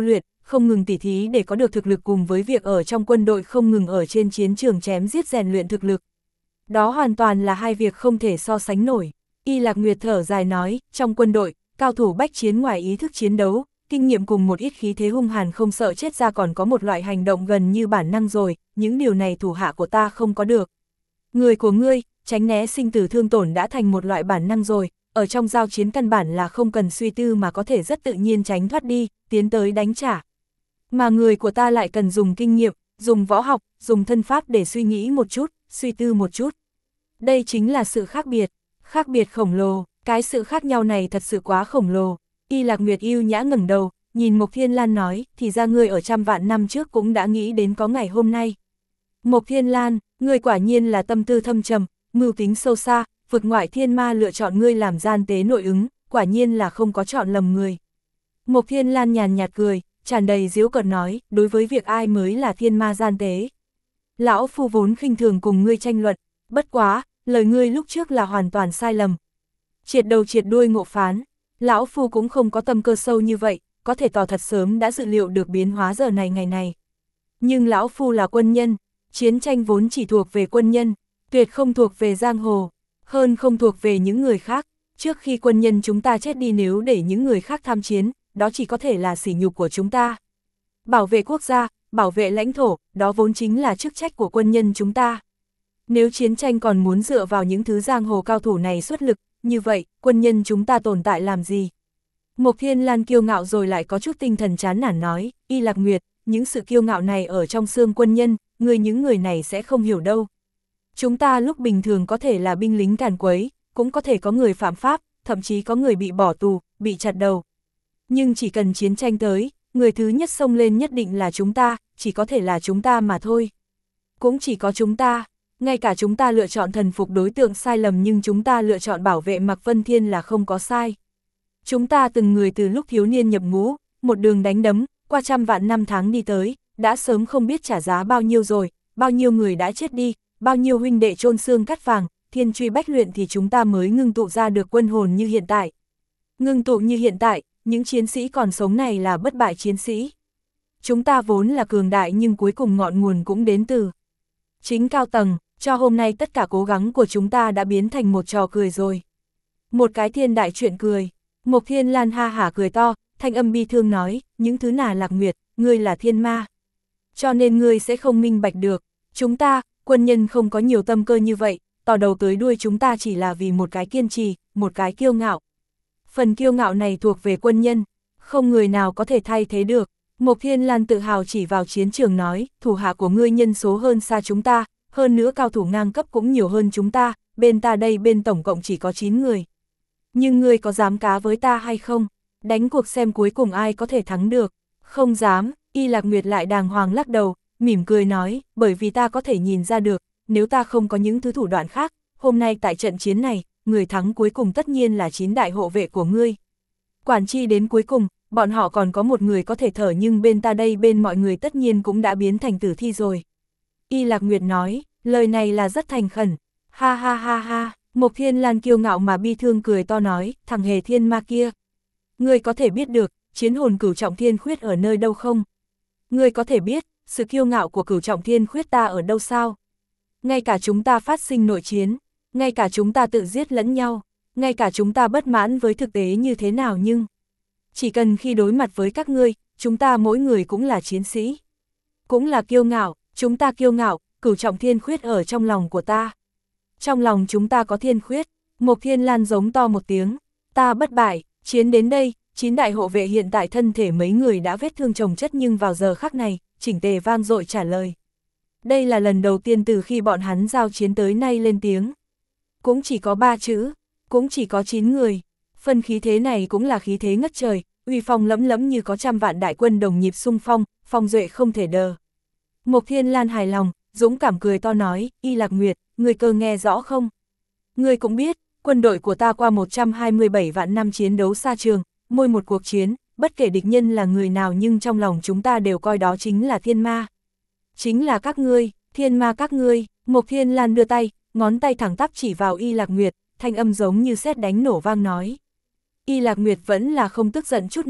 không ngừng tỉ thí để có được thực lực cùng với việc ở trong quân đội không ngừng ở trên chiến trường chém giết rèn luyện thực lực. Đó hoàn toàn là hai việc không thể so sánh nổi. Y Lạc Nguyệt thở dài nói, trong quân đội, cao thủ bách chiến ngoài ý thức chiến đấu, kinh nghiệm cùng một ít khí thế hung hàn không sợ chết ra còn có một loại hành động gần như bản năng rồi, những điều này thủ hạ của ta không có được. Người của ngươi, tránh né sinh tử thương tổn đã thành một loại bản năng rồi, ở trong giao chiến căn bản là không cần suy tư mà có thể rất tự nhiên tránh thoát đi, tiến tới đánh trả. Mà người của ta lại cần dùng kinh nghiệm, dùng võ học, dùng thân pháp để suy nghĩ một chút, suy tư một chút. Đây chính là sự khác biệt, khác biệt khổng lồ, cái sự khác nhau này thật sự quá khổng lồ. Y Lạc Nguyệt yêu nhã ngẩng đầu, nhìn Mộc Thiên Lan nói, thì ra ngươi ở trăm vạn năm trước cũng đã nghĩ đến có ngày hôm nay. Mộc Thiên Lan, ngươi quả nhiên là tâm tư thâm trầm, mưu tính sâu xa, vực ngoại thiên ma lựa chọn ngươi làm gian tế nội ứng, quả nhiên là không có chọn lầm người. Mộc Thiên Lan nhàn nhạt cười, tràn đầy giễu cợt nói, đối với việc ai mới là thiên ma gian tế. Lão phu vốn khinh thường cùng ngươi tranh luận, bất quá, lời ngươi lúc trước là hoàn toàn sai lầm. Triệt đầu triệt đuôi ngộ phán, lão phu cũng không có tâm cơ sâu như vậy, có thể tỏ thật sớm đã dự liệu được biến hóa giờ này ngày này. Nhưng lão phu là quân nhân, chiến tranh vốn chỉ thuộc về quân nhân, tuyệt không thuộc về giang hồ, hơn không thuộc về những người khác. Trước khi quân nhân chúng ta chết đi nếu để những người khác tham chiến, đó chỉ có thể là sỉ nhục của chúng ta. Bảo vệ quốc gia, bảo vệ lãnh thổ, đó vốn chính là chức trách của quân nhân chúng ta. Nếu chiến tranh còn muốn dựa vào những thứ giang hồ cao thủ này xuất lực, như vậy, quân nhân chúng ta tồn tại làm gì? Mộc Thiên Lan kiêu ngạo rồi lại có chút tinh thần chán nản nói, Y Lạc Nguyệt, những sự kiêu ngạo này ở trong xương quân nhân, người những người này sẽ không hiểu đâu. Chúng ta lúc bình thường có thể là binh lính càn quấy, cũng có thể có người phạm pháp, thậm chí có người bị bỏ tù, bị chặt đầu. Nhưng chỉ cần chiến tranh tới, người thứ nhất xông lên nhất định là chúng ta, chỉ có thể là chúng ta mà thôi. Cũng chỉ có chúng ta, ngay cả chúng ta lựa chọn thần phục đối tượng sai lầm nhưng chúng ta lựa chọn bảo vệ Mạc Vân Thiên là không có sai. Chúng ta từng người từ lúc thiếu niên nhập ngũ, một đường đánh đấm, qua trăm vạn năm tháng đi tới, đã sớm không biết trả giá bao nhiêu rồi, bao nhiêu người đã chết đi, bao nhiêu huynh đệ chôn xương cắt vàng, thiên truy bách luyện thì chúng ta mới ngưng tụ ra được quân hồn như hiện tại. Ngưng tụ như hiện tại, những chiến sĩ còn sống này là bất bại chiến sĩ. Chúng ta vốn là cường đại nhưng cuối cùng ngọn nguồn cũng đến từ chính cao tầng, cho hôm nay tất cả cố gắng của chúng ta đã biến thành một trò cười rồi. Một cái thiên đại chuyện cười. Mộc Thiên Lan ha hả cười to, thanh âm bi thương nói, những thứ nào Lạc Nguyệt, ngươi là thiên ma. Cho nên ngươi sẽ không minh bạch được, chúng ta, quân nhân không có nhiều tâm cơ như vậy, tỏ đầu tới đuôi chúng ta chỉ là vì một cái kiên trì, một cái kiêu ngạo. Phần kiêu ngạo này thuộc về quân nhân, không người nào có thể thay thế được. Mộc Thiên Lan tự hào chỉ vào chiến trường nói, thủ hạ của ngươi nhân số hơn xa chúng ta, hơn nữa cao thủ ngang cấp cũng nhiều hơn chúng ta, bên ta đây bên tổng cộng chỉ có chín người. Nhưng ngươi có dám cá với ta hay không? Đánh cuộc xem cuối cùng ai có thể thắng được. Không dám, Y Lạc Nguyệt lại đàng hoàng lắc đầu, mỉm cười nói, bởi vì ta có thể nhìn ra được, nếu ta không có những thứ thủ đoạn khác, hôm nay tại trận chiến này, người thắng cuối cùng tất nhiên là chín đại hộ vệ của ngươi. Quản chi đến cuối cùng, bọn họ còn có một người có thể thở nhưng bên ta đây bên mọi người tất nhiên cũng đã biến thành tử thi rồi. Y Lạc Nguyệt nói, lời này là rất thành khẩn, ha ha ha ha. Mộc Thiên Lan kiêu ngạo mà bi thương cười to nói, thằng hề thiên ma kia. Ngươi có thể biết được, chiến hồn cửu trọng thiên khuyết ở nơi đâu không? Ngươi có thể biết, sự kiêu ngạo của cửu trọng thiên khuyết ta ở đâu sao? Ngay cả chúng ta phát sinh nội chiến, ngay cả chúng ta tự giết lẫn nhau, ngay cả chúng ta bất mãn với thực tế như thế nào nhưng... Chỉ cần khi đối mặt với các ngươi, chúng ta mỗi người cũng là chiến sĩ. Cũng là kiêu ngạo, chúng ta kiêu ngạo, cửu trọng thiên khuyết ở trong lòng của ta. Trong lòng chúng ta có thiên khuyết, Mộc Thiên Lan giống to một tiếng, ta bất bại, chiến đến đây, chín đại hộ vệ hiện tại thân thể mấy người đã vết thương chồng chất nhưng vào giờ khắc này, chỉnh tề vang dội trả lời. Đây là lần đầu tiên từ khi bọn hắn giao chiến tới nay lên tiếng. Cũng chỉ có ba chữ, cũng chỉ có chín người, phân khí thế này cũng là khí thế ngất trời, uy phong lẫm lẫm như có trăm vạn đại quân đồng nhịp xung phong, phong duệ không thể đờ. Mộc Thiên Lan hài lòng, dũng cảm cười to nói, Y Lạc Nguyệt, người cơ nghe rõ không? Người cũng biết, quân đội của ta qua một trăm hai mươi bảy vạn năm chiến đấu xa trường, mỗi một cuộc chiến, bất kể địch nhân là người nào nhưng trong lòng chúng ta đều coi đó chính là thiên ma. Chính là các ngươi, thiên ma các ngươi. Mộc Thiên Lan đưa tay, ngón tay thẳng tắp chỉ vào Y Lạc Nguyệt, thanh âm giống như sét đánh nổ vang nói. Y Lạc Nguyệt vẫn là không tức giận chút nào,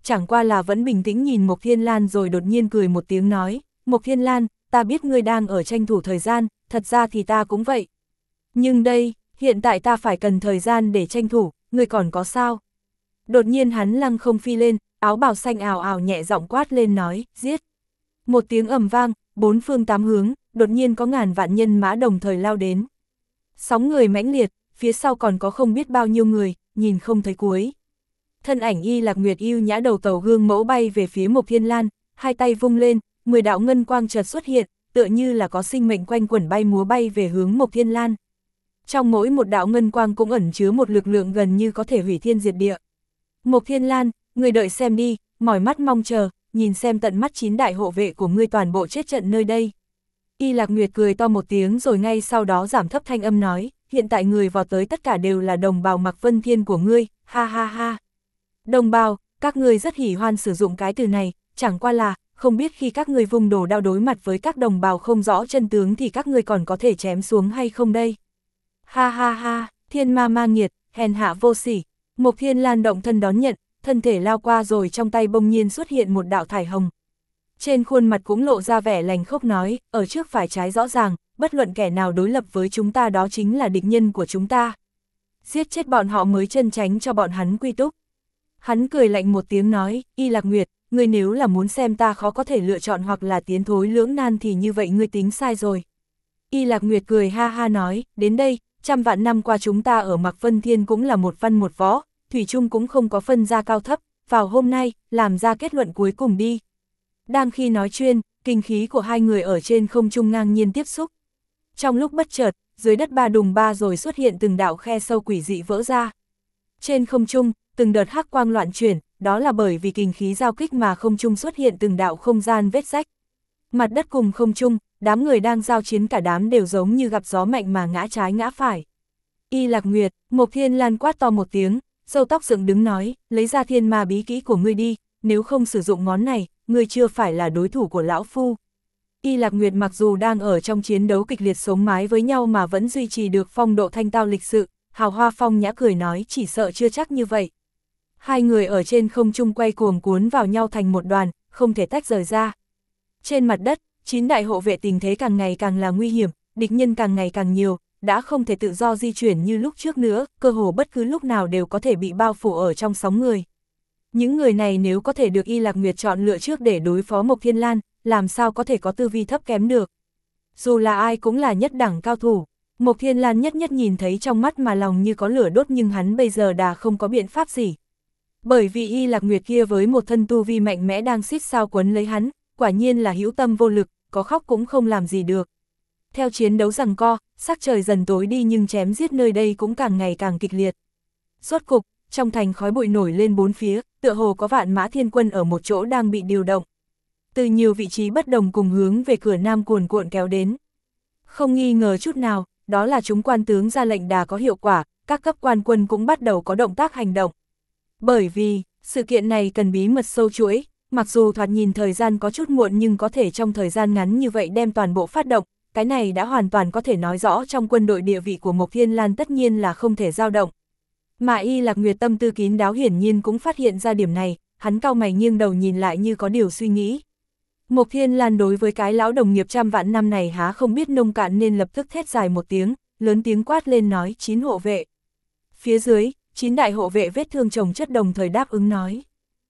chẳng qua là vẫn bình tĩnh nhìn Mộc Thiên Lan rồi đột nhiên cười một tiếng nói, Mộc Thiên Lan, ta biết ngươi đang ở tranh thủ thời gian, thật ra thì ta cũng vậy. Nhưng đây, hiện tại ta phải cần thời gian để tranh thủ, ngươi còn có sao? Đột nhiên hắn lăng không phi lên, áo bào xanh ào ào nhẹ giọng quát lên nói, giết. Một tiếng ầm vang, bốn phương tám hướng, đột nhiên có ngàn vạn nhân mã đồng thời lao đến. Sóng người mãnh liệt, phía sau còn có không biết bao nhiêu người, nhìn không thấy cuối. Thân ảnh Y Lạc Nguyệt yêu nhã đầu tàu gương mẫu bay về phía Mộc Thiên Lan, hai tay vung lên, mười đạo ngân quang chợt xuất hiện, tựa như là có sinh mệnh quanh quẩn bay múa bay về hướng Mộc Thiên Lan. Trong mỗi một đạo ngân quang cũng ẩn chứa một lực lượng gần như có thể hủy thiên diệt địa. Mộc Thiên Lan, người đợi xem đi, mỏi mắt mong chờ, nhìn xem tận mắt chín đại hộ vệ của ngươi toàn bộ chết trận nơi đây. Y Lạc Nguyệt cười to một tiếng rồi ngay sau đó giảm thấp thanh âm nói, hiện tại người vào tới tất cả đều là đồng bào Mạc Vân Thiên của ngươi, ha ha ha. Đồng bào, các ngươi rất hỉ hoan sử dụng cái từ này, chẳng qua là, không biết khi các ngươi vung đồ đao đối mặt với các đồng bào không rõ chân tướng thì các ngươi còn có thể chém xuống hay không đây? Ha ha ha, thiên ma ma nghiệt, hèn hạ vô sỉ. Mộc Thiên Lan động thân đón nhận, thân thể lao qua rồi trong tay bỗng nhiên xuất hiện một đạo thải hồng. Trên khuôn mặt cũng lộ ra vẻ lành khốc nói, ở trước phải trái rõ ràng, bất luận kẻ nào đối lập với chúng ta đó chính là địch nhân của chúng ta. Giết chết bọn họ mới chân tránh cho bọn hắn quy túc. Hắn cười lạnh một tiếng nói, Y Lạc Nguyệt, ngươi nếu là muốn xem ta khó có thể lựa chọn hoặc là tiến thối lưỡng nan thì như vậy ngươi tính sai rồi. Y Lạc Nguyệt cười ha ha nói, đến đây, trăm vạn năm qua chúng ta ở Mạc Vân Thiên cũng là một văn một võ, thủy chung cũng không có phân ra cao thấp, vào hôm nay, làm ra kết luận cuối cùng đi. Đang khi nói chuyện, kinh khí của hai người ở trên không trung ngang nhiên tiếp xúc. Trong lúc bất chợt, dưới đất ba đùng ba rồi xuất hiện từng đạo khe sâu quỷ dị vỡ ra. Trên không trung, từng đợt hắc quang loạn chuyển, đó là bởi vì kinh khí giao kích mà không trung xuất hiện từng đạo không gian vết rách. Mặt đất cùng không trung, đám người đang giao chiến cả đám đều giống như gặp gió mạnh mà ngã trái ngã phải. Y Lạc Nguyệt, Mộc Thiên Lan quát to một tiếng, râu tóc dựng đứng nói, lấy ra thiên ma bí kỹ của ngươi đi, nếu không sử dụng ngón này, ngươi chưa phải là đối thủ của lão phu. Y Lạc Nguyệt mặc dù đang ở trong chiến đấu kịch liệt sống mái với nhau mà vẫn duy trì được phong độ thanh tao lịch sự, hào hoa phong nhã cười nói chỉ sợ chưa chắc như vậy. Hai người ở trên không trung quay cuồng cuốn vào nhau thành một đoàn, không thể tách rời ra. Trên mặt đất, chín đại hộ vệ tình thế càng ngày càng là nguy hiểm, địch nhân càng ngày càng nhiều, đã không thể tự do di chuyển như lúc trước nữa, cơ hồ bất cứ lúc nào đều có thể bị bao phủ ở trong sóng người. Những người này nếu có thể được Y Lạc Nguyệt chọn lựa trước để đối phó Mộc Thiên Lan, làm sao có thể có tư vi thấp kém được. Dù là ai cũng là nhất đẳng cao thủ. Mộc Thiên Lan nhất nhất nhìn thấy trong mắt mà lòng như có lửa đốt nhưng hắn bây giờ đã không có biện pháp gì. Bởi vì Y Lạc Nguyệt kia với một thân tu vi mạnh mẽ đang xít sao quấn lấy hắn, quả nhiên là hữu tâm vô lực, có khóc cũng không làm gì được. Theo chiến đấu giằng co, sắc trời dần tối đi nhưng chém giết nơi đây cũng càng ngày càng kịch liệt. Rốt cục, trong thành khói bụi nổi lên bốn phía, tựa hồ có vạn mã thiên quân ở một chỗ đang bị điều động. Từ nhiều vị trí bất đồng cùng hướng về cửa nam cuồn cuộn kéo đến. Không nghi ngờ chút nào, đó là chúng quan tướng ra lệnh đà có hiệu quả, các cấp quan quân cũng bắt đầu có động tác hành động. Bởi vì, sự kiện này cần bí mật sâu chuỗi, mặc dù thoạt nhìn thời gian có chút muộn nhưng có thể trong thời gian ngắn như vậy đem toàn bộ phát động, cái này đã hoàn toàn có thể nói rõ trong quân đội địa vị của Mộc Thiên Lan tất nhiên là không thể dao động. Mà Y Lạc Nguyệt tâm tư kín đáo hiển nhiên cũng phát hiện ra điểm này, hắn cau mày nghiêng đầu nhìn lại như có điều suy nghĩ. Mộc Thiên Lan đối với cái lão đồng nghiệp trăm vạn năm này há không biết nông cạn nên lập tức thét dài một tiếng, lớn tiếng quát lên nói chín hộ vệ. Phía dưới, chín đại hộ vệ vết thương chồng chất đồng thời đáp ứng nói.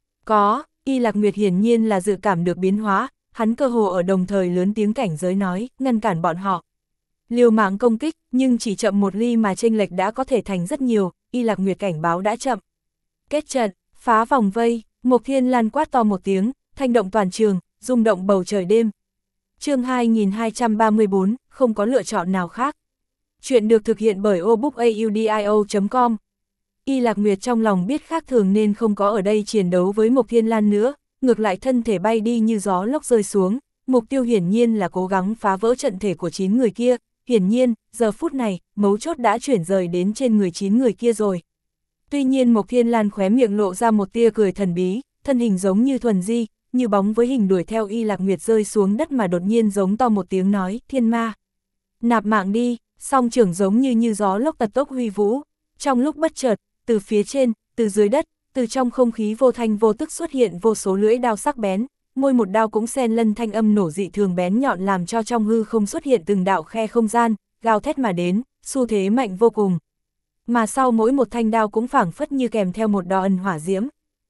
Có, Y Lạc Nguyệt hiển nhiên là dự cảm được biến hóa, hắn cơ hồ ở đồng thời lớn tiếng cảnh giới nói, ngăn cản bọn họ. Liều mạng công kích, nhưng chỉ chậm một ly mà chênh lệch đã có thể thành rất nhiều, Y Lạc Nguyệt cảnh báo đã chậm. Kết trận, phá vòng vây, Mộc Thiên Lan quát to một tiếng, thanh động toàn trường, rung động bầu trời đêm. Chương hai nghìn hai trăm ba mươi tư, không có lựa chọn nào khác. Chuyện được thực hiện bởi obookaudio chấm com. Y Lạc Nguyệt trong lòng biết khác thường nên không có ở đây chiến đấu với Mộc Thiên Lan nữa, ngược lại thân thể bay đi như gió lốc rơi xuống, mục tiêu hiển nhiên là cố gắng phá vỡ trận thể của chín người kia, hiển nhiên, giờ phút này, mấu chốt đã chuyển rời đến trên người chín người kia rồi. Tuy nhiên Mộc Thiên Lan khóe miệng lộ ra một tia cười thần bí, thân hình giống như thuần di, như bóng với hình đuổi theo Y Lạc Nguyệt rơi xuống đất mà đột nhiên giống to một tiếng nói, thiên ma. Nạp mạng đi, song trưởng giống như như gió lốc tật tốc huy vũ, trong lúc bất chợt, từ phía trên, từ dưới đất, Từ trong không khí vô thanh vô tức xuất hiện vô số lưỡi đao sắc bén, mỗi một đao cũng xen lẫn thanh âm nổ dị thường bén nhọn làm cho trong hư không xuất hiện từng đạo khe không gian, gào thét mà đến, xu thế mạnh vô cùng. Mà sau mỗi một thanh đao cũng phảng phất như kèm theo một đỏ ẩn hỏa diễm.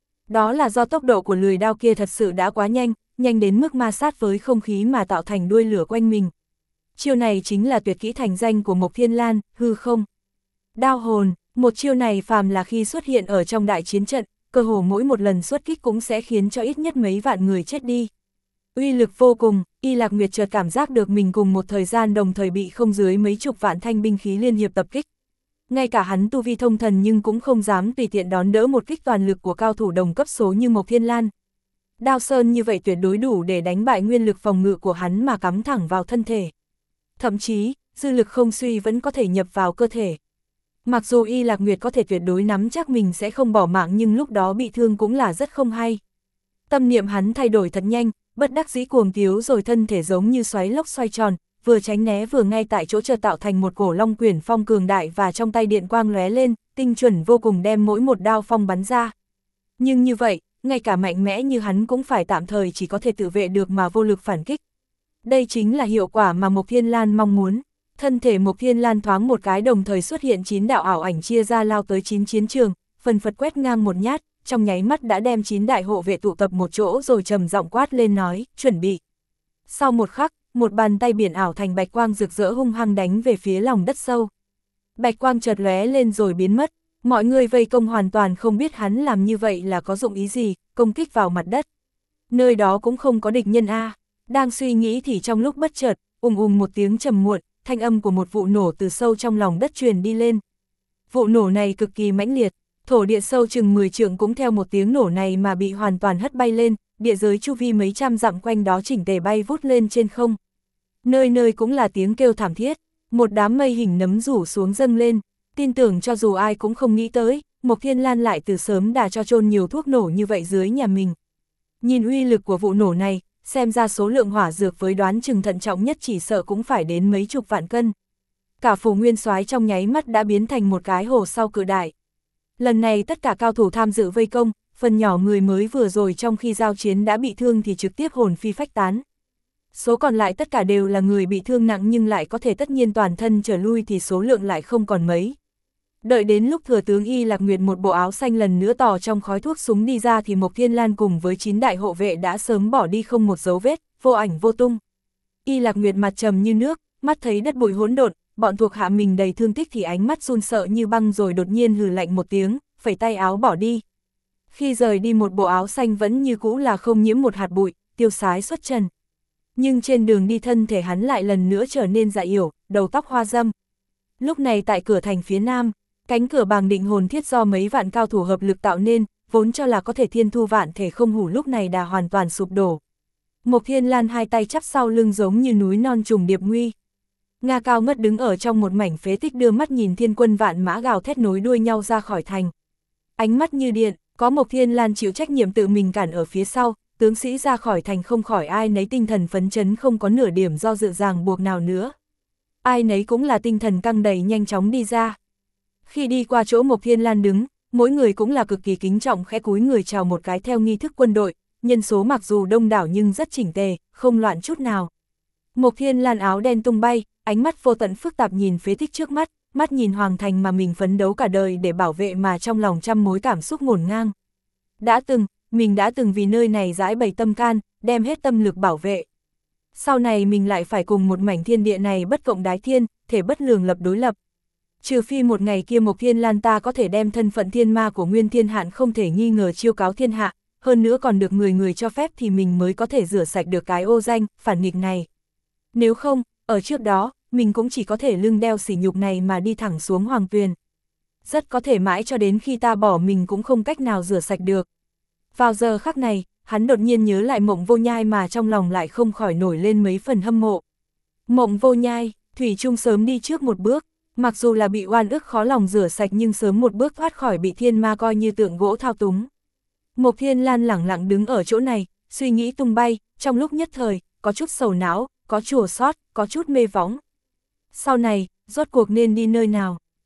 Đó là do tốc độ của lưỡi đao kia thật sự đã quá nhanh, nhanh đến mức ma sát với không khí mà tạo thành đuôi lửa quanh mình. Chiêu này chính là tuyệt kỹ thành danh của Mộc Thiên Lan, hư không đao hồn. Một chiêu này phàm là khi xuất hiện ở trong đại chiến trận, cơ hồ mỗi một lần xuất kích cũng sẽ khiến cho ít nhất mấy vạn người chết đi. Uy lực vô cùng, Y Lạc Nguyệt chợt cảm giác được mình cùng một thời gian đồng thời bị không dưới mấy chục vạn thanh binh khí liên hiệp tập kích. Ngay cả hắn tu vi thông thần nhưng cũng không dám tùy tiện đón đỡ một kích toàn lực của cao thủ đồng cấp số như Mộc Thiên Lan. Đao sơn như vậy tuyệt đối đủ để đánh bại nguyên lực phòng ngự của hắn mà cắm thẳng vào thân thể. Thậm chí, dư lực không suy vẫn có thể nhập vào cơ thể. Mặc dù Y Lạc Nguyệt có thể tuyệt đối nắm chắc mình sẽ không bỏ mạng nhưng lúc đó bị thương cũng là rất không hay. Tâm niệm hắn thay đổi thật nhanh, bất đắc dĩ cuồng tiếu rồi thân thể giống như xoáy lốc xoay tròn, vừa tránh né vừa ngay tại chỗ chợt tạo thành một cổ long quyển phong cường đại và trong tay điện quang lóe lên, tinh chuẩn vô cùng đem mỗi một đao phong bắn ra. Nhưng như vậy, ngay cả mạnh mẽ như hắn cũng phải tạm thời chỉ có thể tự vệ được mà vô lực phản kích. Đây chính là hiệu quả mà Mộc Thiên Lan mong muốn. Thân thể Mộc Thiên Lan thoáng một cái đồng thời xuất hiện chín đạo ảo ảnh chia ra lao tới chín chiến trường, phần phật quét ngang một nhát, trong nháy mắt đã đem chín đại hộ vệ tụ tập một chỗ rồi trầm giọng quát lên nói, chuẩn bị. Sau một khắc, một bàn tay biển ảo thành bạch quang rực rỡ hung hăng đánh về phía lòng đất sâu. Bạch quang chợt lóe lên rồi biến mất, mọi người vây công hoàn toàn không biết hắn làm như vậy là có dụng ý gì, công kích vào mặt đất. Nơi đó cũng không có địch nhân a. Đang suy nghĩ thì trong lúc bất chợt, ùng ùng một tiếng trầm muộn, thanh âm của một vụ nổ từ sâu trong lòng đất truyền đi lên. Vụ nổ này cực kỳ mãnh liệt, thổ địa sâu chừng mười trượng cũng theo một tiếng nổ này mà bị hoàn toàn hất bay lên, địa giới chu vi mấy trăm dặm quanh đó chỉnh tề bay vút lên trên không. Nơi nơi cũng là tiếng kêu thảm thiết, một đám mây hình nấm rủ xuống dâng lên, tin tưởng cho dù ai cũng không nghĩ tới, Mộc Thiên Lan lại từ sớm đã cho chôn nhiều thuốc nổ như vậy dưới nhà mình. Nhìn uy lực của vụ nổ này, xem ra số lượng hỏa dược với đoán chừng thận trọng nhất chỉ sợ cũng phải đến mấy chục vạn cân. Cả phủ nguyên soái trong nháy mắt đã biến thành một cái hồ sau cự đại. Lần này tất cả cao thủ tham dự vây công, phần nhỏ người mới vừa rồi trong khi giao chiến đã bị thương thì trực tiếp hồn phi phách tán. Số còn lại tất cả đều là người bị thương nặng nhưng lại có thể tất nhiên toàn thân trở lui thì số lượng lại không còn mấy. Đợi đến lúc thừa tướng Y Lạc Nguyệt một bộ áo xanh lần nữa tỏ trong khói thuốc súng đi ra thì Mộc Thiên Lan cùng với chín đại hộ vệ đã sớm bỏ đi không một dấu vết, vô ảnh vô tung. Y Lạc Nguyệt mặt trầm như nước, mắt thấy đất bụi hỗn độn, bọn thuộc hạ mình đầy thương tích thì ánh mắt run sợ như băng rồi đột nhiên hừ lạnh một tiếng, phẩy tay áo bỏ đi. Khi rời đi một bộ áo xanh vẫn như cũ là không nhiễm một hạt bụi, tiêu sái xuất trần. Nhưng trên đường đi thân thể hắn lại lần nữa trở nên dạ yểu, đầu tóc hoa râm. Lúc này tại cửa thành phía nam, cánh cửa bàng định hồn thiết do mấy vạn cao thủ hợp lực tạo nên, vốn cho là có thể thiên thu vạn thể không hủ lúc này đã hoàn toàn sụp đổ. Mộc Thiên Lan hai tay chắp sau lưng giống như núi non trùng điệp nguy. Nga cao ngất đứng ở trong một mảnh phế tích đưa mắt nhìn thiên quân vạn mã gào thét nối đuôi nhau ra khỏi thành. Ánh mắt như điện, có Mộc Thiên Lan chịu trách nhiệm tự mình cản ở phía sau, tướng sĩ ra khỏi thành không khỏi ai nấy tinh thần phấn chấn không có nửa điểm do dự ràng buộc nào nữa. Ai nấy cũng là tinh thần căng đầy nhanh chóng đi ra. Khi đi qua chỗ Mộc Thiên Lan đứng, mỗi người cũng là cực kỳ kính trọng khẽ cúi người chào một cái theo nghi thức quân đội, nhân số mặc dù đông đảo nhưng rất chỉnh tề, không loạn chút nào. Mộc Thiên Lan áo đen tung bay, ánh mắt vô tận phức tạp nhìn phế tích trước mắt, mắt nhìn hoàng thành mà mình phấn đấu cả đời để bảo vệ mà trong lòng trăm mối cảm xúc ngổn ngang. Đã từng, mình đã từng vì nơi này giải bày tâm can, đem hết tâm lực bảo vệ. Sau này mình lại phải cùng một mảnh thiên địa này bất cộng đái thiên, thể bất lường lập đối lập. Trừ phi một ngày kia Mộc Thiên Lan ta có thể đem thân phận thiên ma của Nguyên Thiên Hạn không thể nghi ngờ chiêu cáo thiên hạ, hơn nữa còn được người người cho phép thì mình mới có thể rửa sạch được cái ô danh, phản nghịch này. Nếu không, ở trước đó, mình cũng chỉ có thể lưng đeo sỉ nhục này mà đi thẳng xuống hoàng tuyền. Rất có thể mãi cho đến khi ta bỏ mình cũng không cách nào rửa sạch được. Vào giờ khắc này, hắn đột nhiên nhớ lại Mộng Vô Nhai mà trong lòng lại không khỏi nổi lên mấy phần hâm mộ. Mộng Vô Nhai, thủy chung sớm đi trước một bước, mặc dù là bị oan ức khó lòng rửa sạch nhưng sớm một bước thoát khỏi bị thiên ma coi như tượng gỗ thao túng. Mộc Thiên Lan lẳng lặng đứng ở chỗ này, suy nghĩ tung bay, trong lúc nhất thời, có chút sầu não, có chùa sót, có chút mê võng. Sau này, rốt cuộc nên đi nơi nào?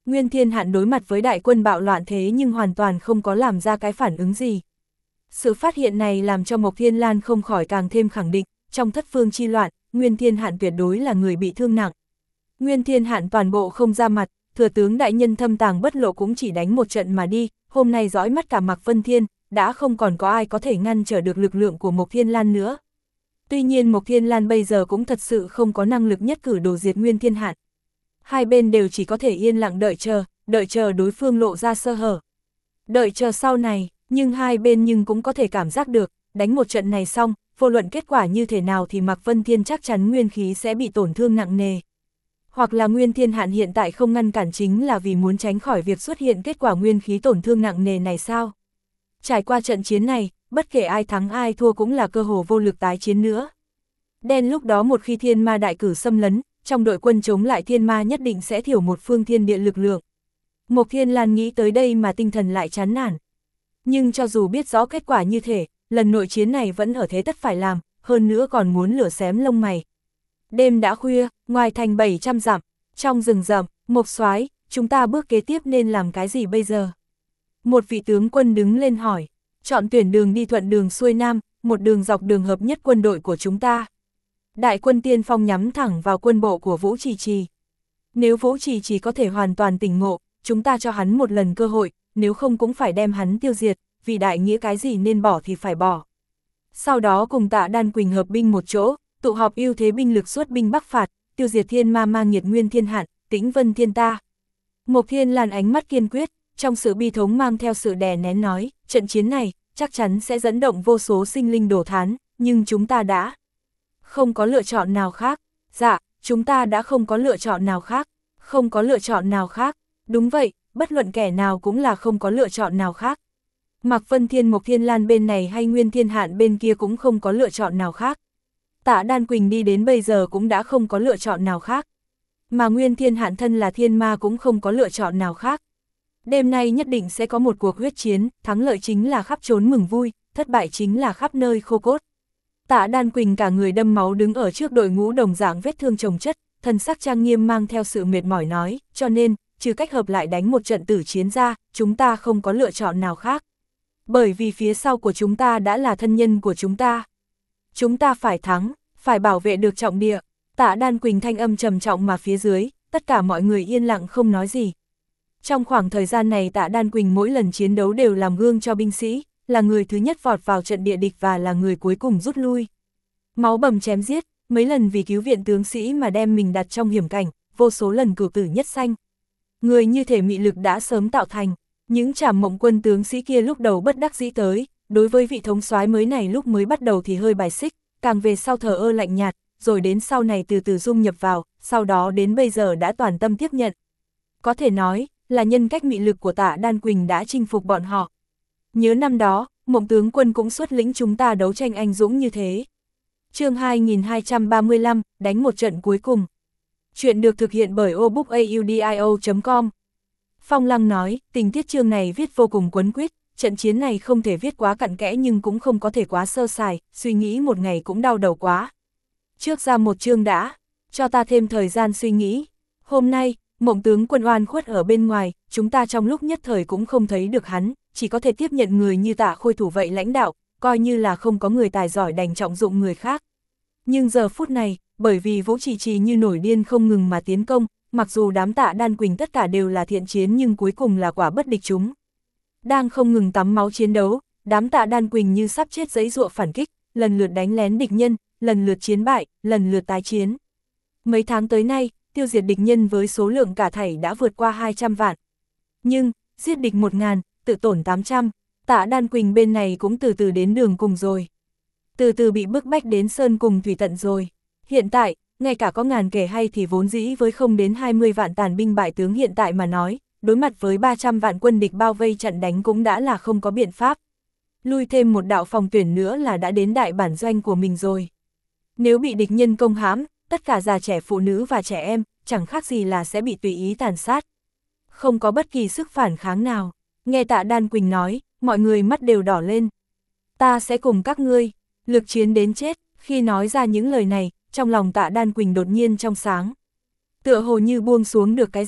Nguyên Thiên Hạn đối mặt với đại quân bạo loạn thế nhưng hoàn toàn không có làm ra cái phản ứng gì. Sự phát hiện này làm cho Mộc Thiên Lan không khỏi càng thêm khẳng định, trong thất phương chi loạn, Nguyên Thiên Hạn tuyệt đối là người bị thương nặng. Nguyên Thiên Hạn toàn bộ không ra mặt, thừa tướng đại nhân thâm tàng bất lộ cũng chỉ đánh một trận mà đi, hôm nay dõi mắt cả Mạc Vân Thiên, đã không còn có ai có thể ngăn trở được lực lượng của Mộc Thiên Lan nữa. Tuy nhiên Mộc Thiên Lan bây giờ cũng thật sự không có năng lực nhất cử đổ diệt Nguyên Thiên Hạn. Hai bên đều chỉ có thể yên lặng đợi chờ, đợi chờ đối phương lộ ra sơ hở. Đợi chờ sau này, nhưng hai bên nhưng cũng có thể cảm giác được, đánh một trận này xong, vô luận kết quả như thế nào thì Mạc Vân Thiên chắc chắn nguyên khí sẽ bị tổn thương nặng nề. Hoặc là Nguyên Thiên Hạn hiện tại không ngăn cản chính là vì muốn tránh khỏi việc xuất hiện kết quả nguyên khí tổn thương nặng nề này sao? Trải qua trận chiến này, bất kể ai thắng ai thua cũng là cơ hồ vô lực tái chiến nữa. Đen lúc đó một khi thiên ma đại cử xâm lấn, trong đội quân chống lại thiên ma nhất định sẽ thiểu một phương thiên địa lực lượng. Mộc Thiên Lan nghĩ tới đây mà tinh thần lại chán nản. Nhưng cho dù biết rõ kết quả như thế, lần nội chiến này vẫn ở thế tất phải làm, hơn nữa còn muốn lửa xém lông mày. Đêm đã khuya, ngoài thành bảy trăm dặm, trong rừng rậm, Mộc Soái, chúng ta bước kế tiếp nên làm cái gì bây giờ? Một vị tướng quân đứng lên hỏi, chọn tuyển đường đi thuận đường xuôi nam, một đường dọc đường hợp nhất quân đội của chúng ta. Đại quân tiên phong nhắm thẳng vào quân bộ của Vũ Trì Trì. Nếu Vũ Trì Trì có thể hoàn toàn tỉnh ngộ, chúng ta cho hắn một lần cơ hội, nếu không cũng phải đem hắn tiêu diệt, vì đại nghĩa cái gì nên bỏ thì phải bỏ. Sau đó cùng Tạ Đan Quỳnh hợp binh một chỗ, tụ họp ưu thế binh lực xuất binh bắc phạt, tiêu diệt thiên ma ma nghiệt Nguyên Thiên Hạn, Tĩnh Vân Thiên ta. Mộc Thiên Lan ánh mắt kiên quyết, trong sự bi thống mang theo sự đè nén nói, trận chiến này chắc chắn sẽ dẫn động vô số sinh linh đổ thán, nhưng chúng ta đã không có lựa chọn nào khác. Dạ, chúng ta đã không có lựa chọn nào khác, không có lựa chọn nào khác. Đúng vậy, bất luận kẻ nào cũng là không có lựa chọn nào khác. Mạc Vân Thiên Mộc Thiên Lan bên này hay Nguyên Thiên Hạn bên kia cũng không có lựa chọn nào khác. Tạ Đan Quỳnh đi đến bây giờ cũng đã không có lựa chọn nào khác. Mà Nguyên Thiên Hạn thân là thiên ma cũng không có lựa chọn nào khác. Đêm nay nhất định sẽ có một cuộc huyết chiến, thắng lợi chính là khắp trốn mừng vui, thất bại chính là khắp nơi khô cốt. Tạ Đan Quỳnh cả người đâm máu đứng ở trước đội ngũ đồng dạng vết thương chồng chất, thân sắc trang nghiêm mang theo sự mệt mỏi nói, cho nên, trừ cách hợp lại đánh một trận tử chiến ra, chúng ta không có lựa chọn nào khác. Bởi vì phía sau của chúng ta đã là thân nhân của chúng ta. Chúng ta phải thắng, phải bảo vệ được trọng địa. Tạ Đan Quỳnh thanh âm trầm trọng mà phía dưới, tất cả mọi người yên lặng không nói gì. Trong khoảng thời gian này Tạ Đan Quỳnh mỗi lần chiến đấu đều làm gương cho binh sĩ, là người thứ nhất vọt vào trận địa địch và là người cuối cùng rút lui. Máu bầm chém giết, mấy lần vì cứu viện tướng sĩ mà đem mình đặt trong hiểm cảnh, vô số lần cửu tử nhất sanh. Người như thể mị lực đã sớm tạo thành, những Trảm Mộng quân tướng sĩ kia lúc đầu bất đắc dĩ tới, đối với vị thống soái mới này lúc mới bắt đầu thì hơi bài xích, càng về sau thờ ơ lạnh nhạt, rồi đến sau này từ từ dung nhập vào, sau đó đến bây giờ đã toàn tâm tiếp nhận. Có thể nói, là nhân cách mị lực của Tạ Đan Quỳnh đã chinh phục bọn họ. Nhớ năm đó, Mộng tướng quân cũng xuất lĩnh chúng ta đấu tranh anh dũng như thế. Chương hai nghìn hai trăm ba mươi lăm, đánh một trận cuối cùng. Chuyện được thực hiện bởi obookaudio chấm com. Phong Lăng nói, tình tiết chương này viết vô cùng quấn quýt, trận chiến này không thể viết quá cặn kẽ nhưng cũng không có thể quá sơ sài, suy nghĩ một ngày cũng đau đầu quá. Trước ra một chương đã, cho ta thêm thời gian suy nghĩ. Hôm nay, Mộng tướng quân oan khuất ở bên ngoài, chúng ta trong lúc nhất thời cũng không thấy được hắn, chỉ có thể tiếp nhận người như Tạ Khôi thủ vậy lãnh đạo, coi như là không có người tài giỏi đành trọng dụng người khác. Nhưng giờ phút này, bởi vì Vũ Trì Trì như nổi điên không ngừng mà tiến công, mặc dù đám Tạ Đan Quỳnh tất cả đều là thiện chiến nhưng cuối cùng là quả bất địch chúng. Đang không ngừng tắm máu chiến đấu, đám Tạ Đan Quỳnh như sắp chết giãy giụa phản kích, lần lượt đánh lén địch nhân, lần lượt chiến bại, lần lượt tái chiến. Mấy tháng tới nay, tiêu diệt địch nhân với số lượng cả thảy đã vượt qua hai trăm vạn. Nhưng, giết địch một ngàn, tự tổn tám trăm, Tạ Đan Quỳnh bên này cũng từ từ đến đường cùng rồi. Từ từ bị bức bách đến sơn cùng thủy tận rồi. Hiện tại, ngay cả có ngàn kẻ hay thì vốn dĩ với không đến hai mươi vạn tàn binh bại tướng hiện tại mà nói, đối mặt với ba trăm vạn quân địch bao vây chặn đánh cũng đã là không có biện pháp. Lui thêm một đạo phòng tuyển nữa là đã đến đại bản doanh của mình rồi. Nếu bị địch nhân công hãm, tất cả già trẻ phụ nữ và trẻ em, chẳng khác gì là sẽ bị tùy ý tàn sát. Không có bất kỳ sức phản kháng nào. Nghe Tạ Đan Quỳnh nói, mọi người mắt đều đỏ lên. Ta sẽ cùng các ngươi, lực chiến đến chết. Khi nói ra những lời này, trong lòng Tạ Đan Quỳnh đột nhiên trong sáng. Tựa hồ như buông xuống được cái gì,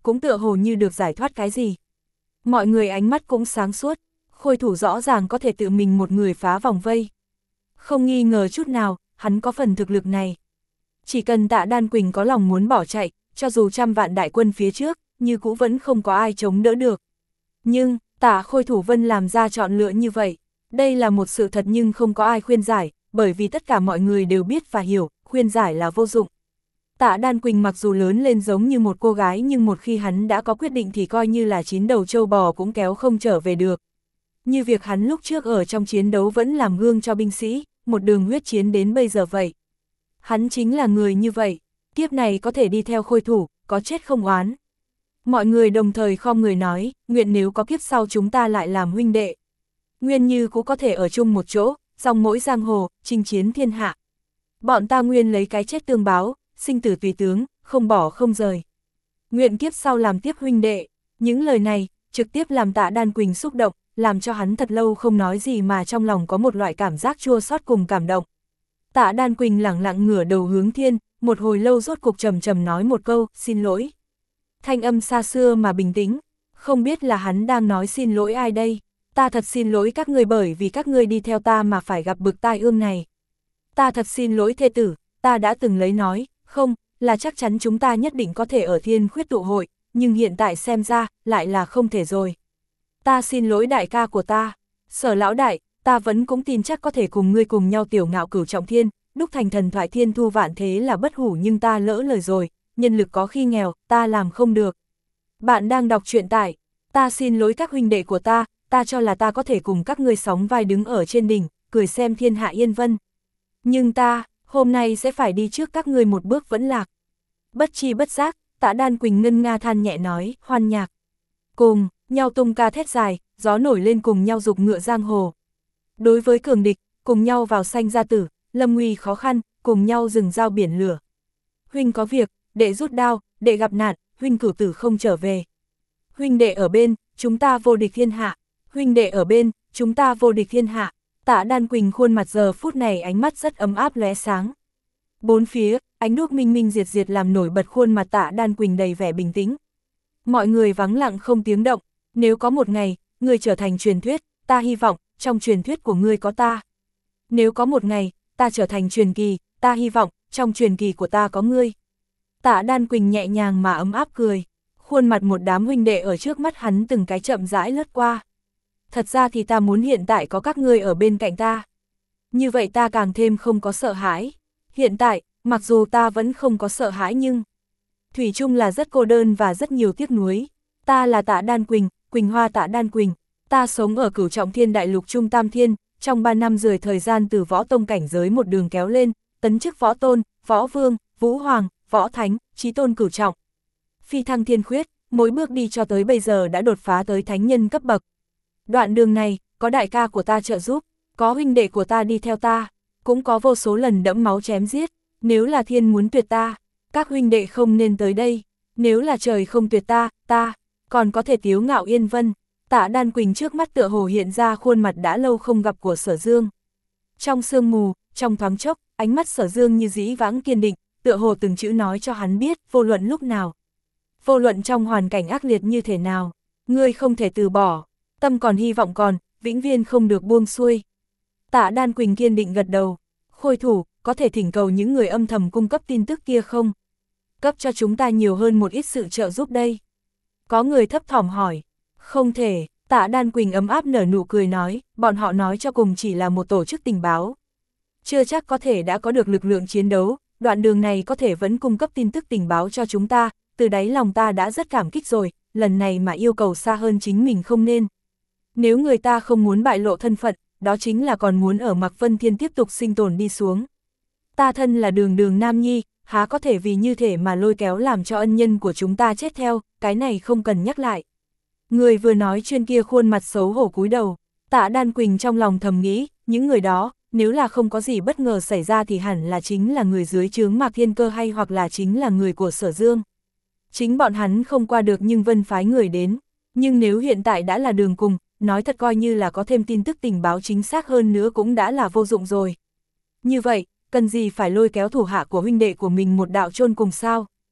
cũng tựa hồ như được giải thoát cái gì. Mọi người ánh mắt cũng sáng suốt, Khôi Thủ rõ ràng có thể tự mình một người phá vòng vây. Không nghi ngờ chút nào, hắn có phần thực lực này. Chỉ cần Tạ Đan Quỳnh có lòng muốn bỏ chạy, cho dù trăm vạn đại quân phía trước, như cũ vẫn không có ai chống đỡ được. Nhưng, Tạ Khôi Thủ Vân làm ra chọn lựa như vậy, đây là một sự thật nhưng không có ai khuyên giải, bởi vì tất cả mọi người đều biết và hiểu, khuyên giải là vô dụng. Tạ Đan Quỳnh mặc dù lớn lên giống như một cô gái nhưng một khi hắn đã có quyết định thì coi như là chín đầu trâu bò cũng kéo không trở về được. Như việc hắn lúc trước ở trong chiến đấu vẫn làm gương cho binh sĩ, một đường huyết chiến đến bây giờ vậy. Hắn chính là người như vậy, kiếp này có thể đi theo Khôi Thủ, có chết không oán. Mọi người đồng thời khom người nói, nguyện nếu có kiếp sau chúng ta lại làm huynh đệ. Nguyên như cũng có thể ở chung một chỗ, dòng mỗi giang hồ, chinh chiến thiên hạ. Bọn ta nguyên lấy cái chết tương báo, sinh tử tùy tướng, không bỏ không rời. Nguyện kiếp sau làm tiếp huynh đệ, những lời này, trực tiếp làm Tạ Đan Quỳnh xúc động, làm cho hắn thật lâu không nói gì mà trong lòng có một loại cảm giác chua xót cùng cảm động. Tạ Đan Quỳnh lẳng lặng ngửa đầu hướng thiên, một hồi lâu rốt cục trầm trầm nói một câu, xin lỗi. Thanh âm xa xưa mà bình tĩnh, không biết là hắn đang nói xin lỗi ai đây. Ta thật xin lỗi các ngươi bởi vì các ngươi đi theo ta mà phải gặp bực tai ương này. Ta thật xin lỗi thê tử, ta đã từng lấy nói, không, là chắc chắn chúng ta nhất định có thể ở Thiên Khuyết tụ hội, nhưng hiện tại xem ra, lại là không thể rồi. Ta xin lỗi đại ca của ta, Sở lão đại, ta vẫn cũng tin chắc có thể cùng ngươi cùng nhau tiểu ngạo cửu trọng thiên, đúc thành thần thoại thiên thu vạn thế là bất hủ nhưng ta lỡ lời rồi, nhân lực có khi nghèo, ta làm không được. Bạn đang đọc truyện tại, ta xin lỗi các huynh đệ của ta, ta cho là ta có thể cùng các ngươi sóng vai đứng ở trên đỉnh, cười xem thiên hạ yên vân. Nhưng ta, hôm nay sẽ phải đi trước các ngươi một bước vẫn lạc. Bất chi bất giác, Tạ Đan Quỳnh ngân nga than nhẹ nói, hoan nhạc. Cùng, nhau tung ca thét dài, gió nổi lên cùng nhau dục ngựa giang hồ. Đối với cường địch, cùng nhau vào sanh ra tử, lâm nguy khó khăn, cùng nhau rừng giao biển lửa. Huynh có việc, đệ rút đao, đệ gặp nạn, huynh cửu tử không trở về. Huynh đệ ở bên, chúng ta vô địch thiên hạ. Huynh đệ ở bên, chúng ta vô địch thiên hạ. Tạ Đan Quỳnh khuôn mặt giờ phút này ánh mắt rất ấm áp lóe sáng. Bốn phía, ánh đuốc minh minh diệt diệt làm nổi bật khuôn mặt Tạ Đan Quỳnh đầy vẻ bình tĩnh. Mọi người vắng lặng không tiếng động, nếu có một ngày, ngươi trở thành truyền thuyết, ta hy vọng, trong truyền thuyết của ngươi có ta. Nếu có một ngày, ta trở thành truyền kỳ, ta hy vọng, trong truyền kỳ của ta có ngươi. Tạ Đan Quỳnh nhẹ nhàng mà ấm áp cười, khuôn mặt một đám huynh đệ ở trước mắt hắn từng cái chậm rãi lướt qua. Thật ra thì ta muốn hiện tại có các ngươi ở bên cạnh ta. Như vậy ta càng thêm không có sợ hãi. Hiện tại, mặc dù ta vẫn không có sợ hãi nhưng thủy chung là rất cô đơn và rất nhiều tiếc nuối. Ta là Tạ Đan Quỳnh, Quỳnh Hoa Tạ Đan Quỳnh. Ta sống ở cửu trọng thiên đại lục trung tam thiên, trong ba năm rưỡi thời gian từ võ tông cảnh giới một đường kéo lên, tấn chức võ tôn, võ vương, vũ hoàng, võ thánh, chí tôn cửu trọng. Phi thăng thiên khuyết, mỗi bước đi cho tới bây giờ đã đột phá tới thánh nhân cấp bậc. Đoạn đường này, có đại ca của ta trợ giúp, có huynh đệ của ta đi theo ta, cũng có vô số lần đẫm máu chém giết. Nếu là thiên muốn tuyệt ta, các huynh đệ không nên tới đây. Nếu là trời không tuyệt ta, ta còn có thể tiếu ngạo yên vân. Tạ Đan Quỳnh trước mắt tựa hồ hiện ra khuôn mặt đã lâu không gặp của Sở Dương. Trong sương mù, trong thoáng chốc, ánh mắt Sở Dương như dĩ vãng kiên định, tựa hồ từng chữ nói cho hắn biết, vô luận lúc nào, vô luận trong hoàn cảnh ác liệt như thế nào, ngươi không thể từ bỏ, tâm còn hy vọng còn, vĩnh viên không được buông xuôi. Tạ Đan Quỳnh kiên định gật đầu, Khôi Thủ, có thể thỉnh cầu những người âm thầm cung cấp tin tức kia không? Cấp cho chúng ta nhiều hơn một ít sự trợ giúp đây. Có người thấp thỏm hỏi, không thể. Tạ Đan Quỳnh ấm áp nở nụ cười nói, bọn họ nói cho cùng chỉ là một tổ chức tình báo. Chưa chắc có thể đã có được lực lượng chiến đấu, đoạn đường này có thể vẫn cung cấp tin tức tình báo cho chúng ta, từ đáy lòng ta đã rất cảm kích rồi, lần này mà yêu cầu xa hơn chính mình không nên. Nếu người ta không muốn bại lộ thân phận, đó chính là còn muốn ở Mạc Vân Thiên tiếp tục sinh tồn đi xuống. Ta thân là đường đường nam nhi, há có thể vì như thể mà lôi kéo làm cho ân nhân của chúng ta chết theo, cái này không cần nhắc lại. Người vừa nói chuyên kia khuôn mặt xấu hổ cúi đầu, Tạ Đan Quỳnh trong lòng thầm nghĩ, những người đó, nếu là không có gì bất ngờ xảy ra thì hẳn là chính là người dưới trướng Mạc Thiên Cơ hay hoặc là chính là người của Sở Dương. Chính bọn hắn không qua được nhưng Vân phái người đến, nhưng nếu hiện tại đã là đường cùng, nói thật coi như là có thêm tin tức tình báo chính xác hơn nữa cũng đã là vô dụng rồi. Như vậy, cần gì phải lôi kéo thủ hạ của huynh đệ của mình một đạo chôn cùng sao?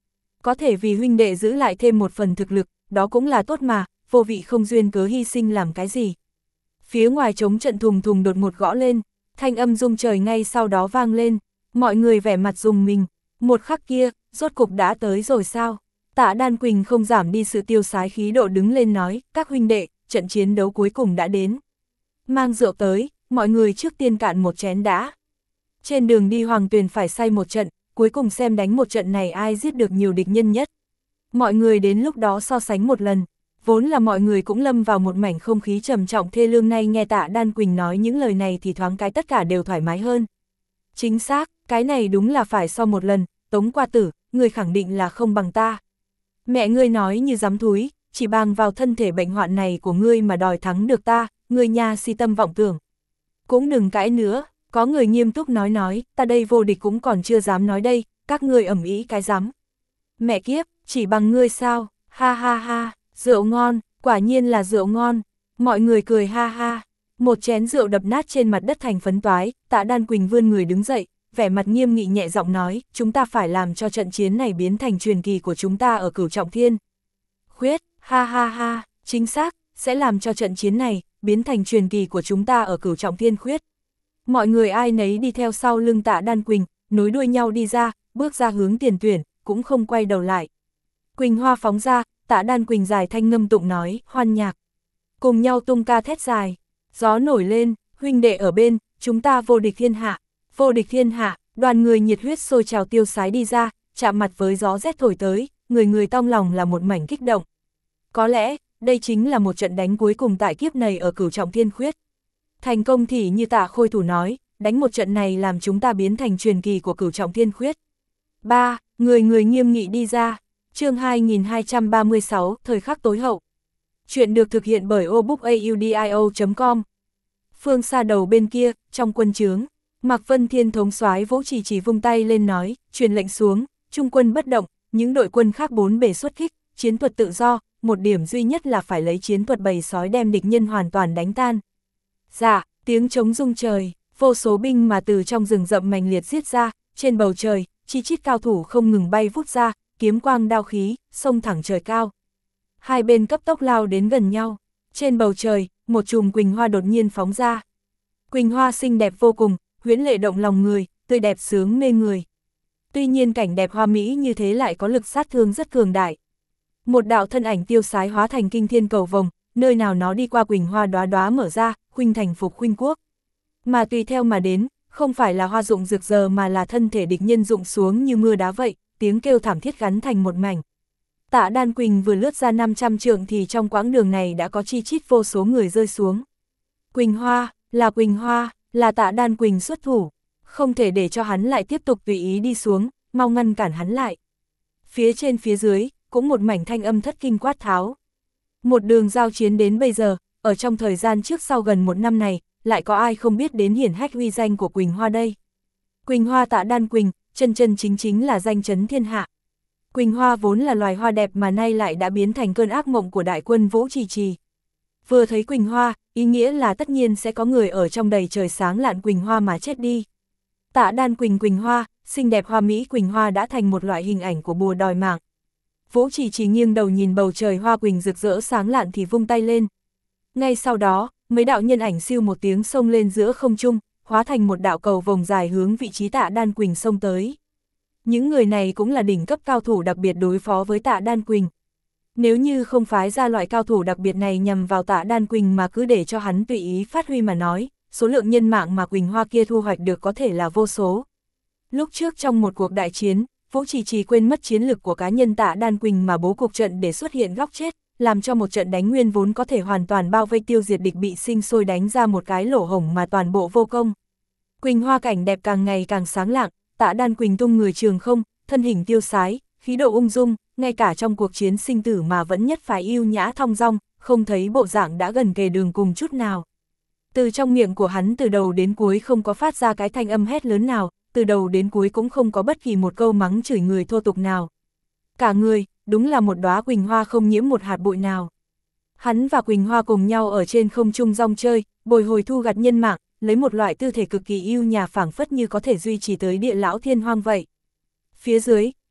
Có thể vì huynh đệ giữ lại thêm một phần thực lực, đó cũng là tốt mà, vô vị không duyên cớ hy sinh làm cái gì. Phía ngoài trống trận thùng thùng đột ngột gõ lên, thanh âm rung trời ngay sau đó vang lên, mọi người vẻ mặt rùng mình, một khắc kia, rốt cục đã tới rồi sao? Tạ Đan Quỳnh không giảm đi sự tiêu sái khí độ đứng lên nói, các huynh đệ, trận chiến đấu cuối cùng đã đến. Mang rượu tới, mọi người trước tiên cạn một chén đã. Trên đường đi Hoàng Tuyền phải say một trận, cuối cùng xem đánh một trận này ai giết được nhiều địch nhân nhất. Mọi người đến lúc đó so sánh một lần, vốn là mọi người cũng lâm vào một mảnh không khí trầm trọng thê lương, nay nghe Tạ Đan Quỳnh nói những lời này thì thoáng cái tất cả đều thoải mái hơn. Chính xác, cái này đúng là phải so một lần, Tống Qua Tử, người khẳng định là không bằng ta. Mẹ ngươi nói như dám thúi, chỉ bằng vào thân thể bệnh hoạn này của ngươi mà đòi thắng được ta, ngươi nha si tâm vọng tưởng. Cũng đừng cãi nữa, có người nghiêm túc nói nói, ta đây vô địch cũng còn chưa dám nói đây, các ngươi ầm ĩ cái dám. Mẹ kiếp, chỉ bằng ngươi sao, ha ha ha, rượu ngon, quả nhiên là rượu ngon, mọi người cười ha ha. Một chén rượu đập nát trên mặt đất thành phấn toái, Tạ Đan Quỳnh vươn người đứng dậy, vẻ mặt nghiêm nghị nhẹ giọng nói, chúng ta phải làm cho trận chiến này biến thành truyền kỳ của chúng ta ở Cửu Trọng Thiên. Khuyết, ha ha ha, chính xác, sẽ làm cho trận chiến này biến thành truyền kỳ của chúng ta ở Cửu Trọng Thiên khuyết. Mọi người ai nấy đi theo sau lưng Tạ Đan Quỳnh, nối đuôi nhau đi ra, bước ra hướng tiền tuyển, cũng không quay đầu lại. Quỳnh hoa phóng ra, Tạ Đan Quỳnh dài thanh ngâm tụng nói, hoan nhạc. Cùng nhau tung ca thét dài, gió nổi lên, huynh đệ ở bên, chúng ta vô địch thiên hạ. Vô địch thiên hạ, đoàn người nhiệt huyết sôi trào tiêu sái đi ra, chạm mặt với gió rét thổi tới, người người trong lòng là một mảnh kích động. Có lẽ, đây chính là một trận đánh cuối cùng tại kiếp này ở Cửu Trọng Thiên khuyết. Thành công thì như Tạ Khôi Thủ nói, đánh một trận này làm chúng ta biến thành truyền kỳ của Cửu Trọng Thiên khuyết. ba. Người người nghiêm nghị đi ra. Chương hai nghìn hai trăm ba mươi sáu, thời khắc tối hậu. Chuyện được thực hiện bởi obookaudio chấm com. Phương xa đầu bên kia, trong quân trướng, Mạc Vân Thiên thống soái Vỗ Chỉ Chỉ vung tay lên nói, truyền lệnh xuống, trung quân bất động, những đội quân khác bốn bề xuất kích, chiến thuật tự do, một điểm duy nhất là phải lấy chiến thuật bầy sói đem địch nhân hoàn toàn đánh tan. Dạ, tiếng trống rung trời, vô số binh mà từ trong rừng rậm mành liệt giết ra, trên bầu trời, chi chít cao thủ không ngừng bay vút ra, kiếm quang đao khí, xông thẳng trời cao. Hai bên cấp tốc lao đến gần nhau, trên bầu trời, một chùm quỳnh hoa đột nhiên phóng ra. Quỳnh hoa xinh đẹp vô cùng, huyễn lệ động lòng người, tươi đẹp sướng mê người. Tuy nhiên cảnh đẹp hoa mỹ như thế lại có lực sát thương rất cường đại. Một đạo thân ảnh tiêu sái hóa thành kinh thiên cầu vồng, nơi nào nó đi qua quỳnh hoa đóa đóa mở ra, khuynh thành phục khuynh quốc. Mà tùy theo mà đến, không phải là hoa dụng rực rỡ mà là thân thể địch nhân rụng xuống như mưa đá vậy, tiếng kêu thảm thiết gắn thành một mảnh. Tạ Đan Quỳnh vừa lướt ra năm trăm trượng thì trong quãng đường này đã có chi chít vô số người rơi xuống. Quỳnh hoa, là Quỳnh hoa, là Tạ Đan Quỳnh xuất thủ, không thể để cho hắn lại tiếp tục tùy ý đi xuống, mau ngăn cản hắn lại. Phía trên phía dưới, cũng một mảnh thanh âm thất kinh quát tháo. Một đường giao chiến đến bây giờ, ở trong thời gian trước sau gần một năm này, lại có ai không biết đến hiển hách uy danh của Quỳnh Hoa đây. Quỳnh Hoa Tạ Đan Quỳnh, chân chân chính chính là danh chấn thiên hạ. Quỳnh Hoa vốn là loài hoa đẹp mà nay lại đã biến thành cơn ác mộng của đại quân Vỗ Trì Trì. Vừa thấy Quỳnh Hoa, ý nghĩa là tất nhiên sẽ có người ở trong đầy trời sáng lạn Quỳnh Hoa mà chết đi. Tạ Đan Quỳnh Quỳnh Hoa, xinh đẹp hoa mỹ Quỳnh Hoa đã thành một loại hình ảnh của bùa đòi mạng. Vỗ Chỉ Chỉ nghiêng đầu nhìn bầu trời hoa quỳnh rực rỡ sáng lạn thì vung tay lên. Ngay sau đó, mấy đạo nhân ảnh siêu một tiếng xông lên giữa không trung, hóa thành một đạo cầu vồng dài hướng vị trí Tạ Đan Quỳnh xông tới. Những người này cũng là đỉnh cấp cao thủ đặc biệt đối phó với Tạ Đan Quỳnh. Nếu như không phái ra loại cao thủ đặc biệt này nhằm vào Tạ Đan Quỳnh mà cứ để cho hắn tùy ý phát huy mà nói, số lượng nhân mạng mà Quỳnh Hoa kia thu hoạch được có thể là vô số. Lúc trước trong một cuộc đại chiến, Vỗ Chỉ Chỉ quên mất chiến lực của cá nhân Tạ Đan Quỳnh mà bố cục trận để xuất hiện góc chết, làm cho một trận đánh nguyên vốn có thể hoàn toàn bao vây tiêu diệt địch bị sinh sôi đánh ra một cái lỗ hổng mà toàn bộ vô công. Quỳnh Hoa cảnh đẹp càng ngày càng sáng lạng, Tạ Đan Quỳnh tung người trường không, thân hình tiêu sái, khí độ ung dung, ngay cả trong cuộc chiến sinh tử mà vẫn nhất phải yêu nhã thong dong, không thấy bộ dạng đã gần kề đường cùng chút nào. Từ trong miệng của hắn từ đầu đến cuối không có phát ra cái thanh âm hét lớn nào, từ đầu đến cuối cũng không có bất kỳ một câu mắng chửi người thô tục nào. Cả người, đúng là một đóa Quỳnh Hoa không nhiễm một hạt bụi nào. Hắn và Quỳnh Hoa cùng nhau ở trên không trung rong chơi, bồi hồi thu gặt nhân mạng, lấy một loại tư thể cực kỳ yêu nhã phảng phất như có thể duy trì tới địa lão thiên hoang vậy. Phía dưới,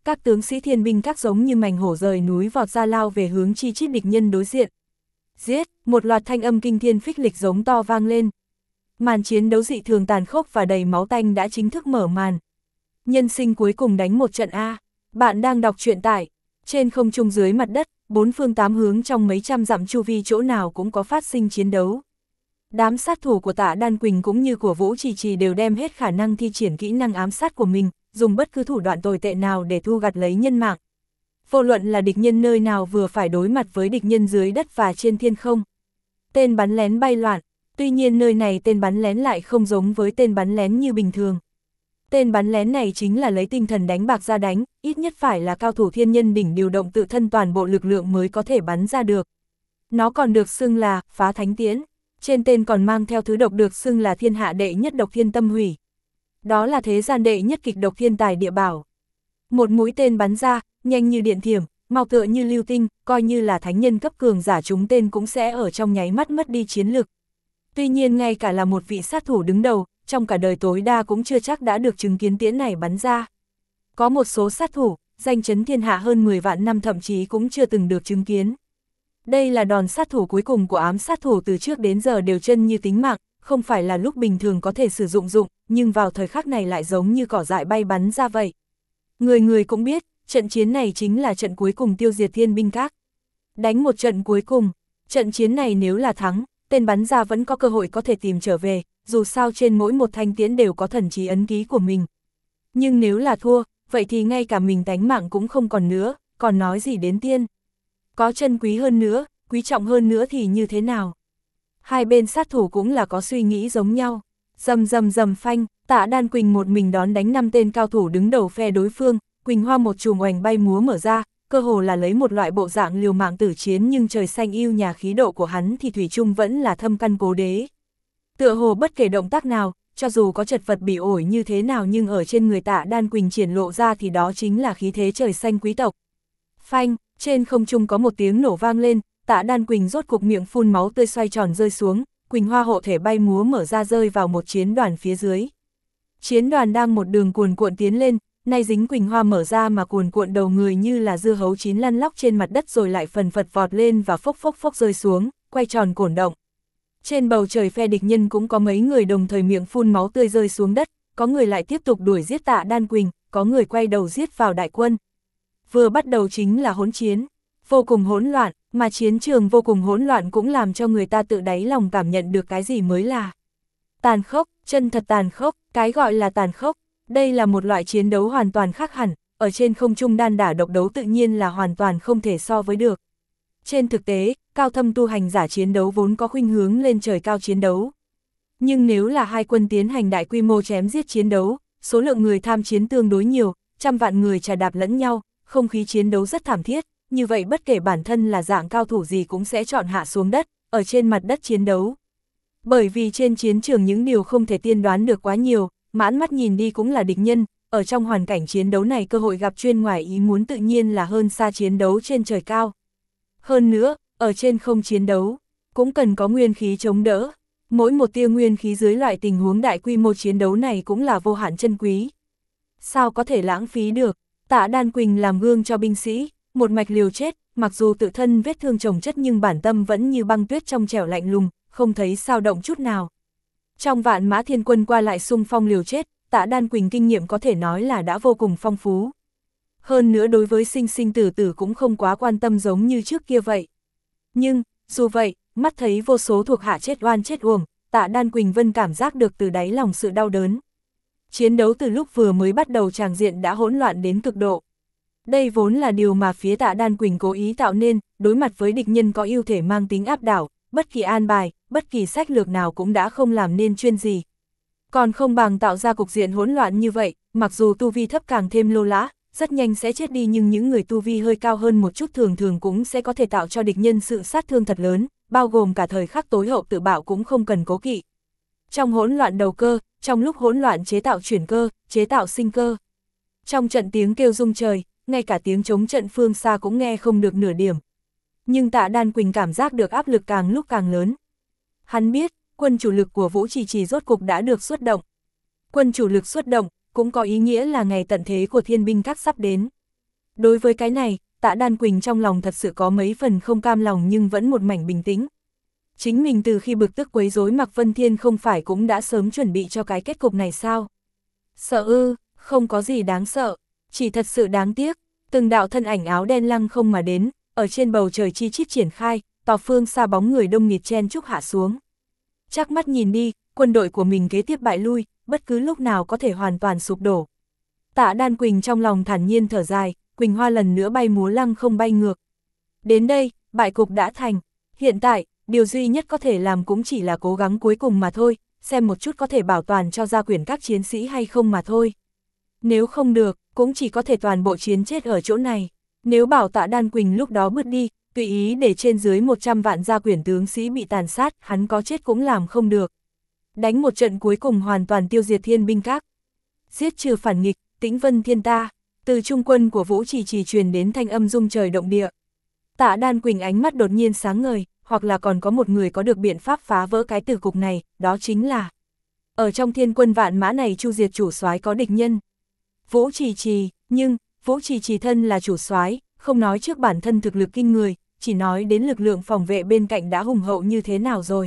các tướng sĩ thiên binh các giống như mảnh hổ rời núi vọt ra lao về hướng chi chít địch nhân đối diện. Giết, một loạt thanh âm kinh thiên phích lịch giống to vang lên. Màn chiến đấu dị thường tàn khốc và đầy máu tanh đã chính thức mở màn. Nhân sinh cuối cùng đánh một trận A. Bạn đang đọc truyện tại trên không trung dưới mặt đất, bốn phương tám hướng trong mấy trăm dặm chu vi chỗ nào cũng có phát sinh chiến đấu. Đám sát thủ của Tạ Đan Quỳnh cũng như của Vũ Trì Trì đều đem hết khả năng thi triển kỹ năng ám sát của mình, dùng bất cứ thủ đoạn tồi tệ nào để thu gặt lấy nhân mạng. Vô luận là địch nhân nơi nào vừa phải đối mặt với địch nhân dưới đất và trên thiên không. Tên bắn lén bay loạn, tuy nhiên nơi này tên bắn lén lại không giống với tên bắn lén như bình thường. Tên bắn lén này chính là lấy tinh thần đánh bạc ra đánh, ít nhất phải là cao thủ thiên nhân đỉnh điều động tự thân toàn bộ lực lượng mới có thể bắn ra được. Nó còn được xưng là phá thánh tiễn, trên tên còn mang theo thứ độc được xưng là thiên hạ đệ nhất độc thiên tâm hủy. Đó là thế gian đệ nhất kịch độc thiên tài địa bảo. Một mũi tên bắn ra, nhanh như điện thiểm, mau tựa như lưu tinh, coi như là thánh nhân cấp cường giả chúng tên cũng sẽ ở trong nháy mắt mất đi chiến lực. Tuy nhiên ngay cả là một vị sát thủ đứng đầu, trong cả đời tối đa cũng chưa chắc đã được chứng kiến tiễn này bắn ra. Có một số sát thủ, danh chấn thiên hạ hơn mười vạn năm thậm chí cũng chưa từng được chứng kiến. Đây là đòn sát thủ cuối cùng của ám sát thủ từ trước đến giờ đều chân như tính mạng, không phải là lúc bình thường có thể sử dụng dụng, nhưng vào thời khắc này lại giống như cỏ dại bay bắn ra vậy. Người người cũng biết, trận chiến này chính là trận cuối cùng tiêu diệt thiên binh các. Đánh một trận cuối cùng, trận chiến này nếu là thắng, tên bắn ra vẫn có cơ hội có thể tìm trở về, dù sao trên mỗi một thanh tiễn đều có thần trí ấn ký của mình. Nhưng nếu là thua, vậy thì ngay cả mình tánh mạng cũng không còn nữa, còn nói gì đến tiên. Có chân quý hơn nữa, quý trọng hơn nữa thì như thế nào? Hai bên sát thủ cũng là có suy nghĩ giống nhau. Rầm rầm rầm phanh, Tạ Đan Quỳnh một mình đón đánh năm tên cao thủ đứng đầu phe đối phương, Quỳnh Hoa một chùm oành bay múa mở ra, cơ hồ là lấy một loại bộ dạng liều mạng tử chiến, nhưng trời xanh yêu nhà khí độ của hắn thì thủy chung vẫn là thâm căn cố đế. Tựa hồ bất kể động tác nào, cho dù có chật vật bị ổi như thế nào nhưng ở trên người Tạ Đan Quỳnh triển lộ ra thì đó chính là khí thế trời xanh quý tộc. Phanh, trên không trung có một tiếng nổ vang lên, Tạ Đan Quỳnh rốt cục miệng phun máu tươi xoay tròn rơi xuống, Quỳnh Hoa hộ thể bay múa mở ra rơi vào một chiến đoàn phía dưới. Chiến đoàn đang một đường cuồn cuộn tiến lên, nay dính Quỳnh Hoa mở ra mà cuồn cuộn đầu người như là dưa hấu chín lăn lóc trên mặt đất rồi lại phần phật vọt lên và phốc phốc phốc rơi xuống, quay tròn cổn động. Trên bầu trời phe địch nhân cũng có mấy người đồng thời miệng phun máu tươi rơi xuống đất, có người lại tiếp tục đuổi giết Tạ Đan Quỳnh, có người quay đầu giết vào đại quân. Vừa bắt đầu chính là hỗn chiến, vô cùng hỗn loạn, mà chiến trường vô cùng hỗn loạn cũng làm cho người ta tự đáy lòng cảm nhận được cái gì mới là tàn khốc, chân thật tàn khốc. Cái gọi là tàn khốc, đây là một loại chiến đấu hoàn toàn khác hẳn, ở trên không trung đan đả độc đấu tự nhiên là hoàn toàn không thể so với được. Trên thực tế, cao thâm tu hành giả chiến đấu vốn có khuynh hướng lên trời cao chiến đấu. Nhưng nếu là hai quân tiến hành đại quy mô chém giết chiến đấu, số lượng người tham chiến tương đối nhiều, trăm vạn người chà đạp lẫn nhau, không khí chiến đấu rất thảm thiết, như vậy bất kể bản thân là dạng cao thủ gì cũng sẽ chọn hạ xuống đất, ở trên mặt đất chiến đấu. Bởi vì trên chiến trường những điều không thể tiên đoán được quá nhiều, mãn mắt nhìn đi cũng là địch nhân, ở trong hoàn cảnh chiến đấu này cơ hội gặp chuyên ngoài ý muốn tự nhiên là hơn xa chiến đấu trên trời cao. Hơn nữa, ở trên không chiến đấu, cũng cần có nguyên khí chống đỡ. Mỗi một tia nguyên khí dưới loại tình huống đại quy mô chiến đấu này cũng là vô hạn chân quý. Sao có thể lãng phí được? Tạ Đan Quỳnh làm gương cho binh sĩ, một mạch liều chết, mặc dù tự thân vết thương chồng chất nhưng bản tâm vẫn như băng tuyết trong trẻo lạnh lùng, không thấy sao động chút nào. Trong vạn mã thiên quân qua lại xung phong liều chết, Tạ Đan Quỳnh kinh nghiệm có thể nói là đã vô cùng phong phú. Hơn nữa đối với sinh sinh tử tử cũng không quá quan tâm giống như trước kia vậy. Nhưng, dù vậy, mắt thấy vô số thuộc hạ chết oan chết uổng, Tạ Đan Quỳnh Vân cảm giác được từ đáy lòng sự đau đớn. Chiến đấu từ lúc vừa mới bắt đầu tràng diện đã hỗn loạn đến cực độ. Đây vốn là điều mà phía Tạ Đan Quỳnh cố ý tạo nên, đối mặt với địch nhân có ưu thể mang tính áp đảo, bất kỳ an bài, bất kỳ sách lược nào cũng đã không làm nên chuyên gì. Còn không bằng tạo ra cục diện hỗn loạn như vậy, mặc dù tu vi thấp càng thêm lô lã, rất nhanh sẽ chết đi nhưng những người tu vi hơi cao hơn một chút thường thường cũng sẽ có thể tạo cho địch nhân sự sát thương thật lớn, bao gồm cả thời khắc tối hậu tự bạo cũng không cần cố kỵ. Trong hỗn loạn đầu cơ, trong lúc hỗn loạn chế tạo chuyển cơ, chế tạo sinh cơ. Trong trận tiếng kêu rung trời, ngay cả tiếng chống trận phương xa cũng nghe không được nửa điểm. Nhưng Tạ Đan Quỳnh cảm giác được áp lực càng lúc càng lớn. Hắn biết, quân chủ lực của Vũ Trì Trì rốt cục đã được xuất động. Quân chủ lực xuất động, cũng có ý nghĩa là ngày tận thế của thiên binh các sắp đến. Đối với cái này, Tạ Đan Quỳnh trong lòng thật sự có mấy phần không cam lòng nhưng vẫn một mảnh bình tĩnh. Chính mình từ khi bực tức quấy rối Mạc Vân Thiên không phải cũng đã sớm chuẩn bị cho cái kết cục này sao? Sợ ư, không có gì đáng sợ, chỉ thật sự đáng tiếc. Từng đạo thân ảnh áo đen lăng không mà đến, ở trên bầu trời chi chít triển khai, tỏ phương xa bóng người đông nghịt chen chúc hạ xuống. Chắc mắt nhìn đi, quân đội của mình kế tiếp bại lui, bất cứ lúc nào có thể hoàn toàn sụp đổ. Tạ Đan Quỳnh trong lòng thản nhiên thở dài, Quỳnh Hoa lần nữa bay múa lăng không bay ngược. Đến đây, bại cục đã thành. Hiện tại, điều duy nhất có thể làm cũng chỉ là cố gắng cuối cùng mà thôi, xem một chút có thể bảo toàn cho gia quyển các chiến sĩ hay không mà thôi. Nếu không được, cũng chỉ có thể toàn bộ chiến chết ở chỗ này. Nếu bảo Tạ Đan Quỳnh lúc đó bứt đi, tùy ý để trên dưới một trăm vạn gia quyển tướng sĩ bị tàn sát, hắn có chết cũng làm không được. Đánh một trận cuối cùng hoàn toàn tiêu diệt thiên binh các. Giết trừ phản nghịch, Tĩnh Vân Thiên ta. Từ trung quân của Vũ Trì Trì truyền đến thanh âm rung trời động địa. Tạ Đan Quỳnh ánh mắt đột nhiên sáng ngời, hoặc là còn có một người có được biện pháp phá vỡ cái tử cục này, đó chính là ở trong thiên quân vạn mã này chu diệt chủ soái có địch nhân. Vũ Trì Trì, nhưng Vũ Trì Trì thân là chủ soái, không nói trước bản thân thực lực kinh người, chỉ nói đến lực lượng phòng vệ bên cạnh đã hùng hậu như thế nào rồi.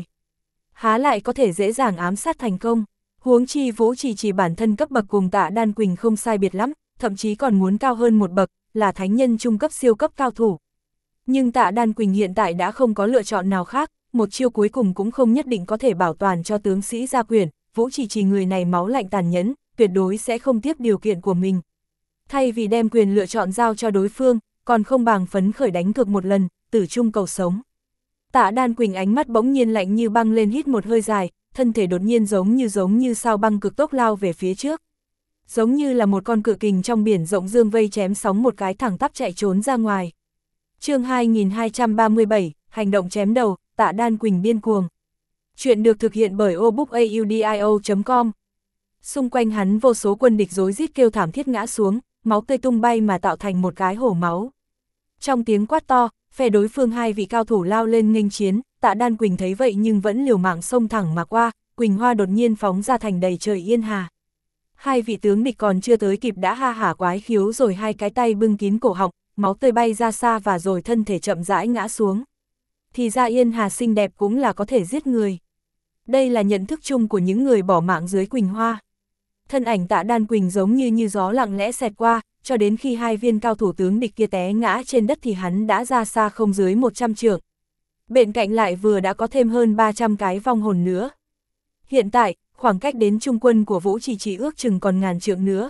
Há lại có thể dễ dàng ám sát thành công, huống chi Vũ Trì Trì bản thân cấp bậc cùng Tạ Đan Quỳnh không sai biệt lắm, thậm chí còn muốn cao hơn một bậc, là thánh nhân trung cấp siêu cấp cao thủ. Nhưng Tạ Đan Quỳnh hiện tại đã không có lựa chọn nào khác, một chiêu cuối cùng cũng không nhất định có thể bảo toàn cho tướng sĩ gia quyển, Vũ Trì Trì người này máu lạnh tàn nhẫn, tuyệt đối sẽ không tiếp điều kiện của mình. Thay vì đem quyền lựa chọn giao cho đối phương, còn không bằng phấn khởi đánh cược một lần, tử chung cầu sống. Tạ Đan Quỳnh ánh mắt bỗng nhiên lạnh như băng lên, hít một hơi dài, thân thể đột nhiên giống như giống như sao băng cực tốc lao về phía trước. Giống như là một con cự kình trong biển rộng dương vây chém sóng một cái thẳng tắp chạy trốn ra ngoài. Chương hai nghìn hai trăm ba mươi bảy, hành động chém đầu, Tạ Đan Quỳnh điên cuồng. Chuyện được thực hiện bởi obookaudio chấm com. Xung quanh hắn vô số quân địch rối rít kêu thảm thiết ngã xuống, máu tươi tung bay mà tạo thành một cái hổ máu. Trong tiếng quát to, phe đối phương hai vị cao thủ lao lên nghênh chiến, Tạ Đan Quỳnh thấy vậy nhưng vẫn liều mạng xông thẳng mà qua, Quỳnh Hoa đột nhiên phóng ra thành đầy trời yên hà. Hai vị tướng địch còn chưa tới kịp đã ha hả quái khiếu rồi hai cái tay bưng kín cổ họng, máu tươi bay ra xa và rồi thân thể chậm rãi ngã xuống. Thì ra yên hà xinh đẹp cũng là có thể giết người. Đây là nhận thức chung của những người bỏ mạng dưới Quỳnh Hoa. Thân ảnh Tạ Đan Quỳnh giống như như gió lặng lẽ xẹt qua, cho đến khi hai viên cao thủ tướng địch kia té ngã trên đất thì hắn đã ra xa không dưới một trăm trượng. Bên cạnh lại vừa đã có thêm hơn ba trăm cái vong hồn nữa. Hiện tại, khoảng cách đến trung quân của Vũ Trì Trì ước chừng còn ngàn trượng nữa.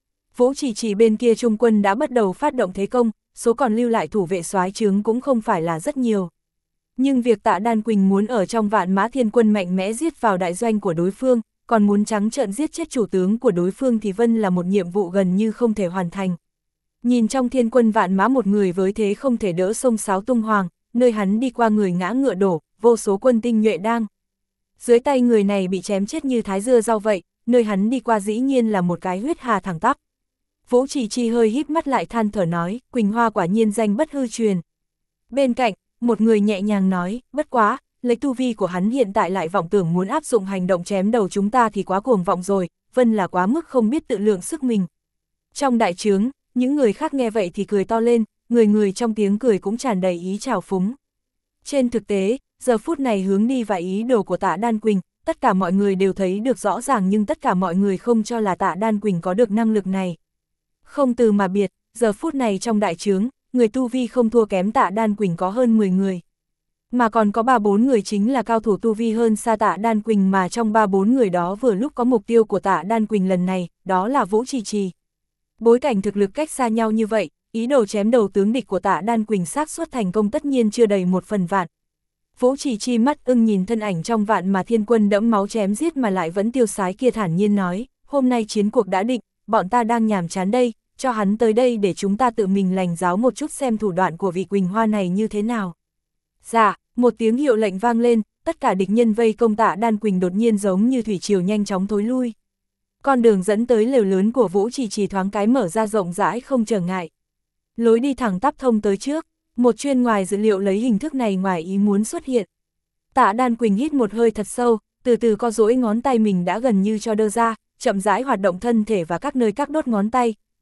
Vũ Trì Trì bên kia trung quân đã bắt đầu phát động thế công, số còn lưu lại thủ vệ soái trướng cũng không phải là rất nhiều. Nhưng việc Tạ Đan Quỳnh muốn ở trong vạn mã thiên quân mạnh mẽ giết vào đại doanh của đối phương, còn muốn trắng trợn giết chết chủ tướng của đối phương thì vân là một nhiệm vụ gần như không thể hoàn thành. Nhìn trong thiên quân vạn mã một người với thế không thể đỡ sông sáo tung hoàng, nơi hắn đi qua người ngã ngựa đổ, vô số quân tinh nhuệ đang. Dưới tay người này bị chém chết như thái dưa rau vậy, nơi hắn đi qua dĩ nhiên là một cái huyết hà thẳng tắp. Vũ Trì Trì hơi híp mắt lại than thở nói, Quỳnh Hoa quả nhiên danh bất hư truyền. Bên cạnh, một người nhẹ nhàng nói, bất quá, lấy tu vi của hắn hiện tại lại vọng tưởng muốn áp dụng hành động chém đầu chúng ta thì quá cuồng vọng rồi, vân là quá mức không biết tự lượng sức mình. Trong đại trướng, những người khác nghe vậy thì cười to lên, người người trong tiếng cười cũng tràn đầy ý trào phúng. Trên thực tế, giờ phút này hướng đi và ý đồ của Tạ Đan Quỳnh, tất cả mọi người đều thấy được rõ ràng nhưng tất cả mọi người không cho là Tạ Đan Quỳnh có được năng lực này. Không từ mà biệt, giờ phút này trong đại trướng, người tu vi không thua kém Tạ Đan Quỳnh có hơn mười người. Mà còn có ba bốn người chính là cao thủ tu vi hơn xa Tạ Đan Quỳnh, mà trong ba bốn người đó vừa lúc có mục tiêu của Tạ Đan Quỳnh lần này, đó là Vũ Trì Trì. Bối cảnh thực lực cách xa nhau như vậy, ý đồ chém đầu tướng địch của Tạ Đan Quỳnh xác suất thành công tất nhiên chưa đầy một phần vạn. Vũ Trì Chi mắt ưng nhìn thân ảnh trong vạn mà thiên quân đẫm máu chém giết mà lại vẫn tiêu sái kia thản nhiên nói, hôm nay chiến cuộc đã định, bọn ta đang nhàm chán đây, cho hắn tới đây để chúng ta tự mình lành giáo một chút xem thủ đoạn của vị Quỳnh Hoa này như thế nào. Dạ, một tiếng hiệu lệnh vang lên, tất cả địch nhân vây công Tạ Đan Quỳnh đột nhiên giống như thủy triều nhanh chóng thối lui. Con đường dẫn tới lều lớn của Vũ Trì Trì thoáng cái mở ra rộng rãi không trở ngại. Lối đi thẳng tắp thông tới trước, một chuyên ngoài dự liệu lấy hình thức này ngoài ý muốn xuất hiện. Tạ Đan Quỳnh hít một hơi thật sâu, từ từ co duỗi ngón tay mình đã gần như cho đơ ra, chậm rãi hoạt động thân thể và các nơi các đốt ngón tay,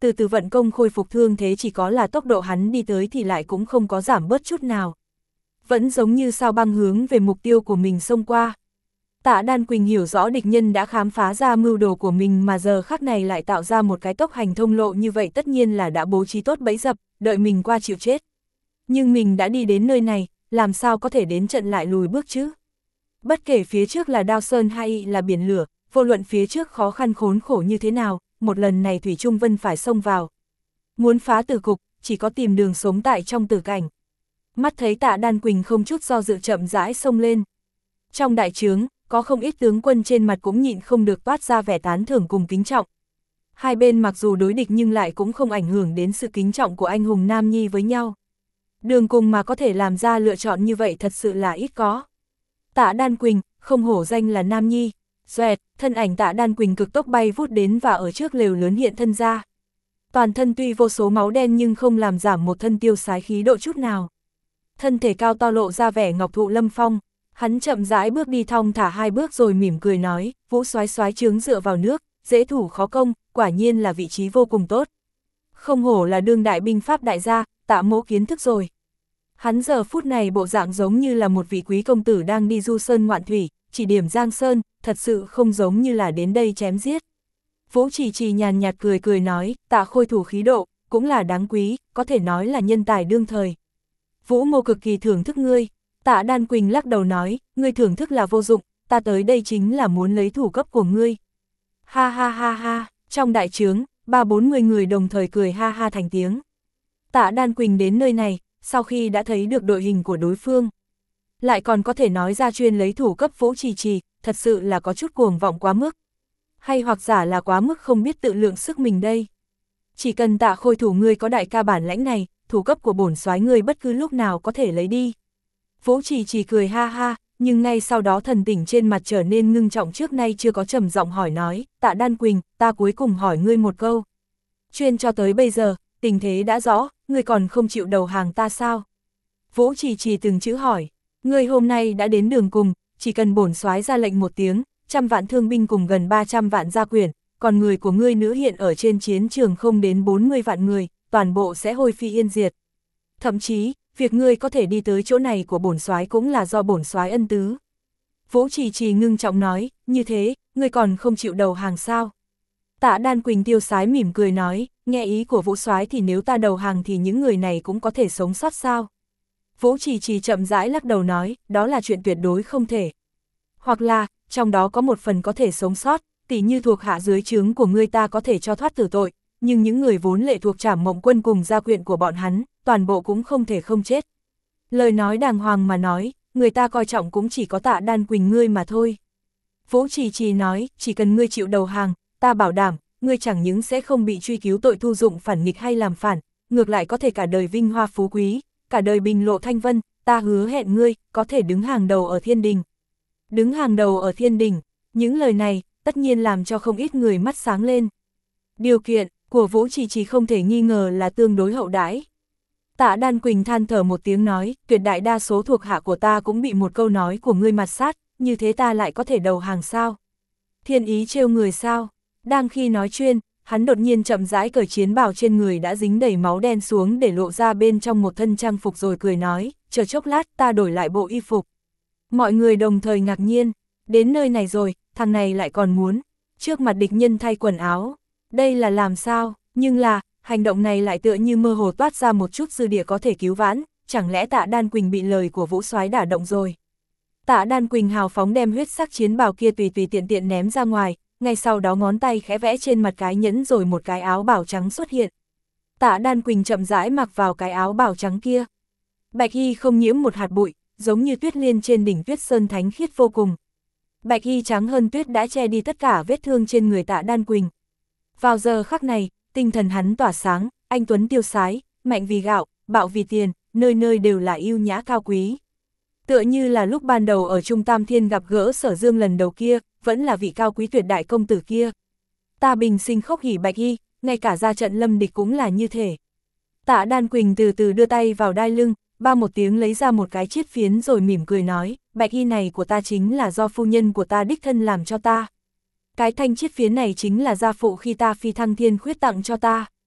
từ từ vận công khôi phục thương thế, chỉ có là tốc độ hắn đi tới thì lại cũng không có giảm bớt chút nào. Vẫn giống như sao băng hướng về mục tiêu của mình xông qua. Tạ Đan Quỳnh hiểu rõ địch nhân đã khám phá ra mưu đồ của mình mà giờ khắc này lại tạo ra một cái tốc hành thông lộ như vậy, tất nhiên là đã bố trí tốt bẫy dập, đợi mình qua chịu chết. Nhưng mình đã đi đến nơi này, làm sao có thể đến trận lại lùi bước chứ? Bất kể phía trước là đao sơn hay là biển lửa, vô luận phía trước khó khăn khốn khổ như thế nào, một lần này Thủy Trung Vân phải xông vào. Muốn phá tử cục, chỉ có tìm đường sống tại trong tử cảnh. Mắt thấy Tạ Đan Quỳnh không chút do dự chậm rãi xông lên. Trong đại trướng, có không ít tướng quân trên mặt cũng nhịn không được toát ra vẻ tán thưởng cùng kính trọng. Hai bên mặc dù đối địch nhưng lại cũng không ảnh hưởng đến sự kính trọng của anh hùng Nam Nhi với nhau. Đường cùng mà có thể làm ra lựa chọn như vậy thật sự là ít có. Tạ Đan Quỳnh, không hổ danh là Nam Nhi. Xoẹt, thân ảnh Tạ Đan Quỳnh cực tốc bay vút đến và ở trước lều lớn hiện thân ra. Toàn thân tuy vô số máu đen nhưng không làm giảm một thân tiêu sái khí độ chút nào. Thân thể cao to lộ ra vẻ ngọc thụ lâm phong, hắn chậm rãi bước đi thong thả hai bước rồi mỉm cười nói, Vũ soái soái trướng dựa vào nước, dễ thủ khó công, quả nhiên là vị trí vô cùng tốt. Không hổ là đương đại binh pháp đại gia, Tạ mỗ kiến thức rồi. Hắn giờ phút này bộ dạng giống như là một vị quý công tử đang đi du sơn ngoạn thủy, chỉ điểm giang sơn, thật sự không giống như là đến đây chém giết. Vũ Trì Trì nhàn nhạt cười cười nói, Tạ khôi thủ khí độ, cũng là đáng quý, có thể nói là nhân tài đương thời. Vũ mô cực kỳ thưởng thức ngươi. Tạ Đan Quỳnh lắc đầu nói, ngươi thưởng thức là vô dụng, ta tới đây chính là muốn lấy thủ cấp của ngươi. Ha ha ha ha, trong đại trướng, ba bốn mươi người đồng thời cười ha ha thành tiếng. Tạ Đan Quỳnh đến nơi này, sau khi đã thấy được đội hình của đối phương, lại còn có thể nói ra chuyên lấy thủ cấp Vũ Trì Trì, thật sự là có chút cuồng vọng quá mức. Hay hoặc giả là quá mức không biết tự lượng sức mình đây. Chỉ cần Tạ khôi thủ ngươi có đại ca bản lãnh này, thủ cấp của bổn soái ngươi bất cứ lúc nào có thể lấy đi. Vũ Trì Trì cười ha ha, nhưng ngay sau đó thần tình trên mặt trở nên ngưng trọng, trước nay chưa có, trầm giọng hỏi nói, Tạ Đan Quỳnh, ta cuối cùng hỏi ngươi một câu. Chuyên cho tới bây giờ, tình thế đã rõ, ngươi còn không chịu đầu hàng ta sao? Vũ Trì Trì từng chữ hỏi, ngươi hôm nay đã đến đường cùng, chỉ cần bổn soái ra lệnh một tiếng, trăm vạn thương binh cùng gần ba trăm vạn gia quyển, còn người của ngươi nữ hiện ở trên chiến trường không đến bốn mươi vạn người, toàn bộ sẽ hôi phi yên diệt. Thậm chí, việc ngươi có thể đi tới chỗ này của bổn soái cũng là do bổn soái ân tứ. Vũ Trì Trì ngưng trọng nói, như thế, ngươi còn không chịu đầu hàng sao? Tạ Đan Quỳnh tiêu sái mỉm cười nói, nghe ý của Vũ soái thì nếu ta đầu hàng thì những người này cũng có thể sống sót sao? Vũ Trì Trì chậm rãi lắc đầu nói, đó là chuyện tuyệt đối không thể. Hoặc là, trong đó có một phần có thể sống sót, tỉ như thuộc hạ dưới trướng của ngươi ta có thể cho thoát tử tội, nhưng những người vốn lệ thuộc Trảm Mộng Quân cùng gia quyện của bọn hắn, toàn bộ cũng không thể không chết. Lời nói đàng hoàng mà nói, người ta coi trọng cũng chỉ có Tạ Đan Quỳnh ngươi mà thôi. Vũ Trì Trì nói, chỉ cần ngươi chịu đầu hàng, ta bảo đảm, ngươi chẳng những sẽ không bị truy cứu tội thu dụng phản nghịch hay làm phản, ngược lại có thể cả đời vinh hoa phú quý, cả đời bình lộ thanh vân, ta hứa hẹn ngươi, có thể đứng hàng đầu ở thiên đình. Đứng hàng đầu ở thiên đình, những lời này, tất nhiên làm cho không ít người mắt sáng lên. Điều kiện của Vũ Trì Trì không thể nghi ngờ là tương đối hậu đãi. Tạ Đan Quỳnh than thở một tiếng nói, tuyệt đại đa số thuộc hạ của ta cũng bị một câu nói của ngươi mặt sát, như thế ta lại có thể đầu hàng sao? Thiên ý trêu người sao? Đang khi nói chuyện, hắn đột nhiên chậm rãi cởi chiến bào trên người đã dính đầy máu đen xuống để lộ ra bên trong một thân trang phục rồi cười nói, chờ chốc lát ta đổi lại bộ y phục. Mọi người đồng thời ngạc nhiên, đến nơi này rồi, thằng này lại còn muốn, trước mặt địch nhân thay quần áo, đây là làm sao, nhưng là, hành động này lại tựa như mơ hồ toát ra một chút dư địa có thể cứu vãn, chẳng lẽ Tạ Đan Quỳnh bị lời của Vũ soái đả động rồi. Tạ Đan Quỳnh hào phóng đem huyết sắc chiến bào kia tùy tùy tiện tiện ném ra ngoài, ngay sau đó ngón tay khẽ vẽ trên mặt cái nhẫn rồi một cái áo bào trắng xuất hiện. Tạ Đan Quỳnh chậm rãi mặc vào cái áo bào trắng kia. Bạch y không nhiễm một hạt bụi, giống như tuyết liên trên đỉnh tuyết sơn thánh khiết vô cùng. Bạch y trắng hơn tuyết đã che đi tất cả vết thương trên người Tạ Đan Quỳnh. Vào giờ khắc này, tinh thần hắn tỏa sáng, anh tuấn tiêu sái, mạnh vì gạo, bạo vì tiền, nơi nơi đều là yêu nhã cao quý. Tựa như là lúc ban đầu ở Trung Tam Thiên gặp gỡ Sở Dương lần đầu kia, vẫn là vị cao quý tuyệt đại công tử kia. Ta bình sinh khốc hỉ bạch y, ngay cả ra trận lâm địch cũng là như thể. Tạ Đan Quỳnh từ từ đưa tay vào đai lưng, ba một tiếng lấy ra một cái chiết phiến rồi mỉm cười nói, bạch y này của ta chính là do phu nhân của ta đích thân làm cho ta. Cái thanh chiết phiến này chính là gia phụ khi ta phi thăng thiên khuyết tặng cho ta.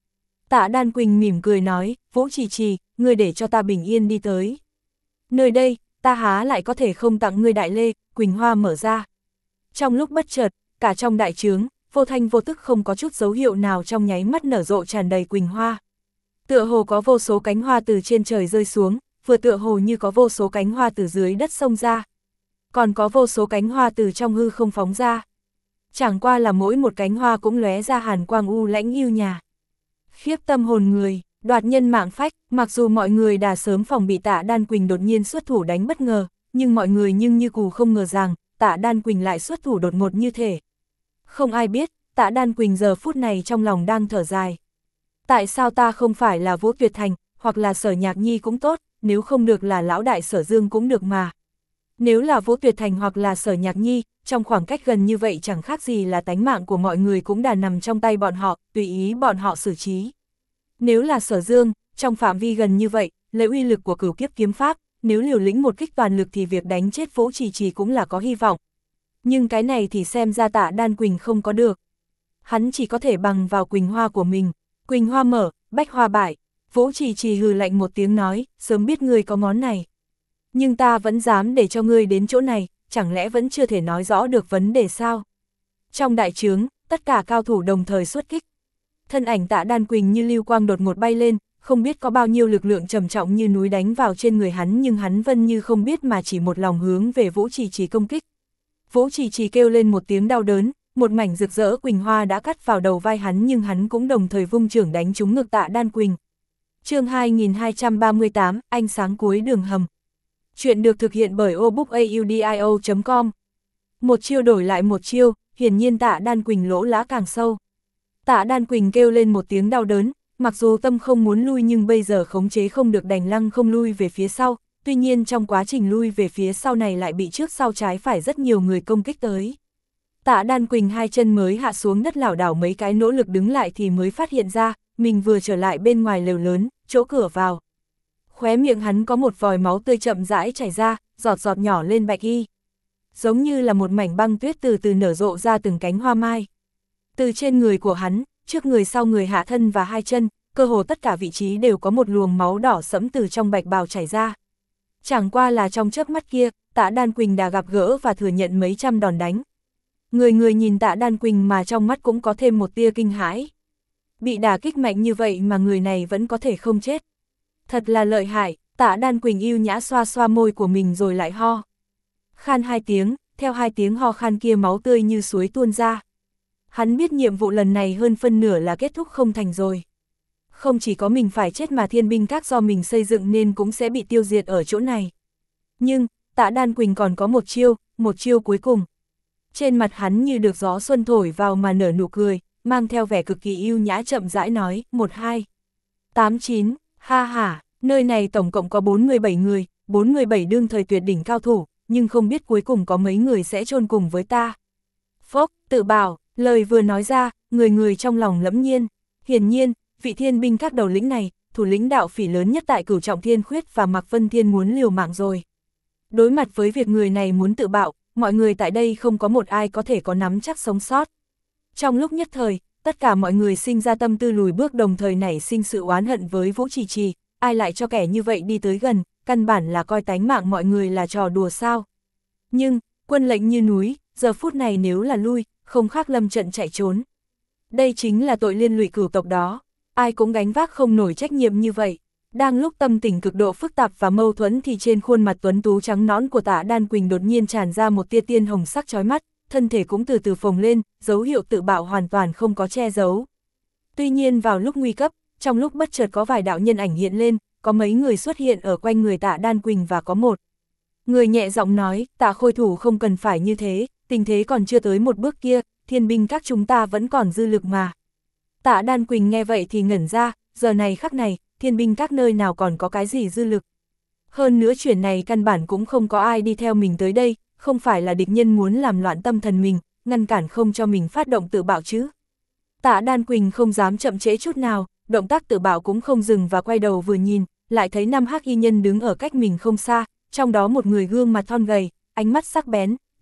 Tạ Đan Quỳnh mỉm cười nói, Vũ Trì Trì, ngươi để cho ta bình yên đi tới. Nơi đây, ta há lại có thể không tặng ngươi đại lê, Quỳnh Hoa mở ra. Trong lúc bất chợt, cả trong đại trướng, vô thanh vô tức không có chút dấu hiệu nào trong nháy mắt nở rộ tràn đầy Quỳnh Hoa. Tựa hồ có vô số cánh hoa từ trên trời rơi xuống, vừa tựa hồ như có vô số cánh hoa từ dưới đất xông ra. Còn có vô số cánh hoa từ trong hư không phóng ra. Chẳng qua là mỗi một cánh hoa cũng lóe ra hàn quang u lãnh yêu nhà. Khiếp tâm hồn người, đoạt nhân mạng phách, mặc dù mọi người đã sớm phòng bị Tạ Đan Quỳnh đột nhiên xuất thủ đánh bất ngờ, nhưng mọi người nhưng như cù không ngờ rằng, Tạ Đan Quỳnh lại xuất thủ đột ngột như thể. Không ai biết, Tạ Đan Quỳnh giờ phút này trong lòng đang thở dài. Tại sao ta không phải là Vũ Tuyệt Thành, hoặc là Sở Nhạc Nhi cũng tốt, nếu không được là lão đại Sở Dương cũng được mà. Nếu là Vũ Tuyệt Thành hoặc là Sở Nhạc Nhi, trong khoảng cách gần như vậy chẳng khác gì là tánh mạng của mọi người cũng đã nằm trong tay bọn họ, tùy ý bọn họ xử trí. Nếu là Sở Dương, trong phạm vi gần như vậy, lấy uy lực của Cửu Kiếp kiếm pháp, nếu liều lĩnh một kích toàn lực thì việc đánh chết Vũ Trì Trì cũng là có hy vọng. Nhưng cái này thì xem ra Tạ Đan Quỳnh không có được. Hắn chỉ có thể bằng vào Quỳnh Hoa của mình. Quỳnh Hoa mở, bách hoa bại. Vũ Trì Trì hừ lạnh một tiếng nói, sớm biết ngươi có món này. Nhưng ta vẫn dám để cho ngươi đến chỗ này, chẳng lẽ vẫn chưa thể nói rõ được vấn đề sao? Trong đại trướng, tất cả cao thủ đồng thời xuất kích. Thân ảnh Tạ Đan Quỳnh như lưu quang đột ngột bay lên, không biết có bao nhiêu lực lượng trầm trọng như núi đánh vào trên người hắn, nhưng hắn vẫn như không biết mà chỉ một lòng hướng về Vũ Trì Trì công kích. Vũ Trì Trì kêu lên một tiếng đau đớn, một mảnh rực rỡ Quỳnh Hoa đã cắt vào đầu vai hắn, nhưng hắn cũng đồng thời vung chưởng đánh trúng ngực Tạ Đan Quỳnh. Chương hai nghìn hai trăm ba mươi tám, ánh sáng cuối đường hầm. Chuyện được thực hiện bởi obookaudio chấm com. Một chiêu đổi lại một chiêu, hiển nhiên Tạ Đan Quỳnh lỗ lã càng sâu. Tạ Đan Quỳnh kêu lên một tiếng đau đớn, mặc dù tâm không muốn lui nhưng bây giờ khống chế không được đành lăng không lui về phía sau, tuy nhiên trong quá trình lui về phía sau này lại bị trước sau trái phải rất nhiều người công kích tới. Tạ Đan Quỳnh hai chân mới hạ xuống đất lảo đảo mấy cái nỗ lực đứng lại thì mới phát hiện ra, mình vừa trở lại bên ngoài lều lớn, chỗ cửa vào. Khóe miệng hắn có một vòi máu tươi chậm rãi chảy ra, giọt giọt nhỏ lên bạch y. Giống như là một mảnh băng tuyết từ từ nở rộ ra từng cánh hoa mai. Từ trên người của hắn, trước người sau người hạ thân và hai chân, cơ hồ tất cả vị trí đều có một luồng máu đỏ sẫm từ trong bạch bào chảy ra. Chẳng qua là trong chớp mắt kia, Tạ Đan Quỳnh đã gặp gỡ và thừa nhận mấy trăm đòn đánh. Người người nhìn Tạ Đan Quỳnh mà trong mắt cũng có thêm một tia kinh hãi. Bị đả kích mạnh như vậy mà người này vẫn có thể không chết. Thật là lợi hại, Tạ Đan Quỳnh yêu nhã xoa xoa môi của mình rồi lại ho. Khan hai tiếng, theo hai tiếng ho khan kia máu tươi như suối tuôn ra. Hắn biết nhiệm vụ lần này hơn phân nửa là kết thúc không thành rồi. Không chỉ có mình phải chết mà thiên binh các do mình xây dựng nên cũng sẽ bị tiêu diệt ở chỗ này. Nhưng, Tạ Đan Quỳnh còn có một chiêu, một chiêu cuối cùng. Trên mặt hắn như được gió xuân thổi vào mà nở nụ cười, mang theo vẻ cực kỳ yêu nhã chậm rãi nói, một hai, tám chín, ha ha, nơi này tổng cộng có bốn mươi bảy người, bốn mươi bảy đương thời tuyệt đỉnh cao thủ, nhưng không biết cuối cùng có mấy người sẽ chôn cùng với ta. Phốc, tự bảo, lời vừa nói ra, người người trong lòng lẫm nhiên. Hiển nhiên, vị thiên binh các đầu lĩnh này, thủ lĩnh đạo phỉ lớn nhất tại Cửu Trọng Thiên Khuyết và Mạc Vân Thiên muốn liều mạng rồi. Đối mặt với việc người này muốn tự bạo, mọi người tại đây không có một ai có thể có nắm chắc sống sót. Trong lúc nhất thời, tất cả mọi người sinh ra tâm tư lùi bước, đồng thời nảy sinh sự oán hận với Vũ Trì Trì, ai lại cho kẻ như vậy đi tới gần, căn bản là coi tánh mạng mọi người là trò đùa sao. Nhưng, quân lệnh như núi, giờ phút này nếu là lui, không khác lâm trận chạy trốn. Đây chính là tội liên lụy cửu tộc đó, ai cũng gánh vác không nổi trách nhiệm như vậy. Đang lúc tâm tình cực độ phức tạp và mâu thuẫn thì trên khuôn mặt tuấn tú trắng nõn của Tạ Đan Quỳnh đột nhiên tràn ra một tia tiên hồng sắc chói mắt, thân thể cũng từ từ phồng lên, dấu hiệu tự bạo hoàn toàn không có che giấu. Tuy nhiên vào lúc nguy cấp, trong lúc bất chợt có vài đạo nhân ảnh hiện lên, có mấy người xuất hiện ở quanh người Tạ Đan Quỳnh và có một người nhẹ giọng nói, Tạ Khôi thủ không cần phải như thế, tình thế còn chưa tới một bước kia, thiên binh các chúng ta vẫn còn dư lực mà. Tạ Đan Quỳnh nghe vậy thì ngẩn ra, giờ này khắc này, thiên binh các nơi nào còn có cái gì dư lực. Hơn nữa chuyện này căn bản cũng không có ai đi theo mình tới đây, không phải là địch nhân muốn làm loạn tâm thần mình, ngăn cản không cho mình phát động tự bạo chứ. Tạ Đan Quỳnh không dám chậm trễ chút nào, động tác tự bạo cũng không dừng và quay đầu vừa nhìn, lại thấy năm hắc y nhân đứng ở cách mình không xa, trong đó một người gương mặt thon gầy, ánh mắt sắc bén,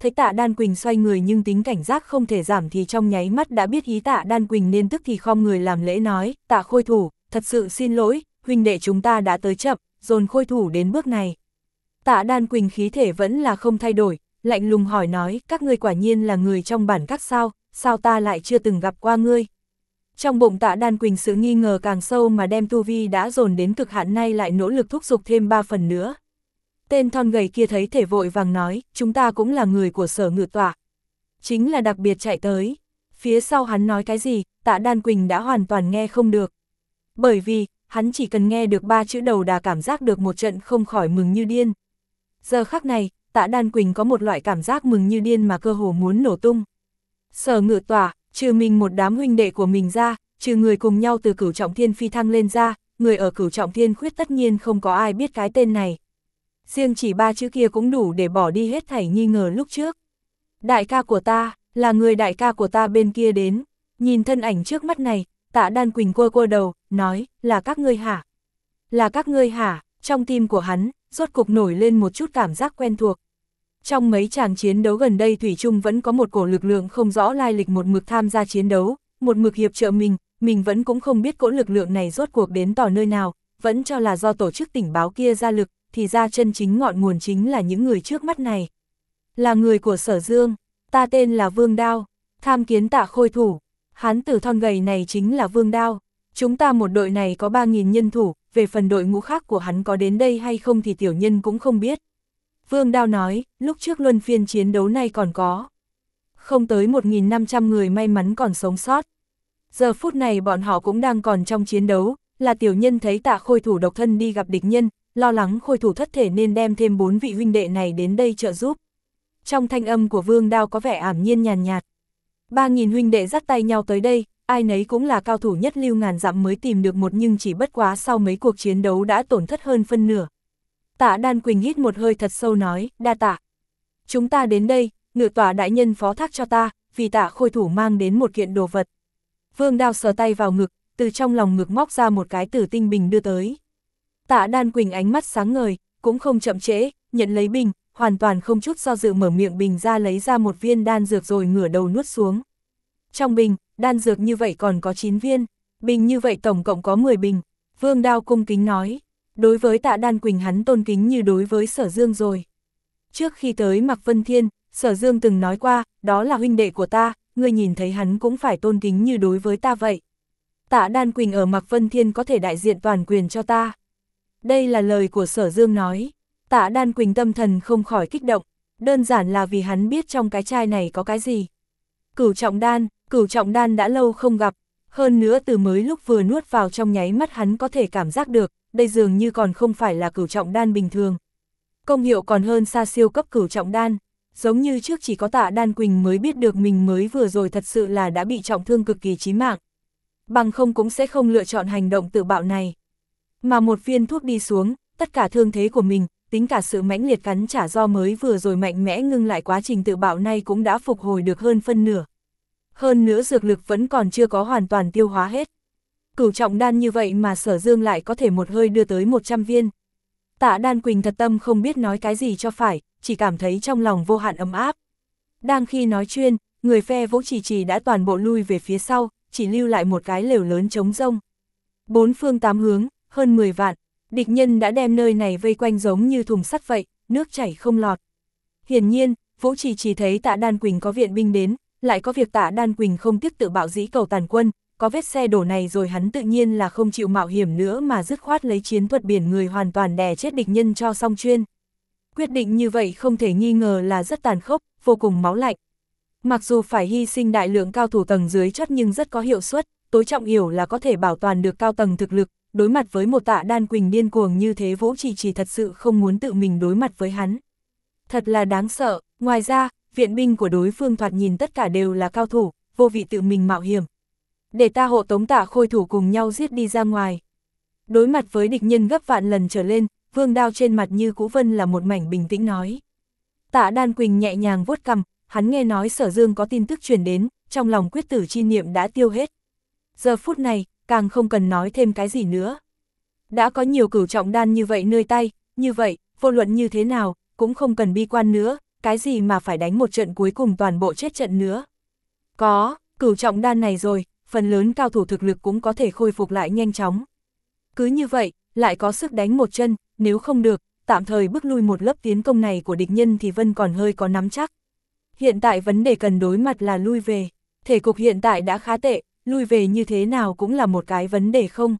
thấy Tạ Đan Quỳnh xoay người nhưng tính cảnh giác không thể giảm thì trong nháy mắt đã biết ý Tạ Đan Quỳnh nên tức thì khom người làm lễ nói, Tạ Khôi Thủ, thật sự xin lỗi, huynh đệ chúng ta đã tới chậm, dồn Khôi Thủ đến bước này. Tạ Đan Quỳnh khí thể vẫn là không thay đổi, lạnh lùng hỏi nói, các ngươi quả nhiên là người trong bản các sao, sao ta lại chưa từng gặp qua ngươi. Trong bụng Tạ Đan Quỳnh sự nghi ngờ càng sâu mà đem tu vi đã dồn đến cực hạn nay lại nỗ lực thúc giục thêm ba phần nữa. Tên thon gầy kia thấy thể vội vàng nói, chúng ta cũng là người của Sở Ngự Tọa. Chính là đặc biệt chạy tới. Phía sau hắn nói cái gì, Tạ Đan Quỳnh đã hoàn toàn nghe không được. Bởi vì, hắn chỉ cần nghe được ba chữ đầu đã cảm giác được một trận không khỏi mừng như điên. Giờ khắc này, Tạ Đan Quỳnh có một loại cảm giác mừng như điên mà cơ hồ muốn nổ tung. Sở Ngự Tọa, trừ mình một đám huynh đệ của mình ra, trừ người cùng nhau từ Cửu Trọng Thiên phi thăng lên ra, người ở Cửu Trọng Thiên khuyết tất nhiên không có ai biết cái tên này. Riêng chỉ ba chữ kia cũng đủ để bỏ đi hết thảy nghi ngờ lúc trước. Đại ca của ta, là người đại ca của ta bên kia đến. Nhìn thân ảnh trước mắt này, Tạ Đan Quỳnh quơ quơ đầu, nói, là các ngươi hả? Là các ngươi hả? Trong tim của hắn, rốt cục nổi lên một chút cảm giác quen thuộc. Trong mấy tràng chiến đấu gần đây Thủy Chung vẫn có một cổ lực lượng không rõ lai lịch một mực tham gia chiến đấu, một mực hiệp trợ mình, mình vẫn cũng không biết cỗ lực lượng này rốt cuộc đến tỏ nơi nào, vẫn cho là do tổ chức tình báo kia ra lực, thì ra chân chính ngọn nguồn chính là những người trước mắt này. Là người của Sở Dương, ta tên là Vương Đao, tham kiến Tạ Khôi Thủ, hán tử thon gầy này chính là Vương Đao. Chúng ta một đội này có ba nghìn nhân thủ, về phần đội ngũ khác của hắn có đến đây hay không thì tiểu nhân cũng không biết. Vương Đao nói, lúc trước luân phiên chiến đấu này còn có không tới một nghìn năm trăm người may mắn còn sống sót. Giờ phút này bọn họ cũng đang còn trong chiến đấu, là tiểu nhân thấy Tạ Khôi Thủ độc thân đi gặp địch nhân, lo lắng Khôi Thủ thất thể nên đem thêm bốn vị huynh đệ này đến đây trợ giúp. Trong thanh âm của Vương Đao có vẻ ảm nhiên nhàn nhạt. Ba nghìn huynh đệ dắt tay nhau tới đây, ai nấy cũng là cao thủ nhất lưu ngàn dặm mới tìm được một nhưng chỉ bất quá sau mấy cuộc chiến đấu đã tổn thất hơn phân nửa. Tạ Đan Quỳnh hít một hơi thật sâu nói, đa tạ. Chúng ta đến đây, Ngự Tọa đại nhân phó thác cho ta, vì Tạ Khôi Thủ mang đến một kiện đồ vật. Vương Đao sờ tay vào ngực, từ trong lòng ngực móc ra một cái tử tinh bình đưa tới. Tạ Đan Quỳnh ánh mắt sáng ngời, cũng không chậm trễ, nhận lấy bình, hoàn toàn không chút do dự mở miệng bình ra lấy ra một viên đan dược rồi ngửa đầu nuốt xuống. Trong bình, đan dược như vậy còn có chín viên, bình như vậy tổng cộng có mười bình. Vương Đao cung kính nói, đối với Tạ Đan Quỳnh hắn tôn kính như đối với Sở Dương rồi. Trước khi tới Mạc Vân Thiên, Sở Dương từng nói qua, đó là huynh đệ của ta, ngươi nhìn thấy hắn cũng phải tôn kính như đối với ta vậy. Tạ Đan Quỳnh ở Mạc Vân Thiên có thể đại diện toàn quyền cho ta. Đây là lời của Sở Dương nói. Tạ Đan Quỳnh tâm thần không khỏi kích động, đơn giản là vì hắn biết trong cái chai này có cái gì. Cửu trọng đan, cửu trọng đan đã lâu không gặp, hơn nữa từ mới lúc vừa nuốt vào trong nháy mắt hắn có thể cảm giác được, đây dường như còn không phải là cửu trọng đan bình thường. Công hiệu còn hơn xa siêu cấp cửu trọng đan, giống như trước chỉ có Tạ Đan Quỳnh mới biết được mình mới vừa rồi thật sự là đã bị trọng thương cực kỳ chí mạng. Bằng không cũng sẽ không lựa chọn hành động tự bạo này. Mà một viên thuốc đi xuống, tất cả thương thế của mình, tính cả sự mãnh liệt cắn trả do mới vừa rồi mạnh mẽ ngưng lại quá trình tự bạo này cũng đã phục hồi được hơn phân nửa. Hơn nữa dược lực vẫn còn chưa có hoàn toàn tiêu hóa hết. Cửu trọng đan như vậy mà Sở Dương lại có thể một hơi đưa tới một trăm viên. Tạ Đan Quỳnh thật tâm không biết nói cái gì cho phải, chỉ cảm thấy trong lòng vô hạn ấm áp. Đang khi nói chuyện, người phe Vũ Trì Trì đã toàn bộ lui về phía sau, chỉ lưu lại một cái lều lớn trống rông. Bốn phương tám hướng, hơn mười vạn, địch nhân đã đem nơi này vây quanh giống như thùng sắt vậy, nước chảy không lọt. Hiển nhiên, Vũ Trì Trì thấy Tạ Đan Quỳnh có viện binh đến, lại có việc Tạ Đan Quỳnh không tiếc tự bạo dĩ cầu tàn quân, có vết xe đổ này rồi hắn tự nhiên là không chịu mạo hiểm nữa mà dứt khoát lấy chiến thuật biển người hoàn toàn đè chết địch nhân cho xong chuyên. Quyết định như vậy không thể nghi ngờ là rất tàn khốc, vô cùng máu lạnh. Mặc dù phải hy sinh đại lượng cao thủ tầng dưới chót nhưng rất có hiệu suất, tối trọng yếu là có thể bảo toàn được cao tầng thực lực, đối mặt với một Tạ Đan Quỳnh điên cuồng như thế Vũ Trì Trì thật sự không muốn tự mình đối mặt với hắn. Thật là đáng sợ, ngoài ra, viện binh của đối phương thoạt nhìn tất cả đều là cao thủ, vô vị tự mình mạo hiểm. Để ta hộ tống Tạ Khôi Thủ cùng nhau giết đi ra ngoài. Đối mặt với địch nhân gấp vạn lần trở lên, Vương Đao trên mặt như cũ vân là một mảnh bình tĩnh nói. Tạ Đan Quỳnh nhẹ nhàng vuốt cằm, hắn nghe nói Sở Dương có tin tức truyền đến, trong lòng quyết tử chi niệm đã tiêu hết. Giờ phút này, càng không cần nói thêm cái gì nữa. Đã có nhiều cửu trọng đan như vậy nơi tay, như vậy, vô luận như thế nào, cũng không cần bi quan nữa, cái gì mà phải đánh một trận cuối cùng toàn bộ chết trận nữa. Có, cửu trọng đan này rồi, phần lớn cao thủ thực lực cũng có thể khôi phục lại nhanh chóng. Cứ như vậy, lại có sức đánh một chân, nếu không được, tạm thời bước lui một lớp tiến công này của địch nhân thì Vân còn hơi có nắm chắc. Hiện tại vấn đề cần đối mặt là lui về, thể cục hiện tại đã khá tệ, lui về như thế nào cũng là một cái vấn đề không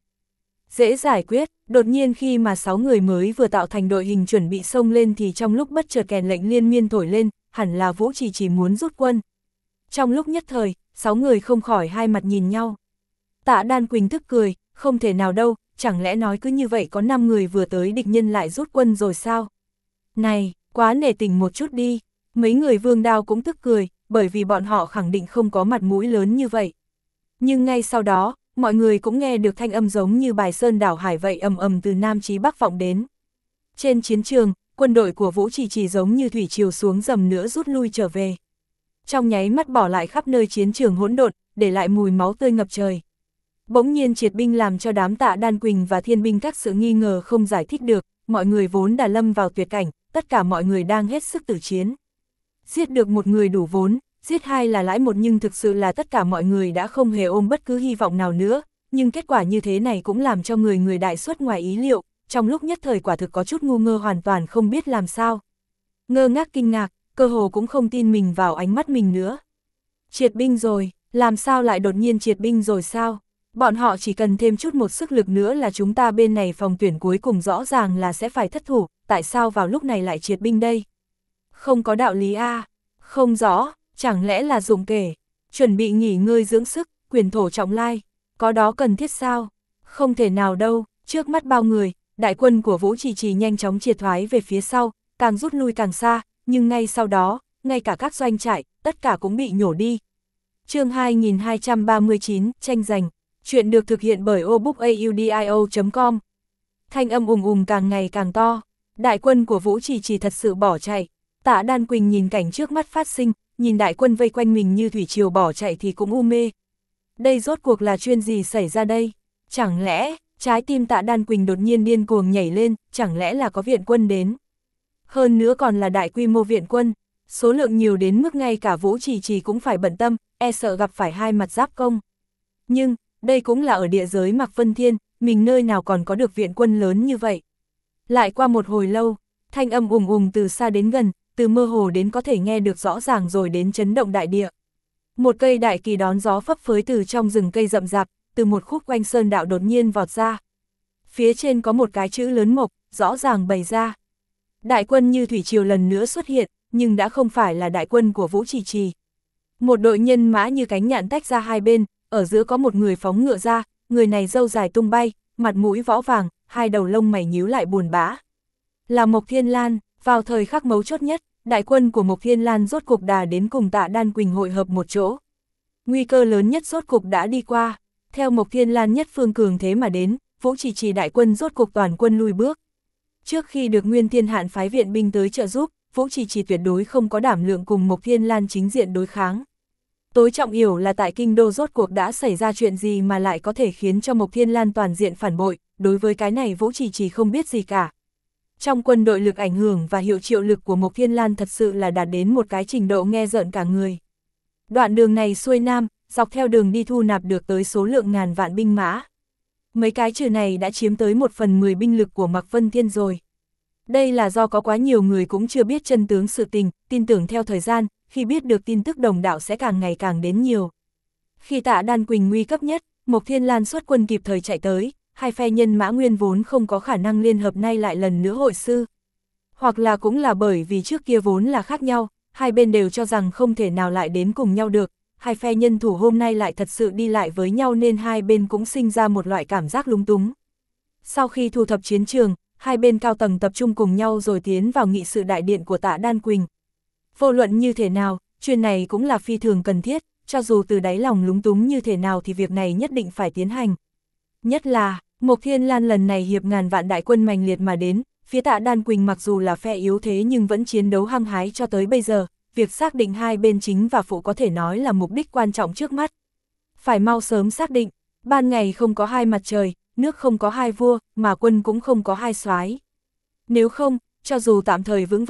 dễ giải quyết. Đột nhiên khi mà sáu người mới vừa tạo thành đội hình chuẩn bị xông lên thì trong lúc bất chợt kèn lệnh liên miên thổi lên, hẳn là Vũ Trì chỉ muốn rút quân. Trong lúc nhất thời, sáu người không khỏi hai mặt nhìn nhau. Tạ Đan Quỳnh tức cười, không thể nào đâu, chẳng lẽ nói cứ như vậy có năm người vừa tới địch nhân lại rút quân rồi sao? Này, quá nể tình một chút đi. Mấy người Vương Đao cũng tức cười, bởi vì bọn họ khẳng định không có mặt mũi lớn như vậy. Nhưng ngay sau đó, mọi người cũng nghe được thanh âm giống như bài sơn đảo hải vậy ầm ầm từ Nam chí Bắc vọng đến. Trên chiến trường, quân đội của Vũ Trì chỉ giống như thủy triều xuống dầm nữa rút lui trở về. Trong nháy mắt bỏ lại khắp nơi chiến trường hỗn độn, để lại mùi máu tươi ngập trời. Bỗng nhiên triệt binh làm cho đám Tạ Đan Quỳnh và Thiên binh các sự nghi ngờ không giải thích được, mọi người vốn đã lâm vào tuyệt cảnh, tất cả mọi người đang hết sức tử chiến. Giết được một người đủ vốn, giết hai là lãi một, nhưng thực sự là tất cả mọi người đã không hề ôm bất cứ hy vọng nào nữa, nhưng kết quả như thế này cũng làm cho người người đại suất ngoài ý liệu, trong lúc nhất thời quả thực có chút ngu ngơ, hoàn toàn không biết làm sao. Ngơ ngác kinh ngạc, cơ hồ cũng không tin mình vào ánh mắt mình nữa. Triệt binh rồi, làm sao lại đột nhiên triệt binh rồi sao? Bọn họ chỉ cần thêm chút một sức lực nữa là chúng ta bên này phòng tuyển cuối cùng rõ ràng là sẽ phải thất thủ, tại sao vào lúc này lại triệt binh đây? Không có đạo lý a, à? Không rõ, chẳng lẽ là dụng kể, chuẩn bị nghỉ ngơi dưỡng sức, quyền thổ trọng lai, có đó cần thiết sao? Không thể nào đâu, trước mắt bao người, đại quân của Vũ Trì Trì nhanh chóng triệt thoái về phía sau, càng rút lui càng xa, nhưng ngay sau đó, ngay cả các doanh trại, tất cả cũng bị nhổ đi. Chương hai nghìn hai trăm ba mươi chín, tranh giành. Chuyện được thực hiện bởi obookaudio chấm com. Thanh âm ùng ùng càng ngày càng to, đại quân của Vũ Trì Trì thật sự bỏ chạy. Tạ Đan Quỳnh nhìn cảnh trước mắt phát sinh, nhìn đại quân vây quanh mình như thủy triều bỏ chạy thì cũng u mê. Đây rốt cuộc là chuyện gì xảy ra đây? Chẳng lẽ, trái tim Tạ Đan Quỳnh đột nhiên điên cuồng nhảy lên, chẳng lẽ là có viện quân đến? Hơn nữa còn là đại quy mô viện quân, số lượng nhiều đến mức ngay cả Vũ Trì Trì cũng phải bận tâm, e sợ gặp phải hai mặt giáp công. Nhưng, đây cũng là ở địa giới Mạc Vân Thiên, mình nơi nào còn có được viện quân lớn như vậy. Lại qua một hồi lâu, thanh âm ùng ùng từ xa đến gần, từ mơ hồ đến có thể nghe được rõ ràng rồi đến chấn động đại địa. Một cây đại kỳ đón gió phấp phới từ trong rừng cây rậm rạp, từ một khúc quanh sơn đạo đột nhiên vọt ra. Phía trên có một cái chữ lớn mộc, rõ ràng bày ra. Đại quân như thủy triều lần nữa xuất hiện, nhưng đã không phải là đại quân của Vũ Trì Trì. Một đội nhân mã như cánh nhạn tách ra hai bên, ở giữa có một người phóng ngựa ra, người này râu dài tung bay, mặt mũi võ vàng, hai đầu lông mày nhíu lại buồn bã. Là Mộc Thiên Lan, vào thời khắc mấu chốt nhất, đại quân của Mộc Thiên Lan rốt cục đà đến cùng Tạ Đan Quỳnh hội hợp một chỗ. Nguy cơ lớn nhất rốt cục đã đi qua, theo Mộc Thiên Lan nhất phương cường thế mà đến, Vũ Trì Trì đại quân rốt cục toàn quân lui bước. Trước khi được Nguyên Thiên Hạn phái viện binh tới trợ giúp, Vũ Trì Trì tuyệt đối không có đảm lượng cùng Mộc Thiên Lan chính diện đối kháng. Tối trọng yếu là tại kinh đô rốt cuộc đã xảy ra chuyện gì mà lại có thể khiến cho Mộc Thiên Lan toàn diện phản bội, đối với cái này Vũ Trì Trì không biết gì cả. Trong quân đội lực ảnh hưởng và hiệu triệu lực của Mộc Thiên Lan thật sự là đạt đến một cái trình độ nghe rợn cả người. Đoạn đường này xuôi nam, dọc theo đường đi thu nạp được tới số lượng ngàn vạn binh mã. Mấy cái trừ này đã chiếm tới một phần mười binh lực của Mạc Vân Thiên rồi. Đây là do có quá nhiều người cũng chưa biết chân tướng sự tình, tin tưởng theo thời gian, khi biết được tin tức đồng đạo sẽ càng ngày càng đến nhiều. Khi Tạ Đan Quỳnh nguy cấp nhất, Mộc Thiên Lan xuất quân kịp thời chạy tới, hai phe nhân mã nguyên vốn không có khả năng liên hợp nay lại lần nữa hội sư. Hoặc là cũng là bởi vì trước kia vốn là khác nhau, hai bên đều cho rằng không thể nào lại đến cùng nhau được, hai phe nhân thủ hôm nay lại thật sự đi lại với nhau nên hai bên cũng sinh ra một loại cảm giác lúng túng. Sau khi thu thập chiến trường, hai bên cao tầng tập trung cùng nhau rồi tiến vào nghị sự đại điện của Tạ Đan Quỳnh. Vô luận như thế nào, chuyện này cũng là phi thường cần thiết, cho dù từ đáy lòng lúng túng như thế nào thì việc này nhất định phải tiến hành. Nhất là, Mộc Thiên Lan lần này hiệp ngàn vạn đại quân mạnh liệt mà đến, phía Tạ Đan Quỳnh mặc dù là phe yếu thế nhưng vẫn chiến đấu hăng hái cho tới bây giờ, việc xác định hai bên chính và phụ có thể nói là mục đích quan trọng trước mắt. Phải mau sớm xác định, ban ngày không có hai mặt trời, nước không có hai vua, mà quân cũng không có hai soái. Nếu không, cho dù tạm thời vững vàng,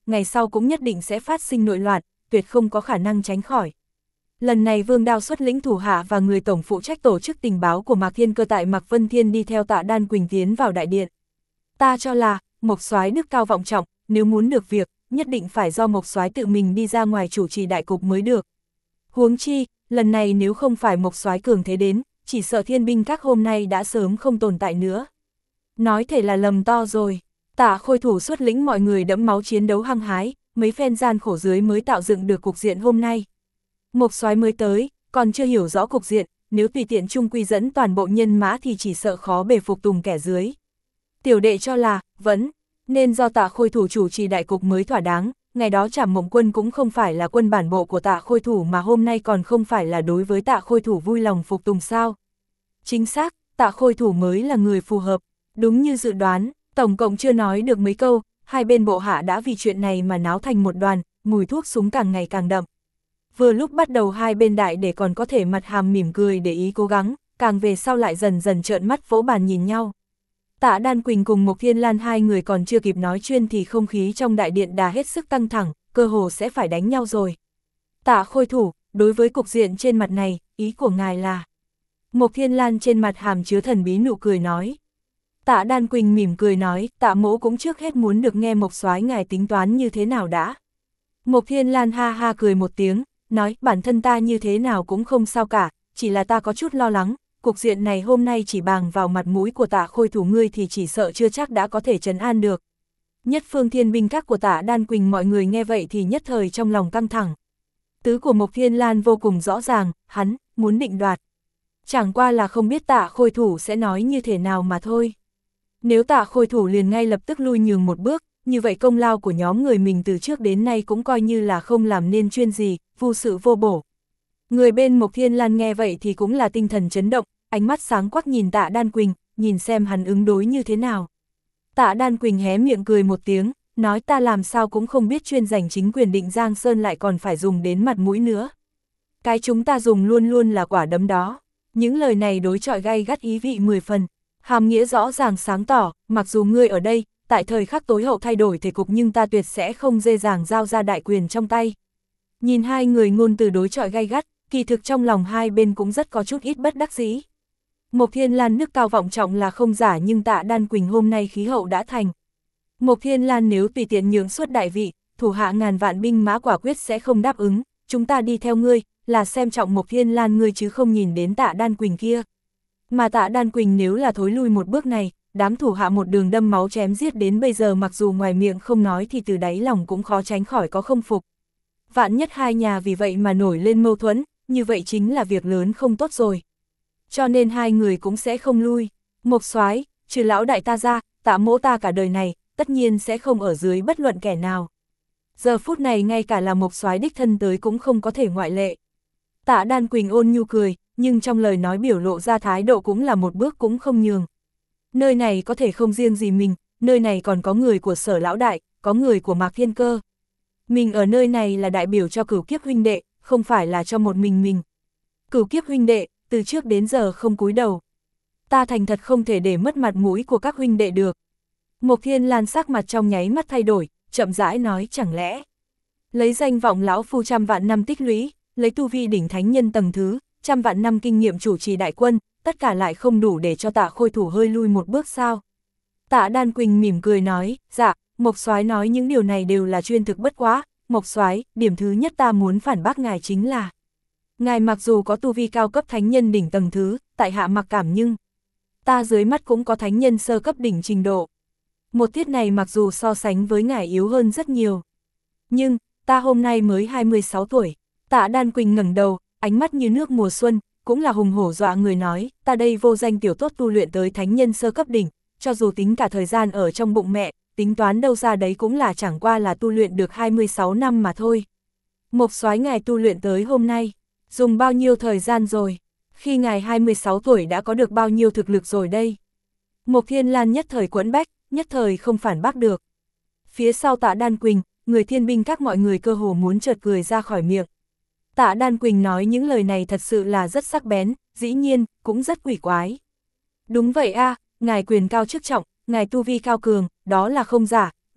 ngày sau cũng nhất định sẽ phát sinh nội loạn, tuyệt không có khả năng tránh khỏi. Lần này Vương Đao xuất lĩnh thủ hạ và người tổng phụ trách tổ chức tình báo của Mạc Thiên Cơ tại Mạc Vân Thiên đi theo Tạ Đan Quỳnh tiến vào đại điện. Ta cho là, Mộc Soái đức cao vọng trọng, nếu muốn được việc, nhất định phải do Mộc Soái tự mình đi ra ngoài chủ trì đại cục mới được. Huống chi, lần này nếu không phải Mộc Soái cường thế đến, chỉ sợ thiên binh các hôm nay đã sớm không tồn tại nữa. Nói thể là lầm to rồi. Tạ Khôi Thủ xuất lĩnh mọi người đẫm máu chiến đấu hăng hái, mấy phen gian khổ dưới mới tạo dựng được cục diện hôm nay. Mộc Soái mới tới, còn chưa hiểu rõ cục diện, nếu tùy tiện chung quy dẫn toàn bộ nhân mã thì chỉ sợ khó bề phục tùng kẻ dưới. Tiểu đệ cho là, vẫn, nên do Tạ Khôi Thủ chủ trì đại cục mới thỏa đáng, ngày đó Trảm Mộng Quân cũng không phải là quân bản bộ của Tạ Khôi Thủ mà hôm nay còn không phải là đối với Tạ Khôi Thủ vui lòng phục tùng sao. Chính xác, Tạ Khôi Thủ mới là người phù hợp, đúng như dự đoán, tổng cộng chưa nói được mấy câu, hai bên bộ hạ đã vì chuyện này mà náo thành một đoàn, mùi thuốc súng càng ngày càng đậm. Vừa lúc bắt đầu hai bên đại để còn có thể mặt hàm mỉm cười để ý cố gắng, càng về sau lại dần dần trợn mắt vỗ bàn nhìn nhau. Tạ Đan Quỳnh cùng Mộc Thiên Lan hai người còn chưa kịp nói chuyện thì không khí trong đại điện đã hết sức căng thẳng, cơ hồ sẽ phải đánh nhau rồi. Tạ Khôi Thủ, đối với cục diện trên mặt này, ý của ngài là... Mộc Thiên Lan trên mặt hàm chứa thần bí nụ cười nói. Tạ Đan Quỳnh mỉm cười nói, Tạ mỗ cũng trước hết muốn được nghe Mộc Soái ngài tính toán như thế nào đã. Mộc Thiên Lan ha ha cười một tiếng, nói bản thân ta như thế nào cũng không sao cả, chỉ là ta có chút lo lắng, cục diện này hôm nay chỉ bàng vào mặt mũi của Tạ Khôi Thủ ngươi thì chỉ sợ chưa chắc đã có thể trấn an được. Nhất phương thiên binh các của Tạ Đan Quỳnh mọi người nghe vậy thì nhất thời trong lòng căng thẳng. Tứ của Mộc Thiên Lan vô cùng rõ ràng, hắn muốn định đoạt. Chẳng qua là không biết Tạ Khôi Thủ sẽ nói như thế nào mà thôi. Nếu Tạ Khôi Thủ liền ngay lập tức lui nhường một bước, như vậy công lao của nhóm người mình từ trước đến nay cũng coi như là không làm nên chuyên gì, vô sự vô bổ. Người bên Mộc Thiên Lan nghe vậy thì cũng là tinh thần chấn động, ánh mắt sáng quắc nhìn Tạ Đan Quỳnh, nhìn xem hắn ứng đối như thế nào. Tạ Đan Quỳnh hé miệng cười một tiếng, nói ta làm sao cũng không biết chuyên giành chính quyền định Giang Sơn lại còn phải dùng đến mặt mũi nữa. Cái chúng ta dùng luôn luôn là quả đấm đó. Những lời này đối chọi gay gắt ý vị mười phần, hàm nghĩa rõ ràng sáng tỏ, mặc dù ngươi ở đây, tại thời khắc tối hậu thay đổi thể cục nhưng ta tuyệt sẽ không dễ dàng giao ra đại quyền trong tay. Nhìn hai người ngôn từ đối chọi gay gắt, kỳ thực trong lòng hai bên cũng rất có chút ít bất đắc dĩ. Mộc Thiên Lan đức cao vọng trọng là không giả nhưng Tạ Đan Quỳnh hôm nay khí hậu đã thành. Mộc Thiên Lan nếu tùy tiện nhường suốt đại vị, thủ hạ ngàn vạn binh mã quả quyết sẽ không đáp ứng, chúng ta đi theo ngươi, là xem trọng Mộc Thiên Lan ngươi chứ không nhìn đến Tạ Đan Quỳnh kia. Mà Tạ Đan Quỳnh nếu là thối lui một bước này, đám thủ hạ một đường đâm máu chém giết đến bây giờ mặc dù ngoài miệng không nói thì từ đáy lòng cũng khó tránh khỏi có không phục. Vạn nhất hai nhà vì vậy mà nổi lên mâu thuẫn, như vậy chính là việc lớn không tốt rồi. Cho nên hai người cũng sẽ không lui. Mộc Soái, trừ lão đại ta ra, Tạ mỗ ta cả đời này, tất nhiên sẽ không ở dưới bất luận kẻ nào. Giờ phút này ngay cả là Mộc Soái đích thân tới cũng không có thể ngoại lệ. Tạ Đan Quỳnh ôn nhu cười, nhưng trong lời nói biểu lộ ra thái độ cũng là một bước cũng không nhường. Nơi này có thể không riêng gì mình, nơi này còn có người của Sở lão đại, có người của Mạc Thiên Cơ. Mình ở nơi này là đại biểu cho Cửu Kiếp huynh đệ, không phải là cho một mình mình. Cửu Kiếp huynh đệ, từ trước đến giờ không cúi đầu. Ta thành thật không thể để mất mặt mũi của các huynh đệ được. Mộc Thiên Lan sắc mặt trong nháy mắt thay đổi, chậm rãi nói chẳng lẽ. Lấy danh vọng lão phu trăm vạn năm tích lũy, lấy tu vi đỉnh thánh nhân tầng thứ, trăm vạn năm kinh nghiệm chủ trì đại quân, tất cả lại không đủ để cho Tạ Khôi Thủ hơi lui một bước sao. Tạ Đan Quỳnh mỉm cười nói, dạ, Mộc Soái nói những điều này đều là chuyên thực bất quá. Mộc Soái, điểm thứ nhất ta muốn phản bác ngài chính là ngài mặc dù có tu vi cao cấp thánh nhân đỉnh tầng thứ, tại hạ mặc cảm nhưng ta dưới mắt cũng có thánh nhân sơ cấp đỉnh trình độ. Một tiết này mặc dù so sánh với ngài yếu hơn rất nhiều. Nhưng, ta hôm nay mới hai mươi sáu tuổi. Tạ Đan Quỳnh ngẩng đầu, ánh mắt như nước mùa xuân, cũng là hùng hổ dọa người nói, ta đây vô danh tiểu tốt tu luyện tới thánh nhân sơ cấp đỉnh, cho dù tính cả thời gian ở trong bụng mẹ, tính toán đâu ra đấy cũng là chẳng qua là tu luyện được hai mươi sáu năm mà thôi. Mộc Soái ngài tu luyện tới hôm nay, dùng bao nhiêu thời gian rồi? Khi ngài hai mươi sáu tuổi đã có được bao nhiêu thực lực rồi đây? Mộc Thiên Lan nhất thời quẫn bách, nhất thời không phản bác được. Phía sau Tạ Đan Quỳnh, người thiên binh các mọi người cơ hồ muốn chợt cười ra khỏi miệng. Tạ Đan Quỳnh nói những lời này thật sự là rất sắc bén, dĩ nhiên, cũng rất quỷ quái. Đúng vậy a, ngài quyền cao chức trọng, ngài tu vi cao cường, đó là không giả,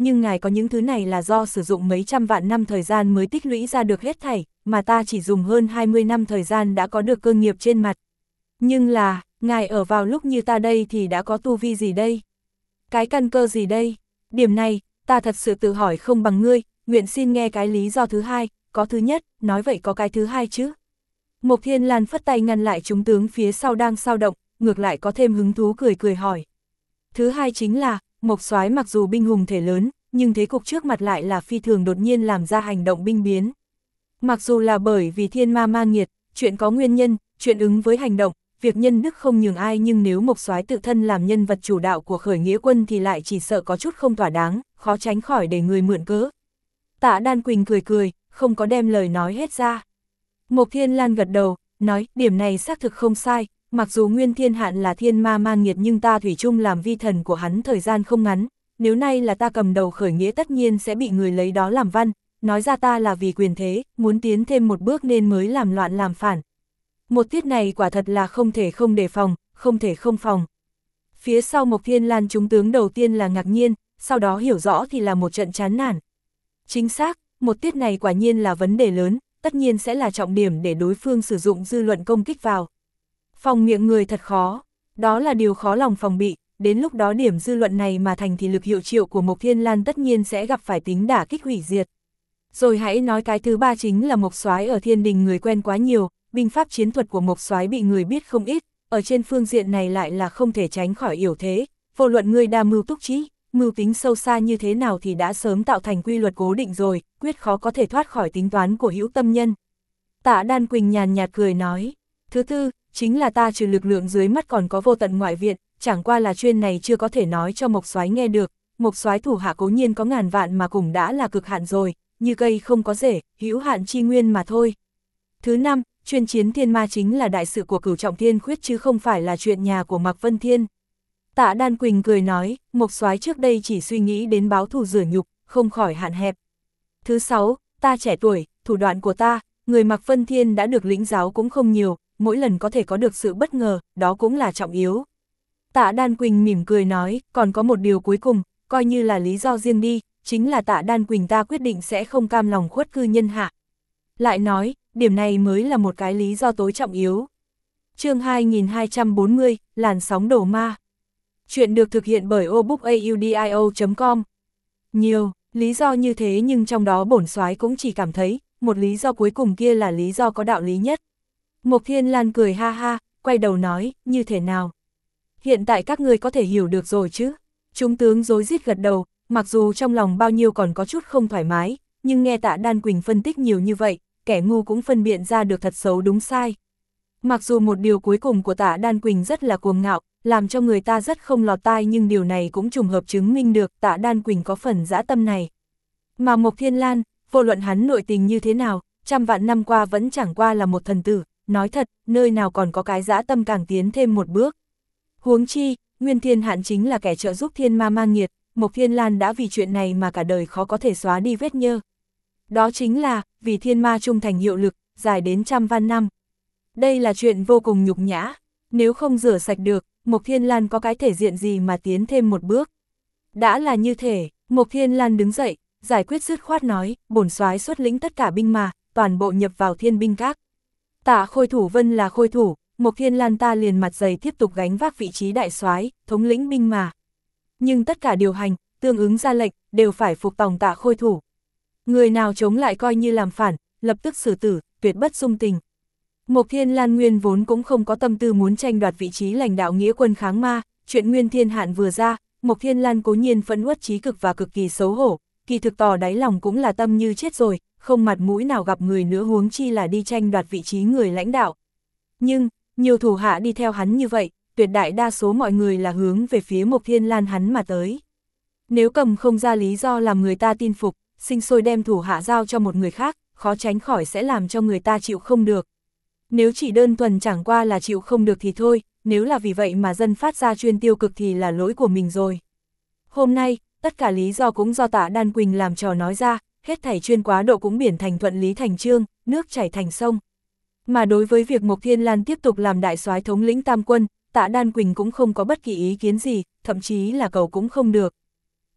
nhưng ngài có những thứ này là do sử dụng mấy trăm vạn năm thời gian mới tích lũy ra được hết thảy, mà ta chỉ dùng hơn hai mươi năm thời gian đã có được cơ nghiệp trên mặt. Nhưng là, ngài ở vào lúc như ta đây thì đã có tu vi gì đây? Cái căn cơ gì đây? Điểm này, ta thật sự tự hỏi không bằng ngươi, nguyện xin nghe cái lý do thứ hai, có thứ nhất, nói vậy có cái thứ hai chứ. Mộc Thiên Lan phất tay ngăn lại chúng tướng phía sau đang sao động, ngược lại có thêm hứng thú cười cười hỏi. Thứ hai chính là, Mộc Soái mặc dù binh hùng thể lớn, nhưng thế cục trước mặt lại là phi thường đột nhiên làm ra hành động binh biến. Mặc dù là bởi vì thiên ma ma nghiệt, chuyện có nguyên nhân, chuyện ứng với hành động, việc nhân đức không nhường ai, nhưng nếu Mộc Soái tự thân làm nhân vật chủ đạo của khởi nghĩa quân thì lại chỉ sợ có chút không thỏa đáng, khó tránh khỏi để người mượn cớ. Tạ Đan Quỳnh cười cười, không có đem lời nói hết ra. Mộc Thiên Lan gật đầu, nói, điểm này xác thực không sai, mặc dù Nguyên Thiên Hạn là thiên ma ma nghiệt nhưng ta thủy chung làm vi thần của hắn thời gian không ngắn, nếu nay là ta cầm đầu khởi nghĩa tất nhiên sẽ bị người lấy đó làm văn, nói ra ta là vì quyền thế, muốn tiến thêm một bước nên mới làm loạn làm phản. Một tiết này quả thật là không thể không đề phòng, không thể không phòng. Phía sau Mộc Thiên Lan chúng tướng đầu tiên là ngạc nhiên, sau đó hiểu rõ thì là một trận chán nản. Chính xác, một tiết này quả nhiên là vấn đề lớn, tất nhiên sẽ là trọng điểm để đối phương sử dụng dư luận công kích vào. Phòng miệng người thật khó, đó là điều khó lòng phòng bị, đến lúc đó điểm dư luận này mà thành thì lực hiệu triệu của Mộc Thiên Lan tất nhiên sẽ gặp phải tính đả kích hủy diệt. Rồi hãy nói cái thứ ba chính là Mộc Soái ở Thiên Đình người quen quá nhiều, binh pháp chiến thuật của Mộc Soái bị người biết không ít, ở trên phương diện này lại là không thể tránh khỏi yểu thế, vô luận người đa mưu túc trí, mưu tính sâu xa như thế nào thì đã sớm tạo thành quy luật cố định rồi, quyết khó có thể thoát khỏi tính toán của hữu tâm nhân. Tạ Đan Quỳnh nhàn nhạt cười nói, thứ tư, chính là ta trừ lực lượng dưới mắt còn có vô tận ngoại viện, chẳng qua là chuyên này chưa có thể nói cho Mộc Soái nghe được, Mộc Soái thủ hạ cố nhiên có ngàn vạn mà cũng đã là cực hạn rồi, như cây không có rễ, hữu hạn chi nguyên mà thôi. Thứ năm, chuyên chiến thiên ma chính là đại sự của Cửu Trọng Thiên Khuyết chứ không phải là chuyện nhà của Mạc Vân Thiên. Tạ Đan Quỳnh cười nói, Mộc Soái trước đây chỉ suy nghĩ đến báo thù rửa nhục, không khỏi hạn hẹp. Thứ sáu, ta trẻ tuổi, thủ đoạn của ta, người Mạc Vân Thiên đã được lĩnh giáo cũng không nhiều, mỗi lần có thể có được sự bất ngờ, đó cũng là trọng yếu. Tạ Đan Quỳnh mỉm cười nói, còn có một điều cuối cùng, coi như là lý do riêng đi, chính là Tạ Đan Quỳnh ta quyết định sẽ không cam lòng khuất cư nhân hạ. Lại nói, điểm này mới là một cái lý do tối trọng yếu. Chương hai nghìn hai trăm bốn mươi, làn sóng đổ ma. Chuyện được thực hiện bởi obookaudio chấm com. Nhiều lý do như thế nhưng trong đó bổn soái cũng chỉ cảm thấy, một lý do cuối cùng kia là lý do có đạo lý nhất. Mộc Thiên Lan cười ha ha, quay đầu nói, như thế nào? Hiện tại các ngươi có thể hiểu được rồi chứ? Chúng tướng rối rít gật đầu, mặc dù trong lòng bao nhiêu còn có chút không thoải mái, nhưng nghe Tạ Đan Quỳnh phân tích nhiều như vậy, kẻ ngu cũng phân biện ra được thật xấu đúng sai. Mặc dù một điều cuối cùng của Tạ Đan Quỳnh rất là cuồng ngạo, làm cho người ta rất không lọt tai, nhưng điều này cũng trùng hợp chứng minh được Tạ Đan Quỳnh có phần dã tâm này. Mà Mộc Thiên Lan, vô luận hắn nội tình như thế nào, trăm vạn năm qua vẫn chẳng qua là một thần tử, nói thật, nơi nào còn có cái dã tâm càng tiến thêm một bước. Huống chi, Nguyên Thiên Hạn chính là kẻ trợ giúp thiên ma ma nghiệt, Mộc Thiên Lan đã vì chuyện này mà cả đời khó có thể xóa đi vết nhơ. Đó chính là, vì thiên ma trung thành hiệu lực, dài đến trăm van năm. Đây là chuyện vô cùng nhục nhã, nếu không rửa sạch được, Mộc Thiên Lan có cái thể diện gì mà tiến thêm một bước. Đã là như thể, Mộc Thiên Lan đứng dậy, giải quyết dứt khoát nói, bổn soái xuất lĩnh tất cả binh mà, toàn bộ nhập vào thiên binh các. Tạ Khôi Thủ Vân là khôi thủ, Mộc Thiên Lan ta liền mặt dày tiếp tục gánh vác vị trí đại soái, thống lĩnh binh mà. Nhưng tất cả điều hành, tương ứng ra lệnh, đều phải phục tòng Tạ Khôi Thủ. Người nào chống lại coi như làm phản, lập tức xử tử, tuyệt bất dung tình. Mộc Thiên Lan nguyên vốn cũng không có tâm tư muốn tranh đoạt vị trí lãnh đạo nghĩa quân kháng ma, chuyện Nguyên Thiên Hạn vừa ra, Mộc Thiên Lan cố nhiên phẫn uất chí cực và cực kỳ xấu hổ, kỳ thực tỏ đáy lòng cũng là tâm như chết rồi, không mặt mũi nào gặp người nữa, huống chi là đi tranh đoạt vị trí người lãnh đạo. Nhưng, nhiều thủ hạ đi theo hắn như vậy, tuyệt đại đa số mọi người là hướng về phía Mộc Thiên Lan hắn mà tới. Nếu cầm không ra lý do làm người ta tin phục, sinh sôi đem thủ hạ giao cho một người khác, khó tránh khỏi sẽ làm cho người ta chịu không được. Nếu chỉ đơn thuần chẳng qua là chịu không được thì thôi, nếu là vì vậy mà dân phát ra chuyên tiêu cực thì là lỗi của mình rồi. Hôm nay, tất cả lý do cũng do Tạ Đan Quỳnh làm trò nói ra, hết thảy chuyên quá độ cũng biển thành thuận lý thành chương, nước chảy thành sông. Mà đối với việc Mộc Thiên Lan tiếp tục làm đại soái thống lĩnh tam quân, Tạ Đan Quỳnh cũng không có bất kỳ ý kiến gì, thậm chí là cầu cũng không được.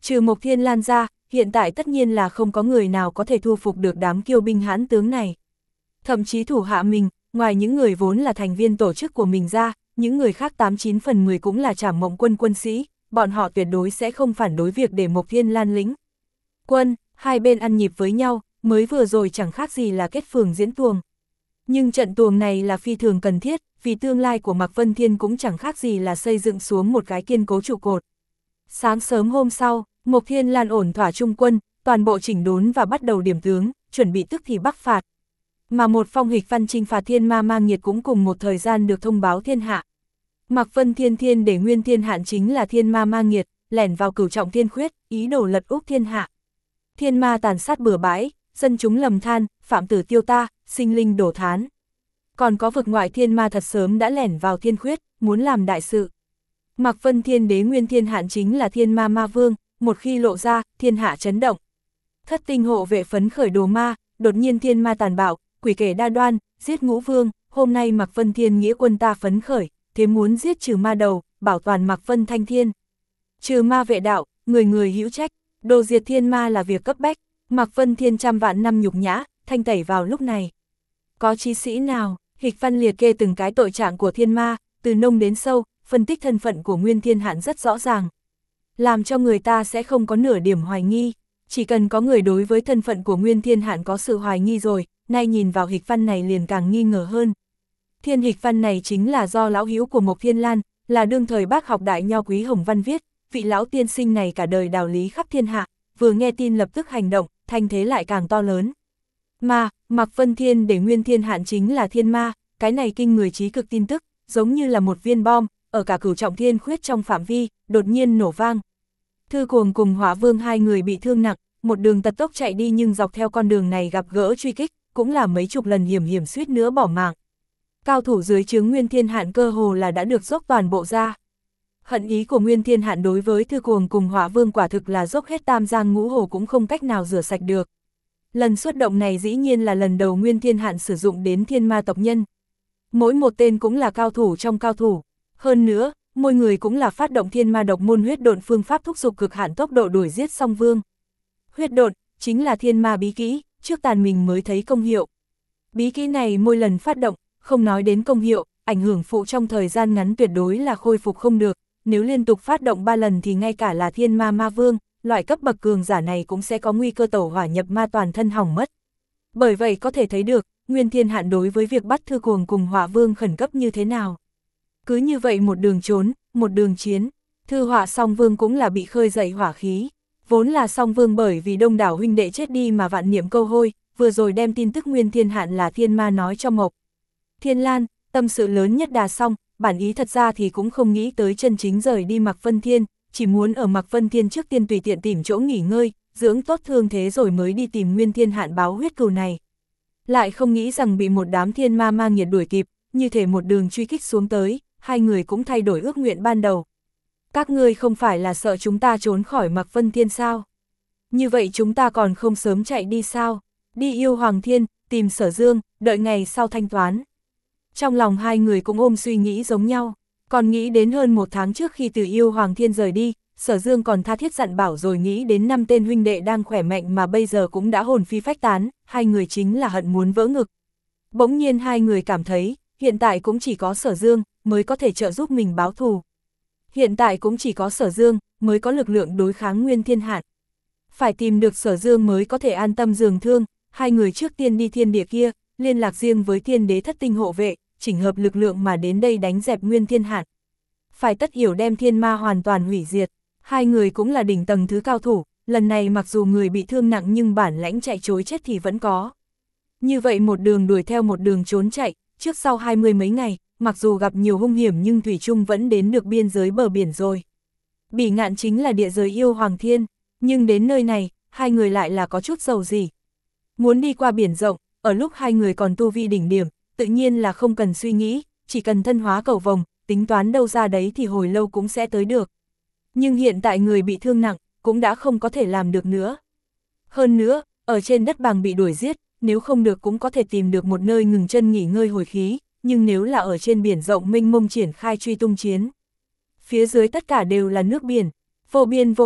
Trừ Mộc Thiên Lan ra, hiện tại tất nhiên là không có người nào có thể thu phục được đám kiêu binh hãn tướng này. Thậm chí thủ hạ mình, ngoài những người vốn là thành viên tổ chức của mình ra, những người khác tám chín phần mười cũng là Trảm Mộng quân quân sĩ, bọn họ tuyệt đối sẽ không phản đối việc để Mộc Thiên Lan lĩnh quân, hai bên ăn nhịp với nhau, mới vừa rồi chẳng khác gì là kết phường diễn tuồng. Nhưng trận tuồng này là phi thường cần thiết, vì tương lai của Mạc Vân Thiên cũng chẳng khác gì là xây dựng xuống một cái kiên cố trụ cột. Sáng sớm hôm sau, Mộc Thiên Lan ổn thỏa trung quân, toàn bộ chỉnh đốn và bắt đầu điểm tướng, chuẩn bị tức thì bắc phạt. Mà một phong hịch văn chinh phạt thiên ma mang nhiệt cũng cùng một thời gian được thông báo thiên hạ. Mạc Vân Thiên Thiên để nguyên thiên hạn chính là thiên ma mang nhiệt, lẻn vào cửu trọng thiên khuyết, ý đồ lật úp thiên hạ. Thiên ma tàn sát bừa bãi, dân chúng lầm than, phạm tử tiêu ta, sinh linh đổ thán. Còn có vực ngoại thiên ma thật sớm đã lẻn vào thiên khuyết, muốn làm đại sự. Mạc Vân Thiên đế nguyên thiên hạn chính là thiên ma ma vương, một khi lộ ra, thiên hạ chấn động. Thất tinh hộ vệ phấn khởi đồ ma, đột nhiên thiên ma tàn bạo, quỷ kể đa đoan, giết ngũ vương, hôm nay Mạc Vân Thiên nghĩa quân ta phấn khởi, thế muốn giết trừ ma đầu, bảo toàn Mạc Vân Thanh Thiên. Trừ ma vệ đạo, người người hữu trách, đồ diệt thiên ma là việc cấp bách, Mạc Vân Thiên trăm vạn năm nhục nhã, thanh tẩy vào lúc này. Có chí sĩ nào, hịch văn liệt kê từng cái tội trạng của thiên ma, từ nông đến sâu, phân tích thân phận của nguyên thiên hạn rất rõ ràng. Làm cho người ta sẽ không có nửa điểm hoài nghi, chỉ cần có người đối với thân phận của nguyên thiên hạn có sự hoài nghi rồi, nay nhìn vào hịch văn này liền càng nghi ngờ hơn. Thiên hịch văn này chính là do lão hữu của Mộc Thiên Lan, là đương thời bác học đại nho quý Hồng Văn viết, vị lão tiên sinh này cả đời đạo lý khắp thiên hạ, vừa nghe tin lập tức hành động, thanh thế lại càng to lớn. Mà, Mạc Vân Thiên để nguyên thiên hạn chính là thiên ma, cái này kinh người trí cực tin tức, giống như là một viên bom, ở cả cửu trọng thiên khuyết trong phạm vi, đột nhiên nổ vang. Thư Cuồng cùng Hỏa Vương hai người bị thương nặng, một đường tật tốc chạy đi nhưng dọc theo con đường này gặp gỡ truy kích, cũng là mấy chục lần hiểm hiểm suýt nữa bỏ mạng. Cao thủ dưới trướng Nguyên Thiên Hạn cơ hồ là đã được dốc toàn bộ ra. Hận ý của Nguyên Thiên Hạn đối với Thư Cuồng cùng Hỏa Vương quả thực là dốc hết tam giang ngũ hồ cũng không cách nào rửa sạch được. Lần xuất động này dĩ nhiên là lần đầu Nguyên Thiên Hạn sử dụng đến thiên ma tộc nhân. Mỗi một tên cũng là cao thủ trong cao thủ. Hơn nữa, mỗi người cũng là phát động thiên ma độc môn huyết độn phương pháp thúc giục cực hạn tốc độ đuổi giết song vương. Huyết độn chính là thiên ma bí kỹ, trước tàn mình mới thấy công hiệu. Bí kỹ này mỗi lần phát động, không nói đến công hiệu, ảnh hưởng phụ trong thời gian ngắn tuyệt đối là khôi phục không được, nếu liên tục phát động ba lần thì ngay cả là thiên ma ma vương, loại cấp bậc cường giả này cũng sẽ có nguy cơ tẩu hỏa nhập ma toàn thân hỏng mất. Bởi vậy có thể thấy được, Nguyên Thiên Hạn đối với việc bắt Thư Cuồng cùng Hỏa Vương khẩn cấp như thế nào. Cứ như vậy một đường trốn, một đường chiến, Thư Hỏa Song Vương cũng là bị khơi dậy hỏa khí. Vốn là Song Vương bởi vì đông đảo huynh đệ chết đi mà vạn niệm câu hôi, vừa rồi đem tin tức Nguyên Thiên Hạn là thiên ma nói cho Mộc Thiên Lan, tâm sự lớn nhất đà xong, bản ý thật ra thì cũng không nghĩ tới chân chính rời đi Mạc Vân Thiên, chỉ muốn ở Mạc Vân Thiên trước tiên tùy tiện tìm chỗ nghỉ ngơi, dưỡng tốt thương thế rồi mới đi tìm Nguyên Thiên Hạn báo huyết cừu này. Lại không nghĩ rằng bị một đám thiên ma mang nhiệt đuổi kịp, như thể một đường truy kích xuống tới, hai người cũng thay đổi ước nguyện ban đầu. Các ngươi không phải là sợ chúng ta trốn khỏi Mạc Vân Thiên sao? Như vậy chúng ta còn không sớm chạy đi sao? Đi yêu Hoàng Thiên, tìm Sở Dương, đợi ngày sau thanh toán. Trong lòng hai người cũng ôm suy nghĩ giống nhau, còn nghĩ đến hơn một tháng trước khi từ yêu Hoàng Thiên rời đi, Sở Dương còn tha thiết dặn bảo rồi nghĩ đến năm tên huynh đệ đang khỏe mạnh mà bây giờ cũng đã hồn phi phách tán, hai người chính là hận muốn vỡ ngực. Bỗng nhiên hai người cảm thấy, hiện tại cũng chỉ có Sở Dương mới có thể trợ giúp mình báo thù. Hiện tại cũng chỉ có Sở Dương mới có lực lượng đối kháng Nguyên Thiên Hạn. Phải tìm được Sở Dương mới có thể an tâm dưỡng thương, hai người trước tiên đi thiên địa kia, liên lạc riêng với thiên đế thất tinh hộ vệ, chỉnh hợp lực lượng mà đến đây đánh dẹp Nguyên Thiên Hạn. Phải tất hiểu đem thiên ma hoàn toàn hủy diệt, hai người cũng là đỉnh tầng thứ cao thủ, lần này mặc dù người bị thương nặng nhưng bản lãnh chạy trối chết thì vẫn có. Như vậy một đường đuổi theo một đường trốn chạy, trước sau hai mươi mấy ngày, mặc dù gặp nhiều hung hiểm nhưng Thủy Trung vẫn đến được biên giới bờ biển rồi. Bỉ Ngạn chính là địa giới yêu Hoàng Thiên, nhưng đến nơi này, hai người lại là có chút dầu gì. Muốn đi qua biển rộng, ở lúc hai người còn tu vi đỉnh điểm, tự nhiên là không cần suy nghĩ, chỉ cần thân hóa cầu vồng, tính toán đâu ra đấy thì hồi lâu cũng sẽ tới được. Nhưng hiện tại người bị thương nặng, cũng đã không có thể làm được nữa. Hơn nữa, ở trên đất bằng bị đuổi giết, nếu không được cũng có thể tìm được một nơi ngừng chân nghỉ ngơi hồi khí, nhưng nếu là ở trên biển rộng mênh mông triển khai truy tung chiến. Phía dưới tất cả đều là nước biển, vô biên vô hạn,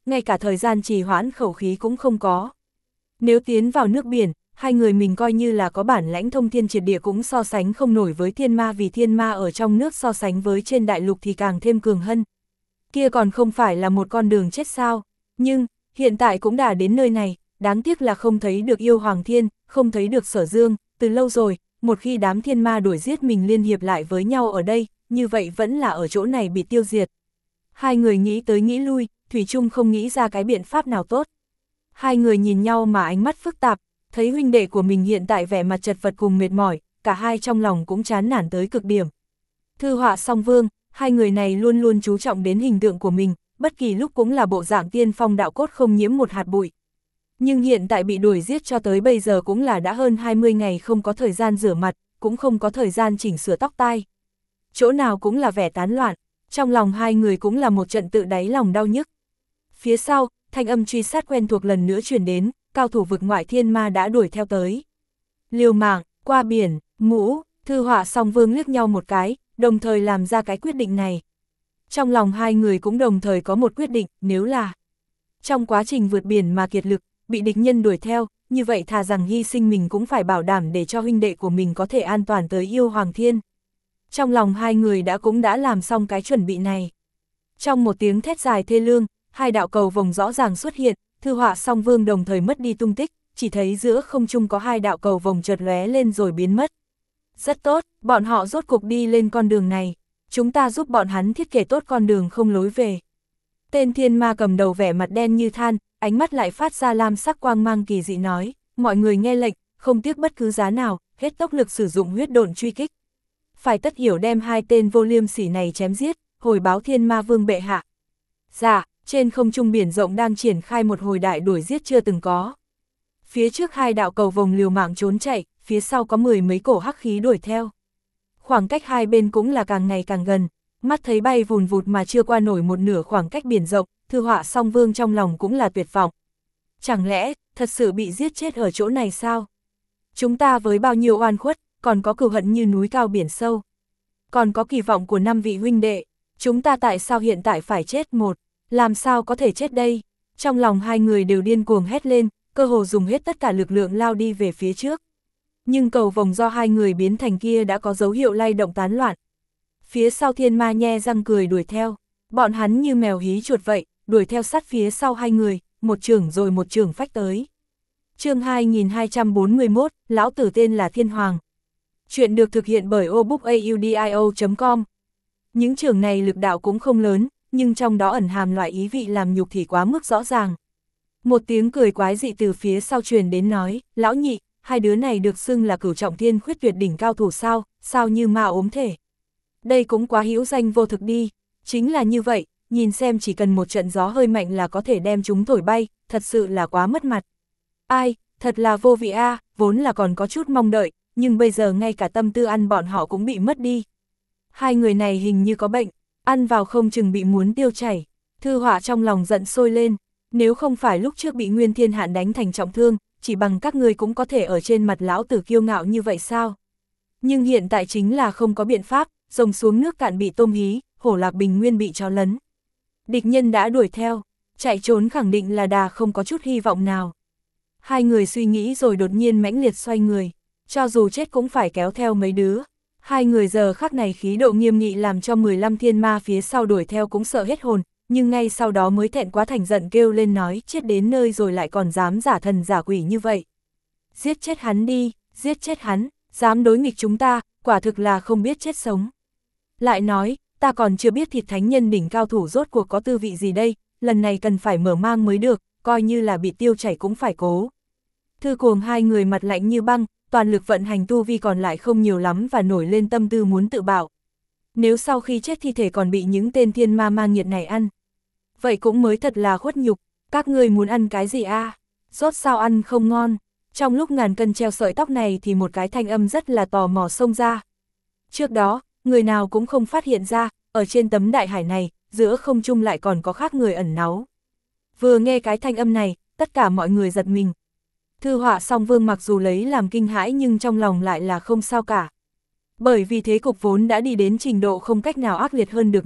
ngay cả thời gian trì hoãn khẩu khí cũng không có. Nếu tiến vào nước biển, hai người mình coi như là có bản lãnh thông thiên triệt địa cũng so sánh không nổi với thiên ma, vì thiên ma ở trong nước so sánh với trên đại lục thì càng thêm cường hân. Kia còn không phải là một con đường chết sao, nhưng, hiện tại cũng đã đến nơi này, đáng tiếc là không thấy được yêu Hoàng Thiên, không thấy được Sở Dương, từ lâu rồi, một khi đám thiên ma đuổi giết mình liên hiệp lại với nhau ở đây, như vậy vẫn là ở chỗ này bị tiêu diệt. Hai người nghĩ tới nghĩ lui, thủy chung không nghĩ ra cái biện pháp nào tốt. Hai người nhìn nhau mà ánh mắt phức tạp, thấy huynh đệ của mình hiện tại vẻ mặt chật vật cùng mệt mỏi, cả hai trong lòng cũng chán nản tới cực điểm. Thư Họa Song Vương, hai người này luôn luôn chú trọng đến hình tượng của mình, bất kỳ lúc cũng là bộ dạng tiên phong đạo cốt không nhiễm một hạt bụi. Nhưng hiện tại bị đuổi giết cho tới bây giờ cũng là đã hơn hai mươi ngày không có thời gian rửa mặt, cũng không có thời gian chỉnh sửa tóc tai. Chỗ nào cũng là vẻ tán loạn, trong lòng hai người cũng là một trận tự đáy lòng đau nhức. Phía sau, thanh âm truy sát quen thuộc lần nữa truyền đến, cao thủ vực ngoại thiên ma đã đuổi theo tới. Liều mạng, qua biển, mũ, Thư Họa Song Vương liếc nhau một cái, đồng thời làm ra cái quyết định này. Trong lòng hai người cũng đồng thời có một quyết định, nếu là trong quá trình vượt biển mà kiệt lực, bị địch nhân đuổi theo, như vậy thà rằng hy sinh mình cũng phải bảo đảm để cho huynh đệ của mình có thể an toàn tới yêu Hoàng Thiên. Trong lòng hai người đã cũng đã làm xong cái chuẩn bị này. Trong một tiếng thét dài thê lương, hai đạo cầu vồng rõ ràng xuất hiện, Thư Họa Song Vương đồng thời mất đi tung tích, chỉ thấy giữa không trung có hai đạo cầu vồng chợt lóe lên rồi biến mất. Rất tốt, bọn họ rốt cục đi lên con đường này, chúng ta giúp bọn hắn thiết kế tốt con đường không lối về. Tên thiên ma cầm đầu vẻ mặt đen như than, ánh mắt lại phát ra lam sắc quang mang kỳ dị nói, mọi người nghe lệnh, không tiếc bất cứ giá nào, hết tốc lực sử dụng huyết độn truy kích. Phải tất hiểu đem hai tên vô liêm sỉ này chém giết, hồi báo thiên ma vương bệ hạ. Dạ, trên không trung biển rộng đang triển khai một hồi đại đuổi giết chưa từng có. Phía trước hai đạo cầu vồng liều mạng trốn chạy, phía sau có mười mấy cổ hắc khí đuổi theo. Khoảng cách hai bên cũng là càng ngày càng gần, mắt thấy bay vùn vụt mà chưa qua nổi một nửa khoảng cách biển rộng, Thư Họa Song Vương trong lòng cũng là tuyệt vọng. Chẳng lẽ, thật sự bị giết chết ở chỗ này sao? Chúng ta với bao nhiêu oan khuất, còn có cừu hận như núi cao biển sâu. Còn có kỳ vọng của năm vị huynh đệ, chúng ta tại sao hiện tại phải chết một, làm sao có thể chết đây? Trong lòng hai người đều điên cuồng hét lên, cơ hồ dùng hết tất cả lực lượng lao đi về phía trước. Nhưng cầu vồng do hai người biến thành kia đã có dấu hiệu lay động tán loạn. Phía sau thiên ma nhe răng cười đuổi theo, bọn hắn như mèo hí chuột vậy, đuổi theo sát phía sau hai người, một chưởng rồi một chưởng phách tới. Chương hai nghìn hai trăm bốn mươi mốt, lão tử tên là Thiên Hoàng. Chuyện được thực hiện bởi obookaudio chấm com. Những chưởng này lực đạo cũng không lớn, nhưng trong đó ẩn hàm loại ý vị làm nhục thì quá mức rõ ràng. Một tiếng cười quái dị từ phía sau truyền đến nói, lão nhị, hai đứa này được xưng là cửu trọng thiên khuyết tuyệt đỉnh cao thủ sao, sao như ma ốm thể. Đây cũng quá hữu danh vô thực đi, chính là như vậy, nhìn xem chỉ cần một trận gió hơi mạnh là có thể đem chúng thổi bay, thật sự là quá mất mặt. Ai, thật là vô vị a, à, vốn là còn có chút mong đợi, nhưng bây giờ ngay cả tâm tư ăn bọn họ cũng bị mất đi. Hai người này hình như có bệnh, ăn vào không chừng bị muốn tiêu chảy. Thư Họa trong lòng giận sôi lên, nếu không phải lúc trước bị Nguyên Thiên Hạn đánh thành trọng thương, chỉ bằng các ngươi cũng có thể ở trên mặt lão tử kiêu ngạo như vậy sao? Nhưng hiện tại chính là không có biện pháp, rồng xuống nước cạn bị tôm hí, hổ lạc bình nguyên bị chó lấn. Địch nhân đã đuổi theo, chạy trốn khẳng định là đà không có chút hy vọng nào. Hai người suy nghĩ rồi đột nhiên mãnh liệt xoay người, cho dù chết cũng phải kéo theo mấy đứa. Hai người giờ khắc này khí độ nghiêm nghị làm cho mười lăm thiên ma phía sau đuổi theo cũng sợ hết hồn, nhưng ngay sau đó mới thẹn quá thành giận kêu lên nói chết đến nơi rồi lại còn dám giả thần giả quỷ như vậy. Giết chết hắn đi, giết chết hắn, dám đối nghịch chúng ta, quả thực là không biết chết sống. Lại nói, ta còn chưa biết thịt thánh nhân đỉnh cao thủ rốt cuộc có tư vị gì đây, lần này cần phải mở mang mới được, coi như là bị tiêu chảy cũng phải cố. Thư Cuồng hai người mặt lạnh như băng, toàn lực vận hành tu vi còn lại không nhiều lắm và nổi lên tâm tư muốn tự bảo. Nếu sau khi chết thi thể còn bị những tên thiên ma ma nghiệt này ăn, vậy cũng mới thật là khuất nhục, các ngươi muốn ăn cái gì a? À? Rốt sao ăn không ngon. Trong lúc ngàn cân treo sợi tóc này thì một cái thanh âm rất là tò mò xông ra. Trước đó, người nào cũng không phát hiện ra, ở trên tấm đại hải này, giữa không trung lại còn có khác người ẩn náu. Vừa nghe cái thanh âm này, tất cả mọi người giật mình. Thư Họa Song Vương mặc dù lấy làm kinh hãi nhưng trong lòng lại là không sao cả. Bởi vì thế cục vốn đã đi đến trình độ không cách nào ác liệt hơn được nữa,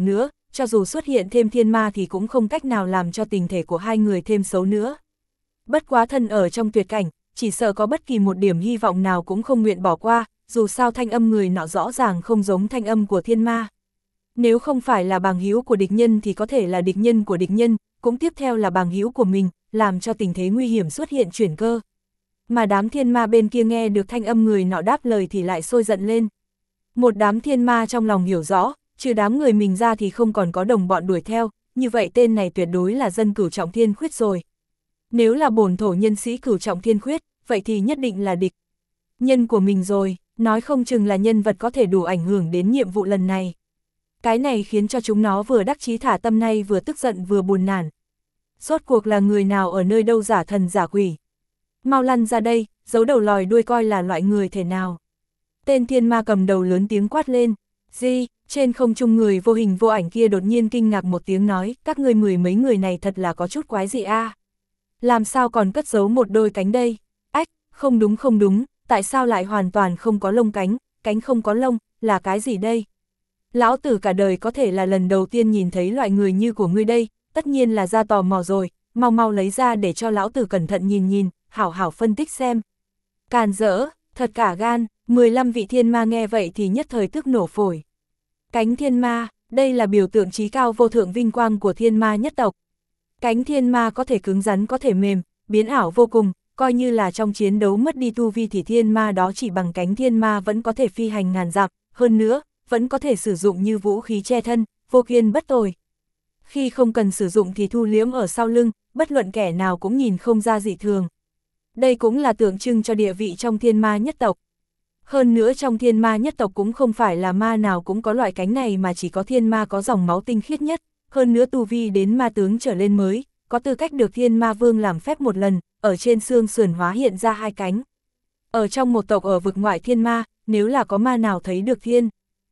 cho dù xuất hiện thêm thiên ma thì cũng không cách nào làm cho tình thể của hai người thêm xấu nữa. Bất quá thân ở trong tuyệt cảnh, chỉ sợ có bất kỳ một điểm hy vọng nào cũng không nguyện bỏ qua, dù sao thanh âm người nọ rõ ràng không giống thanh âm của thiên ma. Nếu không phải là bằng hữu của địch nhân thì có thể là địch nhân của địch nhân, cũng tiếp theo là bằng hữu của mình, làm cho tình thế nguy hiểm xuất hiện chuyển cơ. Mà đám thiên ma bên kia nghe được thanh âm người nọ đáp lời thì lại sôi giận lên. Một đám thiên ma trong lòng hiểu rõ, trừ đám người mình ra thì không còn có đồng bọn đuổi theo, như vậy tên này tuyệt đối là dân cửu trọng thiên khuyết rồi. Nếu là bổn thổ nhân sĩ cửu trọng thiên khuyết, vậy thì nhất định là địch nhân của mình rồi, nói không chừng là nhân vật có thể đủ ảnh hưởng đến nhiệm vụ lần này. Cái này khiến cho chúng nó vừa đắc chí thả tâm nay vừa tức giận vừa buồn nản. Rốt cuộc là người nào ở nơi đâu giả thần giả quỷ? Mau lăn ra đây, giấu đầu lòi đuôi coi là loại người thể nào. Tên thiên ma cầm đầu lớn tiếng quát lên. Di, trên không trung người vô hình vô ảnh kia đột nhiên kinh ngạc một tiếng nói, các ngươi mười mấy người này thật là có chút quái dị a. Làm sao còn cất giấu một đôi cánh đây? Ách, không đúng không đúng, tại sao lại hoàn toàn không có lông cánh, cánh không có lông, là cái gì đây? Lão tử cả đời có thể là lần đầu tiên nhìn thấy loại người như của ngươi đây, tất nhiên là ra tò mò rồi, mau mau lấy ra để cho lão tử cẩn thận nhìn nhìn, hảo hảo phân tích xem. Càn rỡ, thật cả gan, mười lăm vị thiên ma nghe vậy thì nhất thời tức nổ phổi. Cánh thiên ma, đây là biểu tượng trí cao vô thượng vinh quang của thiên ma nhất tộc. Cánh thiên ma có thể cứng rắn có thể mềm, biến ảo vô cùng, coi như là trong chiến đấu mất đi tu vi thì thiên ma đó chỉ bằng cánh thiên ma vẫn có thể phi hành ngàn dặm, hơn nữa, vẫn có thể sử dụng như vũ khí che thân, vô kiên bất tồi. Khi không cần sử dụng thì thu liếm ở sau lưng, bất luận kẻ nào cũng nhìn không ra dị thường. Đây cũng là tượng trưng cho địa vị trong thiên ma nhất tộc. Hơn nữa trong thiên ma nhất tộc cũng không phải là ma nào cũng có loại cánh này mà chỉ có thiên ma có dòng máu tinh khiết nhất, hơn nữa tu vi đến ma tướng trở lên mới, có tư cách được thiên ma vương làm phép một lần, ở trên xương sườn hóa hiện ra hai cánh. Ở trong một tộc ở vực ngoại thiên ma, nếu là có ma nào thấy được thiên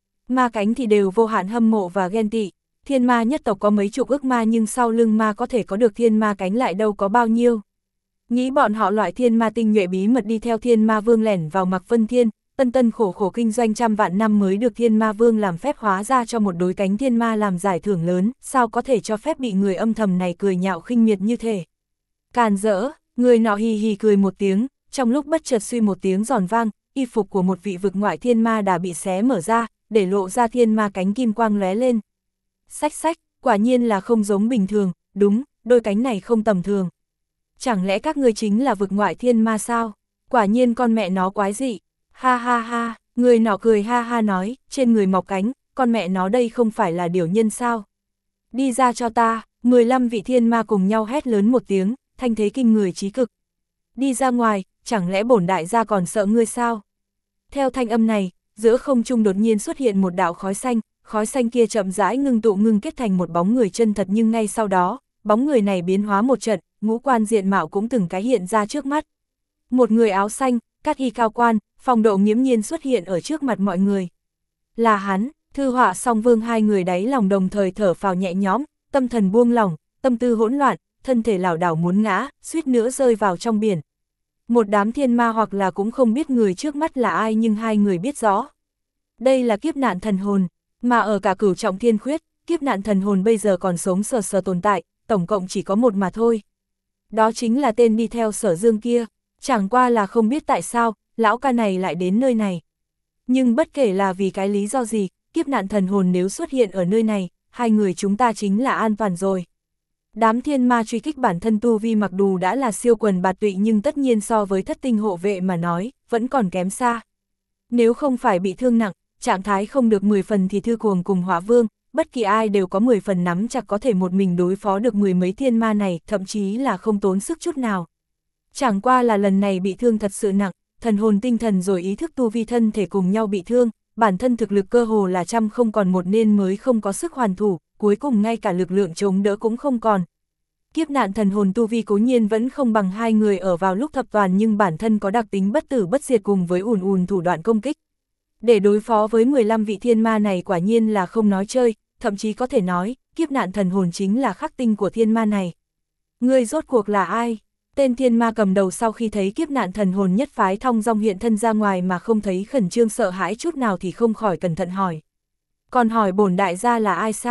ma cánh thì đều vô hạn hâm mộ và ghen tị. Thiên ma nhất tộc có mấy chục ức ma nhưng sau lưng ma có thể có được thiên ma cánh lại đâu có bao nhiêu. Nghĩ bọn họ loại thiên ma tinh nhuệ bí mật đi theo thiên ma vương lẻn vào Mạc Vân Thiên, tân tân khổ khổ kinh doanh trăm vạn năm mới được thiên ma vương làm phép hóa ra cho một đối cánh thiên ma làm giải thưởng lớn, sao có thể cho phép bị người âm thầm này cười nhạo khinh miệt như thế. Càn rỡ, người nọ hì hì cười một tiếng, trong lúc bất chợt suy một tiếng giòn vang, y phục của một vị vực ngoại thiên ma đã bị xé mở ra, để lộ ra thiên ma cánh kim quang lóe lên. Xách xách, quả nhiên là không giống bình thường, đúng, đôi cánh này không tầm thường. Chẳng lẽ các ngươi chính là vực ngoại thiên ma sao? Quả nhiên con mẹ nó quái dị. Ha ha ha, người nọ cười ha ha nói, trên người mọc cánh, con mẹ nó đây không phải là điểu nhân sao? Đi ra cho ta, mười lăm vị thiên ma cùng nhau hét lớn một tiếng, thanh thế kinh người trí cực. Đi ra ngoài, chẳng lẽ bổn đại gia còn sợ ngươi sao? Theo thanh âm này, giữa không trung đột nhiên xuất hiện một đạo khói xanh, khói xanh kia chậm rãi ngưng tụ ngưng kết thành một bóng người chân thật nhưng ngay sau đó, bóng người này biến hóa một trận, ngũ quan diện mạo cũng từng cái hiện ra trước mắt. Một người áo xanh, cát y cao quan, phong độ nghiễm nhiên xuất hiện ở trước mặt mọi người. Là hắn, Thư Họa Song Vương hai người đáy lòng đồng thời thở phào nhẹ nhõm, tâm thần buông lỏng, tâm tư hỗn loạn, thân thể lảo đảo muốn ngã, suýt nữa rơi vào trong biển. Một đám thiên ma hoặc là cũng không biết người trước mắt là ai nhưng hai người biết rõ. Đây là kiếp nạn thần hồn, mà ở cả cửu trọng thiên khuyết, kiếp nạn thần hồn bây giờ còn sống sờ sờ tồn tại, tổng cộng chỉ có một mà thôi. Đó chính là tên đi theo Sở Dương kia, chẳng qua là không biết tại sao, lão ca này lại đến nơi này. Nhưng bất kể là vì cái lý do gì, kiếp nạn thần hồn nếu xuất hiện ở nơi này, hai người chúng ta chính là an toàn rồi. Đám thiên ma truy kích bản thân tu vi mặc dù đã là siêu quần bạt tụy nhưng tất nhiên so với thất tinh hộ vệ mà nói, vẫn còn kém xa. Nếu không phải bị thương nặng, trạng thái không được mười phần thì Thư Cuồng cùng Hỏa Vương, bất kỳ ai đều có mười phần nắm chặt có thể một mình đối phó được mười mấy thiên ma này, thậm chí là không tốn sức chút nào. Chẳng qua là lần này bị thương thật sự nặng, thần hồn tinh thần rồi ý thức tu vi thân thể cùng nhau bị thương, bản thân thực lực cơ hồ là trăm không còn một nên mới không có sức hoàn thủ, cuối cùng ngay cả lực lượng chống đỡ cũng không còn. Kiếp nạn thần hồn tu vi cố nhiên vẫn không bằng hai người ở vào lúc thập toàn nhưng bản thân có đặc tính bất tử bất diệt cùng với ùn ùn thủ đoạn công kích. Để đối phó với mười lăm vị thiên ma này quả nhiên là không nói chơi, thậm chí có thể nói, kiếp nạn thần hồn chính là khắc tinh của thiên ma này. Ngươi rốt cuộc là ai? Tên thiên ma cầm đầu sau khi thấy kiếp nạn thần hồn nhất phái thong dong hiện thân ra ngoài mà không thấy khẩn trương sợ hãi chút nào thì không khỏi cẩn thận hỏi. Còn hỏi bổn đại gia là ai sao?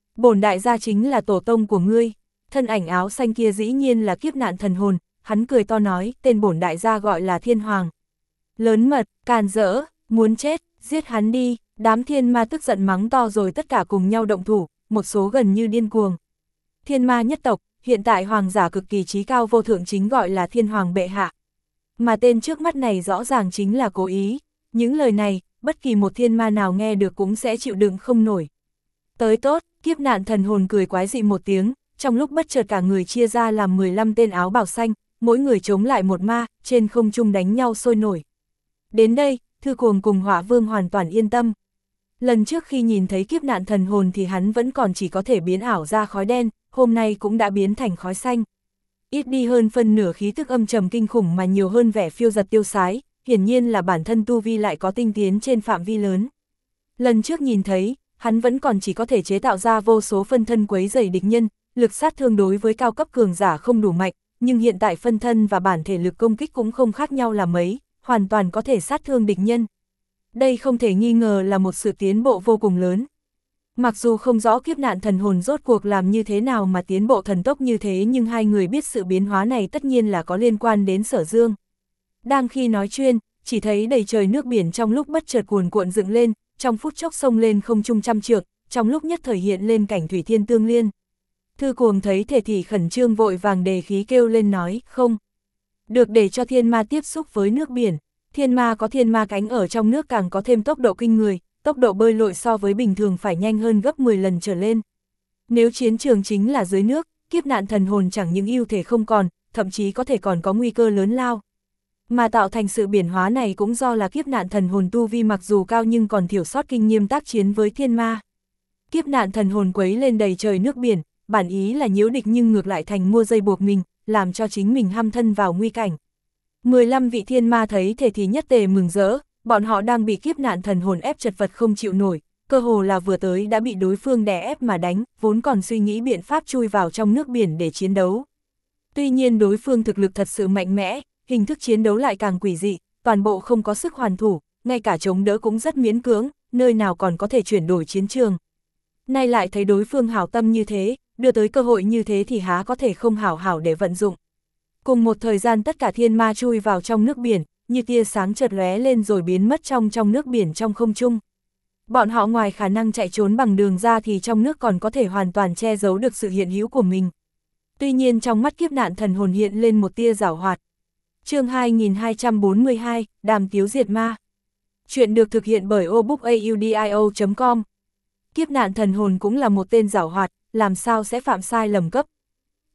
Bổn đại gia chính là tổ tông của ngươi. Thân ảnh áo xanh kia dĩ nhiên là kiếp nạn thần hồn, hắn cười to nói, tên bổn đại gia gọi là Thiên Hoàng. Lớn mật, càn rỡ, muốn chết, giết hắn đi. Đám thiên ma tức giận mắng to rồi tất cả cùng nhau động thủ, một số gần như điên cuồng. Thiên ma nhất tộc, hiện tại hoàng giả cực kỳ trí cao vô thượng chính gọi là Thiên Hoàng bệ hạ. Mà tên trước mắt này rõ ràng chính là cố ý. Những lời này, bất kỳ một thiên ma nào nghe được cũng sẽ chịu đựng không nổi. Tới tốt, kiếp nạn thần hồn cười quái dị một tiếng, trong lúc bất chợt cả người chia ra làm mười lăm tên áo bào xanh, mỗi người chống lại một ma, trên không trung đánh nhau sôi nổi. Đến đây, Thư Cuồng cùng Hỏa Vương hoàn toàn yên tâm. Lần trước khi nhìn thấy kiếp nạn thần hồn thì hắn vẫn còn chỉ có thể biến ảo ra khói đen, hôm nay cũng đã biến thành khói xanh. Ít đi hơn phân nửa khí tức âm trầm kinh khủng mà nhiều hơn vẻ phiêu giật tiêu sái, hiển nhiên là bản thân tu vi lại có tinh tiến trên phạm vi lớn. Lần trước nhìn thấy, hắn vẫn còn chỉ có thể chế tạo ra vô số phân thân quấy rầy địch nhân, lực sát thương đối với cao cấp cường giả không đủ mạnh, nhưng hiện tại phân thân và bản thể lực công kích cũng không khác nhau là mấy, hoàn toàn có thể sát thương địch nhân. Đây không thể nghi ngờ là một sự tiến bộ vô cùng lớn. Mặc dù không rõ kiếp nạn thần hồn rốt cuộc làm như thế nào mà tiến bộ thần tốc như thế, nhưng hai người biết sự biến hóa này tất nhiên là có liên quan đến Sở Dương. Đang khi nói chuyện, chỉ thấy đầy trời nước biển trong lúc bất chợt cuồn cuộn dựng lên, trong phút chốc sông lên không trung trăm trượng, trong lúc nhất thời hiện lên cảnh thủy thiên tương liên. Thư Cuồng thấy thể thì khẩn trương vội vàng đề khí kêu lên nói, không được để cho thiên ma tiếp xúc với nước biển. Thiên ma có thiên ma cánh ở trong nước càng có thêm tốc độ kinh người, tốc độ bơi lội so với bình thường phải nhanh hơn gấp mười lần trở lên. Nếu chiến trường chính là dưới nước, kiếp nạn thần hồn chẳng những ưu thể không còn, thậm chí có thể còn có nguy cơ lớn lao. Mà tạo thành sự biển hóa này cũng do là kiếp nạn thần hồn tu vi mặc dù cao nhưng còn thiểu sót kinh nghiệm tác chiến với thiên ma. Kiếp nạn thần hồn quấy lên đầy trời nước biển, bản ý là nhiễu địch nhưng ngược lại thành mua dây buộc mình, làm cho chính mình hăm thân vào nguy cảnh. mười lăm vị thiên ma thấy thế thì nhất tề mừng rỡ, bọn họ đang bị kiếp nạn thần hồn ép chật vật không chịu nổi, cơ hồ là vừa tới đã bị đối phương đè ép mà đánh, vốn còn suy nghĩ biện pháp chui vào trong nước biển để chiến đấu. Tuy nhiên đối phương thực lực thật sự mạnh mẽ, hình thức chiến đấu lại càng quỷ dị, toàn bộ không có sức hoàn thủ, ngay cả chống đỡ cũng rất miễn cưỡng, nơi nào còn có thể chuyển đổi chiến trường. Nay lại thấy đối phương hảo tâm như thế, đưa tới cơ hội như thế thì há có thể không hảo hảo để vận dụng. Cùng một thời gian tất cả thiên ma chui vào trong nước biển, như tia sáng chợt lóe lên rồi biến mất trong trong nước biển trong không trung. Bọn họ ngoài khả năng chạy trốn bằng đường ra thì trong nước còn có thể hoàn toàn che giấu được sự hiện hữu của mình. Tuy nhiên trong mắt kiếp nạn thần hồn hiện lên một tia giảo hoạt. Chương hai nghìn hai trăm bốn mươi hai, Đàm Tiếu diệt ma. Chuyện được thực hiện bởi obookaudio chấm com. Kiếp nạn thần hồn cũng là một tên giảo hoạt, làm sao sẽ phạm sai lầm cấp,